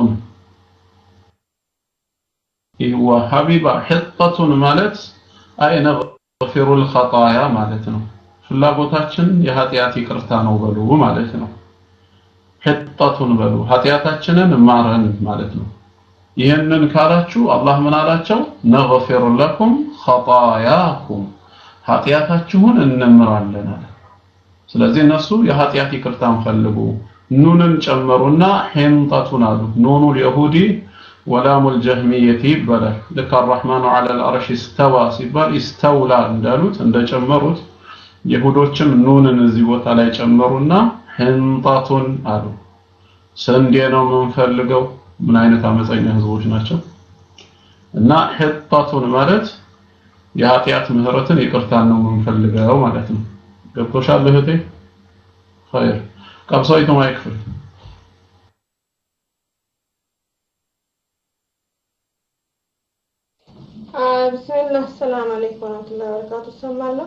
إيوا حبيبة حطة مالت أي نغفر الخطايا مالتنا ፍላጎታችን የኃጢአት ይቅርታ ነው በሉ ማለት ነው ሒጣቱን በሉ ኃጢአታችንን ማረን ማለት ነው ይሄንን ካላችሁ አላህ ምን አላቸው ነግፊር ለኩም خطاياكم ኃጢአታችሁን እንምራለን አለ ስለዚህ እነሱ የኃጢአት ይቅርታን ፈልጉ ኑንን ጨመሩና ሒንጣቱን አሉ ኑኑ اليهودي ولام الجهمية ይባላል لك الرحمن على العرش استوى ሲባል استولى እንዳሉት እንደጨመሩት ይሁዶችም ኑንን እዚህ ቦታ ላይ ጨመሩና ሒንጣቱን አሉ ስንዴ ነው የምንፈልገው ምን አይነት አመፀኛ ህዝቦች ናቸው እና ሒጣቱን ማለት የኃጢአት ምህረትን ይቅርታን ነው የምንፈልገው ማለት ነው ገብቶሻል እህቴ خير ቀብሳይቱ ማይክፍል بسم الله السلام عليكم ورحمة الله وبركاته سمعنا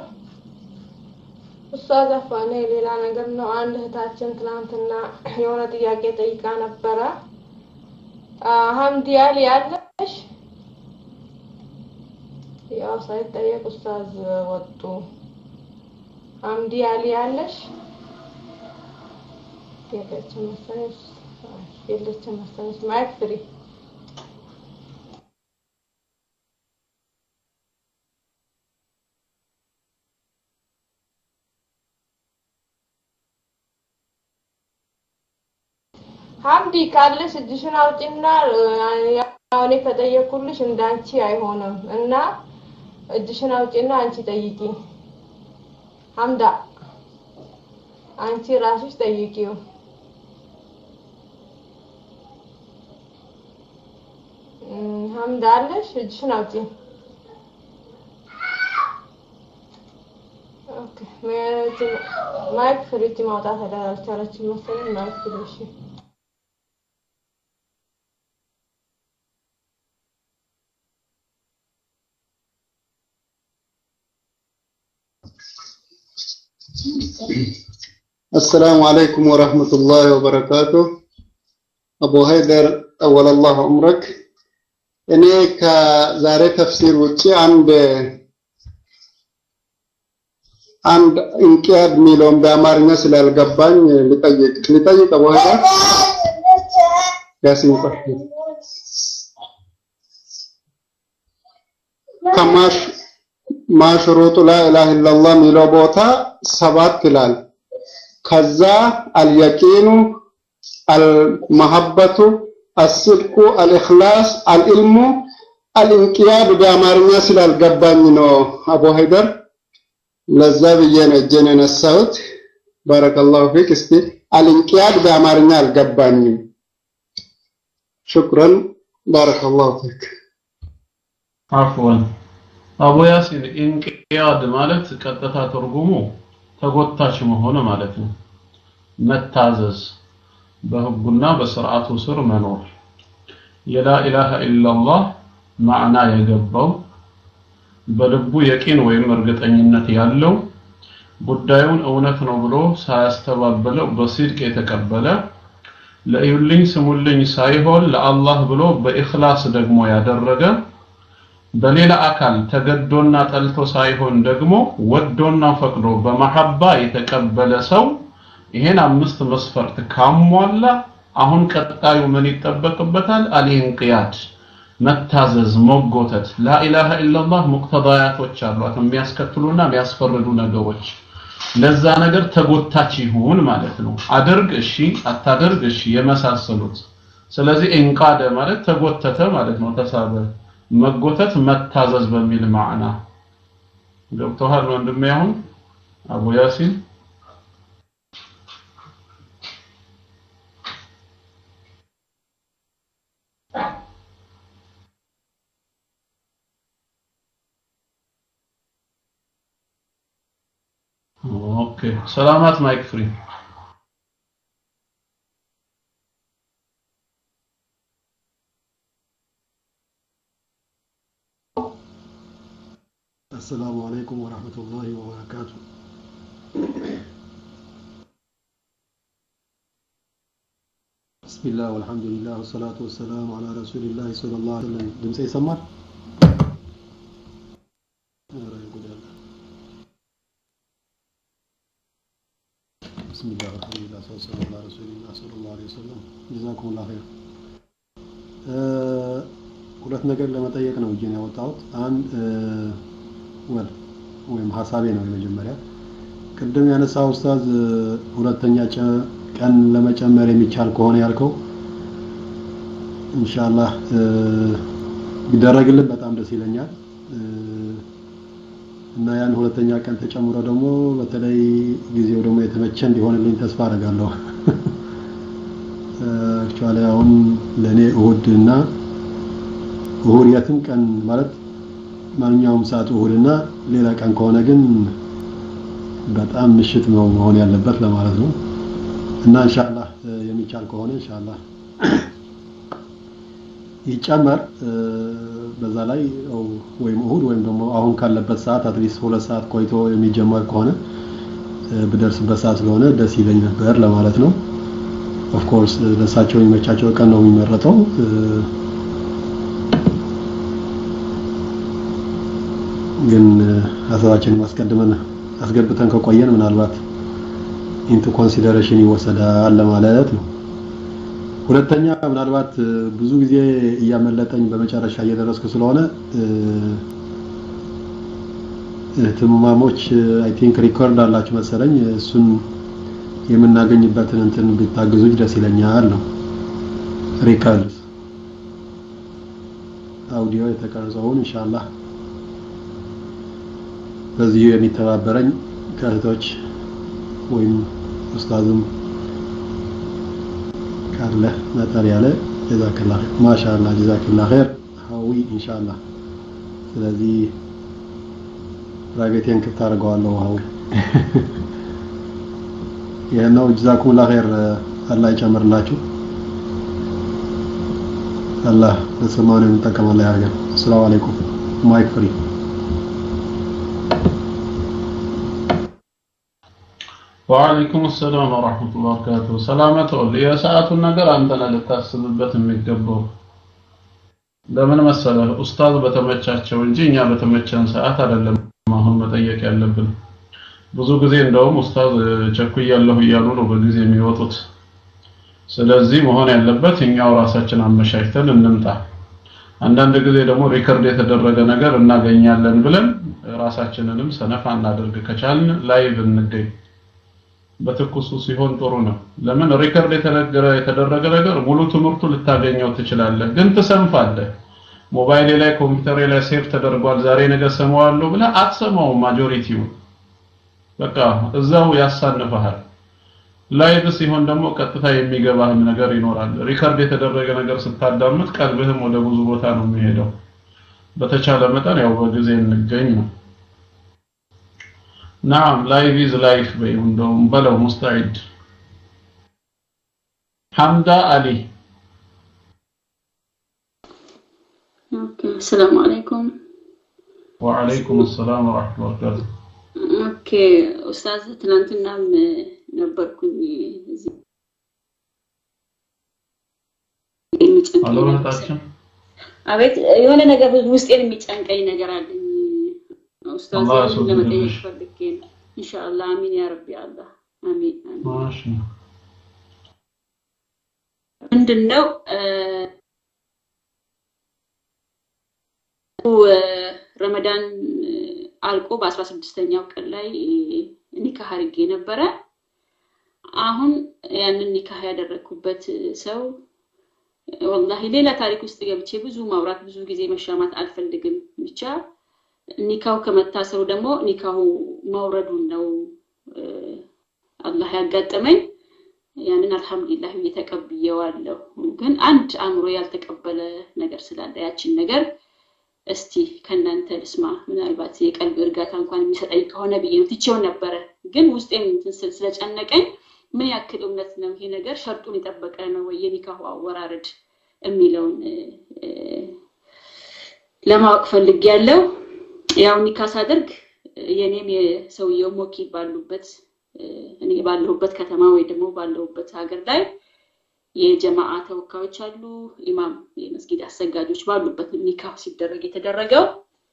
أستاذ أفاني ሌላ ነገር ነው አንድ እህታችን ትላንትና የሆነ ጥያቄ ጠይቃ ነበረ ሐምድ ያል ያለሽ ያው ሳይጠየቅ ኡስታዝ ወጡ ሐምድ ያል ያለሽ የለችም መሰለኝ የለችም መሰለኝ ማይክ ፍሪ ሀምዲ ካለሽ እጅሽን አውጪና ያው እኔ ከጠየኩልሽ እንዳንቺ አይሆንም እና እጅሽን አውጪና አንቺ ጠይቂ ሀምዳ አንቺ ራስሽ ጠይቂው ሀምዳ አለሽ እጅሽን አውጪ ኦኬ ማይክ ፍሪቲ ማውጣት አዳራቻለች መሰለኝ ማይክ ፍሪሽ السلام عليكم ورحمة الله وبركاته أبو هيدر أول الله عمرك إني كزاري تفسير وتشي عند عند إنكاد ميلون بأمارنا سلال قبان لتجيك لتجيك أبو هيدر ياسين فحي كماش ما شروط لا إله إلا الله ميلو بوتا سبات كلال كذا اليقين المحبة الصدق الإخلاص العلم الانقياد بأمارنا سلال قبانينو أبو هيدر لزابيين الجنين السعود بارك الله فيك استي الانقياد بأمارنا القبانين شكرا بارك الله فيك عفوا አቡ ያሲን ኢንቂያድ ማለት ቀጥታ ትርጉሙ ተጎታች መሆን ማለት ነው መታዘዝ በህጉና በስርዓቱ ስር መኖር የላ ኢላሃ ኢላላህ ማዕና የገባው በልቡ የቂን ወይም እርግጠኝነት ያለው ጉዳዩን እውነት ነው ብሎ ሳያስተባበለው በሲድቅ የተቀበለ ለይሁልኝ ስሙልኝ ሳይሆን ለአላህ ብሎ በኢኽላስ ደግሞ ያደረገ በሌላ አካል ተገዶና ጠልቶ ሳይሆን ደግሞ ወዶና ፈቅዶ በመሐባ የተቀበለ ሰው ይሄን አምስት መስፈርት ካሟላ አሁን ቀጣዩ ምን ይጠበቅበታል አልኢንቂያድ መታዘዝ መጎተት ላኢላሃ ኢላላህ ሙቅተዳያቶች አሏት የሚያስከትሉና የሚያስፈርዱ ነገሮች ለዛ ነገር ተጎታች ይሁን ማለት ነው አድርግ እሺ አታድርግ እሺ የመሳሰሉት ስለዚህ ኢንቃደ ማለት ተጎተተ ማለት ነው ተሳበ መጎተት መታዘዝ በሚል ማዕና ገብቶሃል ወንድሜ አሁን አቡ ያሲን ኦኬ ሰላማት ማይክ ፍሪ السلام عليكم ورحمة الله وبركاته بسم الله والحمد لله والصلاة والسلام على رسول الله صلى الله عليه وسلم دمسي سمر بسم الله والحمد لله والصلاة والسلام على رسول الله صلى الله عليه وسلم جزاكم الله خير ሁለት ነገር ለመጠየቅ ነው እጄን ያወጣሁት አንድ ወል ወይም ሐሳቤ ነው የመጀመሪያ ቅድም ያነሳው ኡስታዝ ሁለተኛ ቀን ለመጨመር የሚቻል ከሆነ ያልከው ኢንሻአላህ ቢደረግልን በጣም ደስ ይለኛል እና ያን ሁለተኛ ቀን ተጨምሮ ደግሞ በተለይ ጊዜው ደግሞ የተመቸ እንዲሆንልኝ ተስፋ አደርጋለሁ አክቹአሊ አሁን ለኔ እሁድና እሁድ የትም ቀን ማለት ማንኛውም ሰዓት እሁድና ሌላ ቀን ከሆነ ግን በጣም ምሽት ነው መሆን ያለበት ለማለት ነው እና ኢንሻአላህ የሚቻል ከሆነ ኢንሻአላህ ይጨመር በዛ ላይ ወይም እሁድ ወይም ደግሞ አሁን ካለበት ሰዓት አትሊስት ሁለት ሰዓት ቆይቶ የሚጀመር ከሆነ በደርስበት ሰዓት ስለሆነ ደስ ይለኝ ነበር ለማለት ነው ኦፍ ኮርስ ለሳቸው የሚመቻቸው ቀን ነው የሚመረጠው ግን ሐሳባችንን ማስቀደመን አስገብተን ከቆየን ምናልባት ኢንቱ ኮንሲደሬሽን ይወሰዳል ለማለት ነው ሁለተኛ ምናልባት ብዙ ጊዜ እያመለጠኝ በመጨረሻ እየደረስኩ ስለሆነ ትማሞች አይ ቲንክ ሪኮርድ አላችሁ መሰለኝ እሱን የምናገኝበትን እንትን ቢታገዙኝ ደስ ይለኛል ነው ሪከርድ አውዲዮ የተቀረጸውን ኢንሻአላህ በዚህ የሚተባበረኝ ከእህቶች ወይም ኡስታዝም ካለ መጣር ያለ ጀዛከላህ ማሻአላህ ጀዛከላህ ኸይር ሀዊ ኢንሻአላህ ስለዚህ ፕራይቬቴን ክፍት አድርገዋለሁ ሀዊ ያናው ጀዛኩሙላህ ኸይር አላህ ይጨምርላችሁ አላህ በሰማነው እንጠቀማለን ያርጋል ሰላም አለይኩም ማይክ ፍሪ وعليكم السلام ورحمة الله وبركاته سلامة يا ساعة النجر أنتنا للتاسببة المجبور لمن مسألة أستاذ بتمتشاتش والجينيا بتمتشان ساعات على لما هم متأيك يعلبن ብዙ ጊዜ እንደውም ኡስታዝ ቸኩይ ያለው ይያሉ ነው በጊዜ የሚወጡት ስለዚህ መሆን ያለበት እኛው ራሳችን አመሻሽተን እንምጣ አንዳንድ ጊዜ ደግሞ ሪከርድ የተደረገ ነገር እናገኛለን ብለን ራሳችንንም ሰነፍ እናደርግ ከቻልን ላይቭ እንገኝ በትኩሱ ሲሆን ጥሩ ነው ለምን ሪከርድ የተነገረ የተደረገ ነገር ሙሉ ትምህርቱ ልታገኘው ትችላለህ ግን ትሰንፋለህ ሞባይል ላይ ኮምፒውተር ላይ ሴቭ ተደርጓል ዛሬ ነገ ሰማዋለሁ ብለ አትሰማው ማጆሪቲው በቃ እዛው ያሳንፈሃል ላይቭ ሲሆን ደግሞ ቀጥታ የሚገባህም ነገር ይኖራል ሪከርድ የተደረገ ነገር ስታዳምጥ ቀልብህም ወደ ብዙ ቦታ ነው የሚሄደው በተቻለ መጠን ያው በጊዜ እንገኝ ነው نعم لايف is life بيوندوم بلو مستعد حمدا علي اوكي السلام عليكم وعليكم السلام ورحمة الله وبركاته اوكي استاذ ትናንትና ነበርኩኝ እዚህ አሎ ታችን አቤት የሆነ ነገር ውስጤን የሚጨንቀኝ ነገር አለኝ استاذ ለመጠየቅ ፈልጌ ነው ኢንሻአላህ አሚን ያ ረቢ አላህ አሚን ማሻአላህ ምንድነው ረመዳን አልቆ በ16ኛው ቀን ላይ ኒካህ አድርጌ ነበረ አሁን ያንን ኒካህ ያደረኩበት ሰው والله ሌላ ታሪክ ውስጥ ገብቼ ብዙ ማውራት ብዙ ጊዜ መሻማት አልፈልግም ብቻ ኒካው ከመታሰሩ ደግሞ ኒካው መውረዱን ነው አላህ ያጋጠመኝ ያንን አልহামዱሊላህ እየተቀበየዋለሁ ግን አንድ አምሮ ያልተቀበለ ነገር ስላለ ያቺን ነገር እስቲ ከናንተ ልስማ ምናልባት የቀልብ እርጋታ እንኳን የሚሰጠኝ ከሆነ ብዬ ነው ትቼው ነበር ግን ውስጤን ስለጨነቀኝ ምን ያክል እምነት ነው ይሄ ነገር ሸርጡን ይጠበቀ ነው ወይ የኒካው አወራረድ የሚለውን ለማወቅ ፈልጌያለሁ ያው ኒካህ ሳደርግ የኔም የሰውየው ሞኪ ባሉበት እኔ ባለሁበት ከተማ ወይ ደግሞ ባለሁበት ሀገር ላይ የጀማዓ ተወካዮች አሉ ኢማም የመስጊድ አሰጋጆች ባሉበት ኒካህ ሲደረግ የተደረገው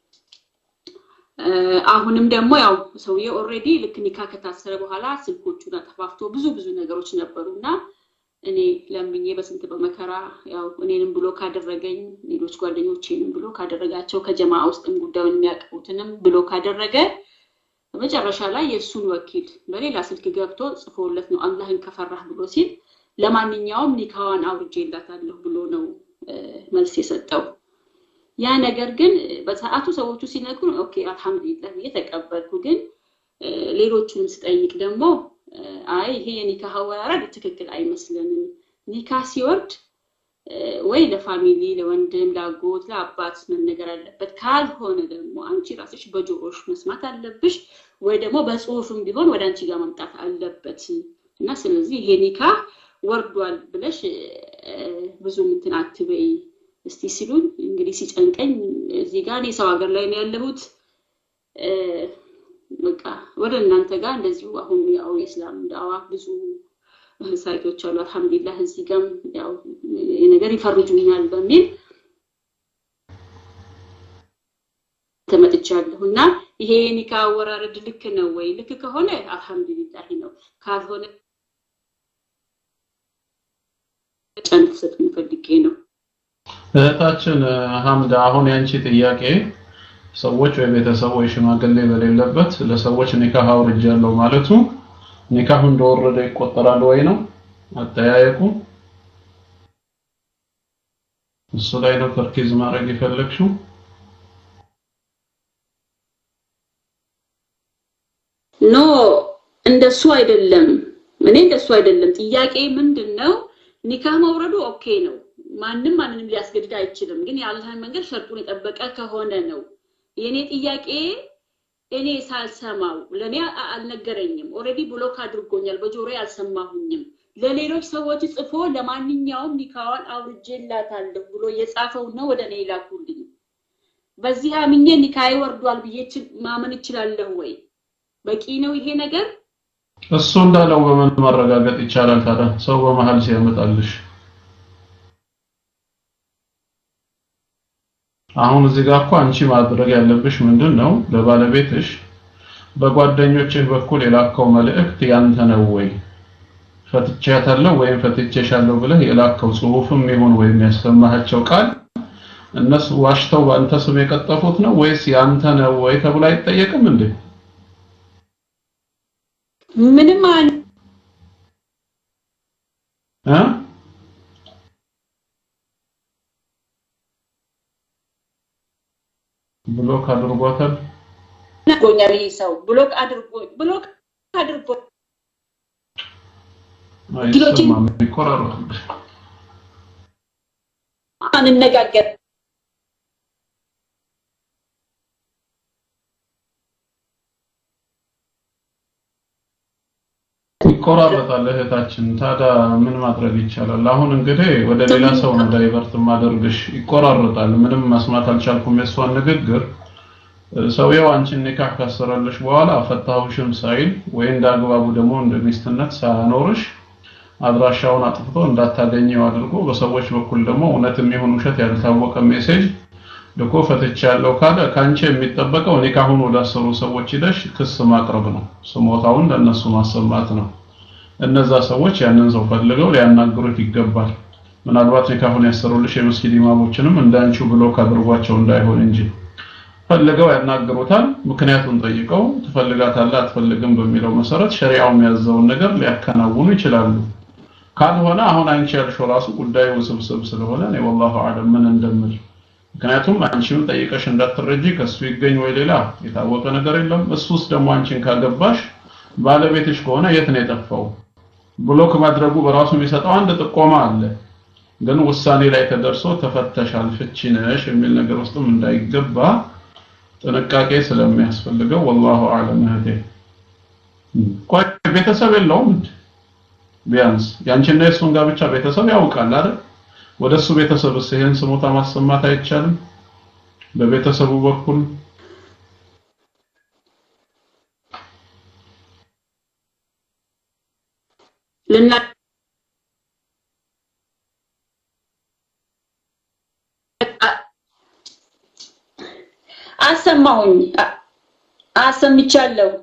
አሁንም ደግሞ ያው ሰውየው ኦሬዲ ልክ ኒካህ ከታሰረ በኋላ ስልኮቹን አጠፋፍቶ ብዙ ብዙ ነገሮች ነበሩና እኔ ለምኜ በስንት በመከራ ያው እኔንም ብሎ ካደረገኝ ሌሎች ጓደኞቼንም ብሎ ካደረጋቸው ከጀማዓ ውስጥም ጉዳዩን የሚያቀውትንም ብሎ ካደረገ በመጨረሻ ላይ የሱን ወኪል በሌላ ስልክ ገብቶ ጽፎለት ነው አላህን ከፈራህ ብሎ ሲል ለማንኛውም ኒካዋን አውርጄላታለሁ ብሎ ነው መልስ የሰጠው ያ ነገር ግን በሰዓቱ ሰዎቹ ሲነግሩ ኦኬ አልহামዱሊላህ እየተቀበልኩ ግን ሌሎቹንም ስጠይቅ ደግሞ አይ ይሄ ኒካህ አወራረድ ትክክል አይመስልንም ኒካህ ሲወርድ ወይ ለፋሚሊ ለወንድም ለአጎት ለአባት መነገር አለበት ካልሆነ ደግሞ አንቺ ራስሽ በጆሮሽ መስማት አለብሽ ወይ ደግሞ በጽሁፍም ቢሆን ወደ አንቺ ጋር መምጣት አለበት እና ስለዚህ ይሄ ኒካህ ወርዷል ብለሽ ብዙ እንትን አትበይ እስቲ ሲሉን እንግዲህ ሲጨንቀኝ እዚህ ጋር እኔ ሰው ሀገር ላይ ነው ያለሁት በቃ ወደ እናንተ ጋር እንደዚሁ አሁን ያው የእስላም ዳዋ ብዙ ሳይቶች አሉ አልহামዱሊላህ እዚህ ጋር ያው የነገር ይፈርጁኛል በሚል ተመጥቻለሁና ይሄ ኒካህ አወራረድ ልክ ነው ወይ ልክ ከሆነ አልহামዱሊላህ ነው ካልሆነ ጨንፍ ሰጥኝ ፈልጌ ነው እህታችን ሐምዳ አሁን ያንቺ ጥያቄ ሰዎች ወይ ቤተሰብ ወይ ሽማግሌ በሌለበት ለሰዎች ኒካህ አውርጃለሁ ማለቱ ኒካሁ እንደወረደ ይቆጠራል ወይ ነው አጠያየቁ እሱ ላይ ነው ተርኪዝ ማድረግ የፈለግሽው? ኖ እንደሱ አይደለም። እኔ እንደሱ አይደለም። ጥያቄ ምንድነው? ኒካህ መውረዱ ኦኬ ነው። ማንንም ማንንም ሊያስገድድ አይችልም። ግን የአላህን መንገድ ሸርጡን የጠበቀ ከሆነ ነው። የኔ ጥያቄ እኔ ሳልሰማው ለኔ አልነገረኝም። ኦሬዲ ብሎክ አድርጎኛል። በጆሮዬ አልሰማሁኝም። ለሌሎች ሰዎች ጽፎ ለማንኛውም ኒካዋን አውርጄላታለሁ ብሎ የጻፈው ነው ወደ እኔ ላኩልኝ። በዚህ አምኜ ኒካይ ወርዷል ብዬ ማመን እችላለሁ ወይ? በቂ ነው ይሄ ነገር? እሱ እንዳለው በምን ማረጋገጥ ይቻላል ታዲያ? ሰው በመሃል ሲያመጣልሽ አሁን እዚህ ጋር እኮ አንቺ ማድረግ ያለብሽ ምንድነው? ለባለቤትሽ በጓደኞችህ በኩል የላከው መልእክት ያንተ ነው ወይ? ፈትቼያታለሁ ወይም ፈትቼሻለሁ ብለህ የላከው ጽሁፍም ይሁን ወይም ያሰማሃቸው ቃል እነሱ ዋሽተው በአንተ ስም የቀጠፉት ነው ወይስ ያንተ ነው ወይ ተብሎ አይጠየቅም እንዴ? ምንም አን አ ብሎክ አድርጓታል። ነጎኛል ይሄ ሰው ብሎክ አድርጎ ብሎክ አድርጎ አይሰማም ይቆራረጥ አንነጋገር ይቆራረጣል እህታችን። ታዲያ ምን ማድረግ ይቻላል? አሁን እንግዲህ ወደ ሌላ ሰው ነው ዳይቨርት ማድረግሽ። ይቆራረጣል። ምንም መስማት አልቻልኩም የሷን ንግግር። ሰውየው አንቺን ኒካህ ካሰረልሽ በኋላ ፈታሁሽም ሳይል ወይ እንዳግባቡ ደግሞ እንደሚስትነት ሳያኖርሽ አድራሻውን አጥፍቶ እንዳታገኘው አድርጎ በሰዎች በኩል ደግሞ እውነትም ይሁን ውሸት ያልታወቀ ሜሴጅ ልኮ ፈትቻለሁ ካለ ካንቺ የሚጠበቀው ኒካሁን ወዳሰሩ ሰዎች ሄደሽ ክስ ማቅረብ ነው። ስሞታውን ለነሱ ማሰማት ነው። እነዛ ሰዎች ያንን ሰው ፈልገው ሊያናግሩት ይገባል። ምናልባት ኒካሁን ያሰሩልሽ የመስጊድ ኢማሞችንም እንዳንቺው ብሎክ አድርጓቸው እንዳይሆን እንጂ ፈልገው ያናግሩታል። ምክንያቱም ጠይቀው ትፈልጋታለህ አትፈልግም በሚለው መሰረት ሸሪዓው የሚያዘውን ነገር ሊያከናውኑ ይችላሉ። ካልሆነ አሁን አንቺ ያልሽው ራሱ ጉዳዩ ውስብስብ ስለሆነ ነው والله اعلم ምን እንደምል። ምክንያቱም አንቺም ጠይቀሽ እንዳትረጂ ከሱ ይገኝ ወይ ሌላ የታወቀ ነገር የለም። እሱስ ደግሞ አንቺን ካገባሽ ባለቤትሽ ከሆነ የት ነው የጠፋው? ብሎክ ማድረጉ በራሱ የሚሰጠው አንድ ጥቆማ አለ። ግን ውሳኔ ላይ ተደርሶ ተፈተሻል ፍቺ ነሽ የሚል ነገር ውስጥም እንዳይገባ ጥንቃቄ ስለሚያስፈልገው والله اعلم እህቴ። ቆይ ቤተሰብ የለውም ቢያንስ ያንቺና የሱን ጋብቻ ቤተሰብ ያውቃል አይደል? ወደሱ ቤተሰብስ ይሄን ስሞታ ማሰማት አይቻልም? በቤተሰቡ በኩል ለና አሰማሁኝ አሰምቻለሁ።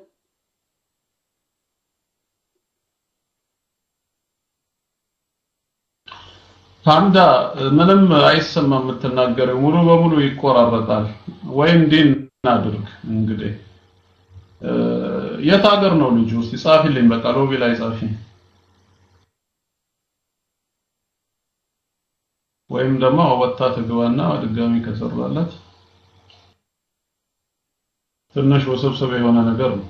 ታንዳ ምንም አይሰማም የምትናገረው ሙሉ በሙሉ ይቆራረጣል። ወይ እንዲን እናድርግ እንግዲህ የት ሀገር ነው ልጁ? እስቲ ጻፊልኝ በቃ ሎቢ ላይ ጻፊ። ወይም ደግሞ ወጣ ትግባና ድጋሚ ከሰራላት ትንሽ ወሰብሰብ የሆነ ነገር ነው።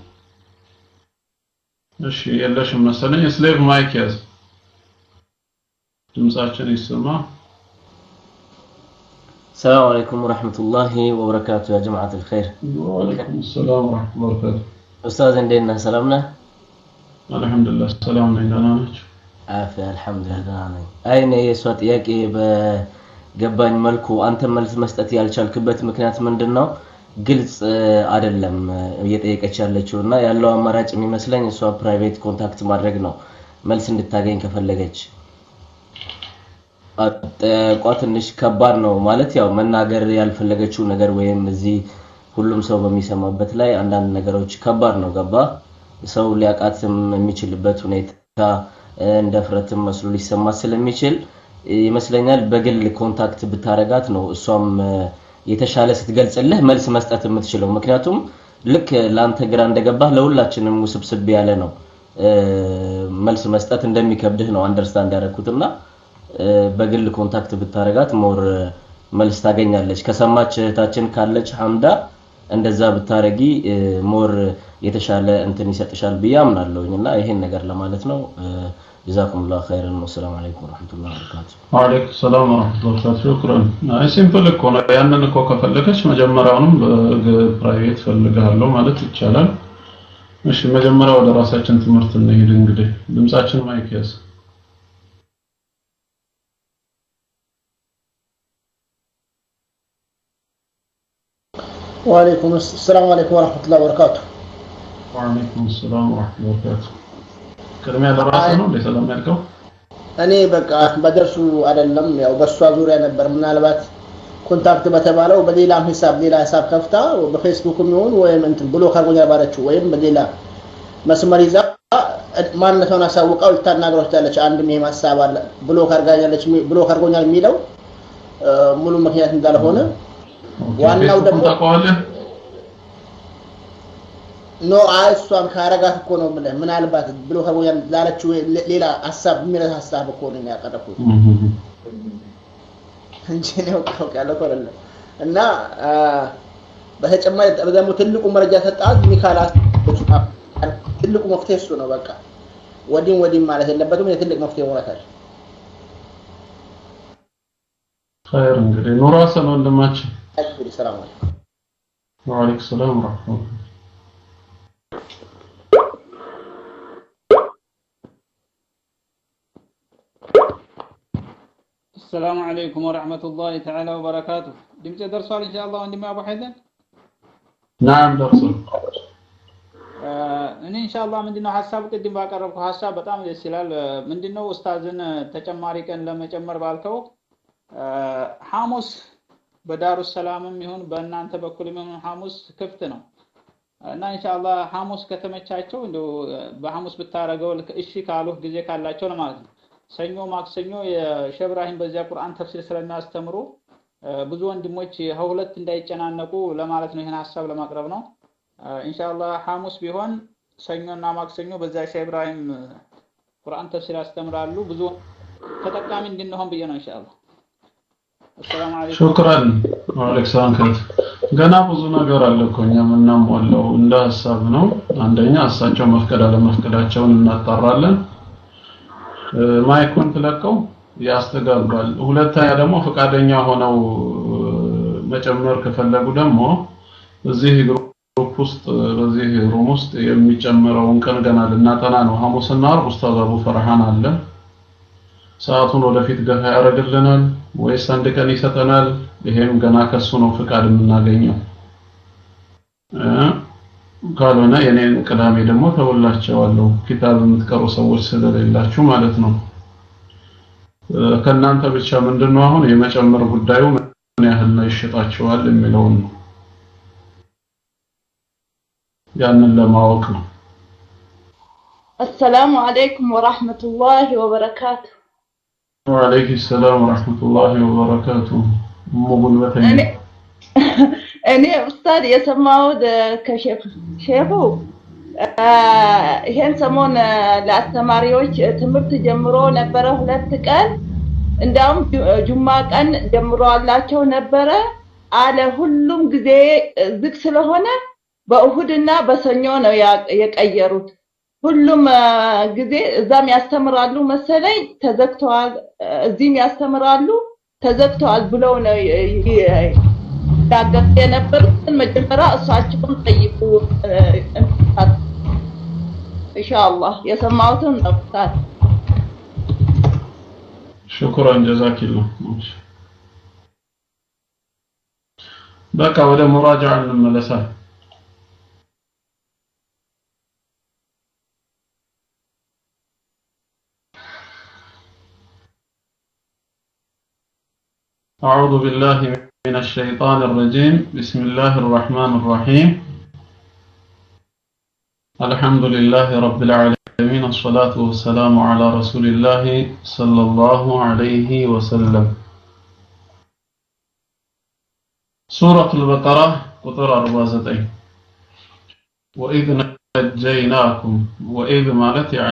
እሺ የለሽም መሰለኝ። ስሌቭ ማይክ ያዝ ድምጻችን ይሰማ። السلام عليكم ورحمة الله وبركاته يا جماعة الخير. وعليكم السلام ورحمة الله وبركاته. أستاذ عندنا سلامنا؟ الحمد لله السلام علينا. عافية الحمد لله. أين يسوات ياكي بجبان ملكو أنت ملس مستأتي على شالكبت مكنات من دنا قلت عدلم يتأيك أشارلتشورنا يالله أمراج مي مثلا يسوا برايفيت كونتاكت مارجنا ملس ندتاجين كفلجج. ቋትንሽ ከባድ ነው ማለት ያው መናገር ያልፈለገችው ነገር ወይም እዚህ ሁሉም ሰው በሚሰማበት ላይ አንዳንድ ነገሮች ከባድ ነው ገባ ሰው ሊያቃትም የሚችልበት ሁኔታ እንደፍረትም መስሎ ሊሰማ ስለሚችል ይመስለኛል በግል ኮንታክት ብታረጋት ነው እሷም የተሻለ ስትገልጽልህ መልስ መስጠት የምትችለው። ምክንያቱም ልክ ላንተ ግራ እንደገባህ ለሁላችንም ውስብስብ ያለ ነው መልስ መስጠት እንደሚከብድህ ነው አንደርስታንድ ያደረኩትና በግል ኮንታክት ብታረጋት ሞር መልስ ታገኛለች ከሰማች እህታችን ካለች ሐምዳ እንደዛ ብታረጊ ሞር የተሻለ እንትን ይሰጥሻል ብዬ አምናለሁኝና ይሄን ነገር ለማለት ነው جزاكم الله خيرا والسلام عليكم ورحمه الله وبركاته وعليكم السلام ورحمه الله وبركاته شكرا አይ ሲምፕል እኮ ነው ያንን እኮ ከፈለከች መጀመሪያውንም በፕራይቬት ፈልጋለሁ ማለት ይቻላል እሺ መጀመሪያ ወደ ራሳችን ትምህርት እንሄድ እንግዲህ ድምጻችን ማይክ ያዝ وعليكم السلام عليكم ورحمه الله وبركاته وعليكم السلام ورحمه الله وبركاته ከርሚያ ለራስ ነው ለሰላም ያልከው እኔ በቃ በደርሱ አይደለም ያው በሷ ዙሪያ ነበር ምናልባት ኮንታክት በተባለው በሌላም ሂሳብ ሌላ ሂሳብ ከፍታ በፌስቡክም ይሁን ወይም እንትን ብሎ ካርጎኛ ባረችው ወይም በሌላ መስመር ይዛ ማንነቷን አሳውቃው ልታናግረው ትላለች አንድም ይሄ ሐሳብ አለ ብሎ ካርጋኛለች ብሎ ካርጎኛ የሚለው ሙሉ ምክንያት እንዳልሆነ ዋናው ደግሞ ኖ አይሷን ካረጋት እኮ ነው ማለት ምናልባት ብሎ ካርጎኛ ላለችው ሌላ ሐሳብ የሚረሳ ሐሳብ እኮ ነው ያቀረብኩት እንጂ ነው ካውቃለሁ አይደለም እና በተጨማሪ ደግሞ ትልቁ መረጃ ተጣት ሚካላስ ትልቁ መፍትሄ እሱ ነው በቃ ወዲን ወዲን ማለት የለበትም የትልቅ መፍትሄ ሆነታል خير እንግዲህ ኑራ ሰላም ወንድማችን ሰላም አለይኩም ወአለይኩም ሰላም ወራህመቱላህ السلام عليكم ورحمة الله تعالى وبركاته دمت درسوا إن شاء الله عندما أبو حيدر نعم درسوا እኔ ኢንሻአላህ ምንድነው ሐሳብ ቅድም ባቀረብኩ ሐሳብ በጣም ደስ ይላል ምንድነው ኡስታዝን ተጨማሪ ቀን ለመጨመር ባልከው ሐሙስ በዳሩ ሰላምም ይሁን በእናንተ በኩልም ይሁን ሐሙስ ክፍት ነው እና ኢንሻአላህ ሐሙስ ከተመቻቸው እንደው በሐሙስ ብታረገው እሺ ካሉህ ጊዜ ካላቸው ለማለት ነው ሰኞ ማክሰኞ የሼህ ኢብራሂም በዚያ ቁርአን ተፍሲር ስለሚያስተምሩ ብዙ ወንድሞች ሁለት እንዳይጨናነቁ ለማለት ነው ይሄን ሐሳብ ለማቅረብ ነው ኢንሻአላህ ሐሙስ ቢሆን ሰኞና ማክሰኞ በዚያ ሼህ ኢብራሂም ቁርአን ተፍሲር ያስተምራሉ ብዙ ተጠቃሚ እንድንሆን ብዬ ነው ኢንሻአላህ السلام عليكم شكرا وعليكم السلام ገና ብዙ ነገር አለ እኮ እኛ ምናሟላው እንደ ሐሳብ ነው አንደኛ አሳቸው መፍቀድ አለ መፍቀዳቸውን እናጣራለን ማይኩን ተለቀው ያስተጋባል ሁለተኛ ደግሞ ፈቃደኛ ሆነው መጨመር ከፈለጉ ደግሞ እዚህ ግሩፕ ውስጥ በዚህ ሩም ውስጥ የሚጨመረውን ቀን ገና ልናጠና ነው ሐሙስና ዓርብ ኡስታዝ አቡ ፈርሃን አለ ሰዓቱን ወደፊት ገፋ ያረግልናል ወይስ አንድ ቀን ይሰጠናል ይሄም ገና ከሱ ነው ፈቃድ የምናገኘው ካልሆነ የኔን ቅዳሜ ደግሞ ተወላቸዋለሁ ኪታብ የምትቀሩ ሰዎች ስለሌላችሁ ማለት ነው ከናንተ ብቻ ምንድነው አሁን የመጨመር ጉዳዩ ምን ያህል ነው ይሽጣቸዋል የሚለው ነው ያንን ለማወቅ ነው السلام عليكم ورحمة الله وبركاته وعليكم السلام ورحمة الله وبركاته مغلبتين እኔ ኡስታዝ የሰማሁት ከሼፍ ሼፉ ይሄን ሰሞን ለአስተማሪዎች ትምህርት ጀምሮ ነበረ ሁለት ቀን እንዳውም ጁማ ቀን ጀምሮ አላቸው ነበረ አለ ሁሉም ጊዜ ዝግ ስለሆነ በእሁድና በሰኞ ነው የቀየሩት ሁሉም ጊዜ እዛም ያስተምራሉ መሰለኝ ተዘግተዋል እዚህም ያስተምራሉ ተዘግተዋል ብለው ነው ታገተ የነበር መጀመሪያ እሳቸውን ጠይቁ ኢንሻአላህ የሰማሁትን ነው شكرا جزاك الله በቃ ወደ ሙራጃዓ እንመለሳለን أعوذ بالله من الشيطان الرجيم بسم الله الرحمن الرحيم الحمد لله رب العالمين الصلاة والسلام على رسول الله صلى الله عليه وسلم سورة البقرة قطر أربعة وإذ نجيناكم وإذ مالت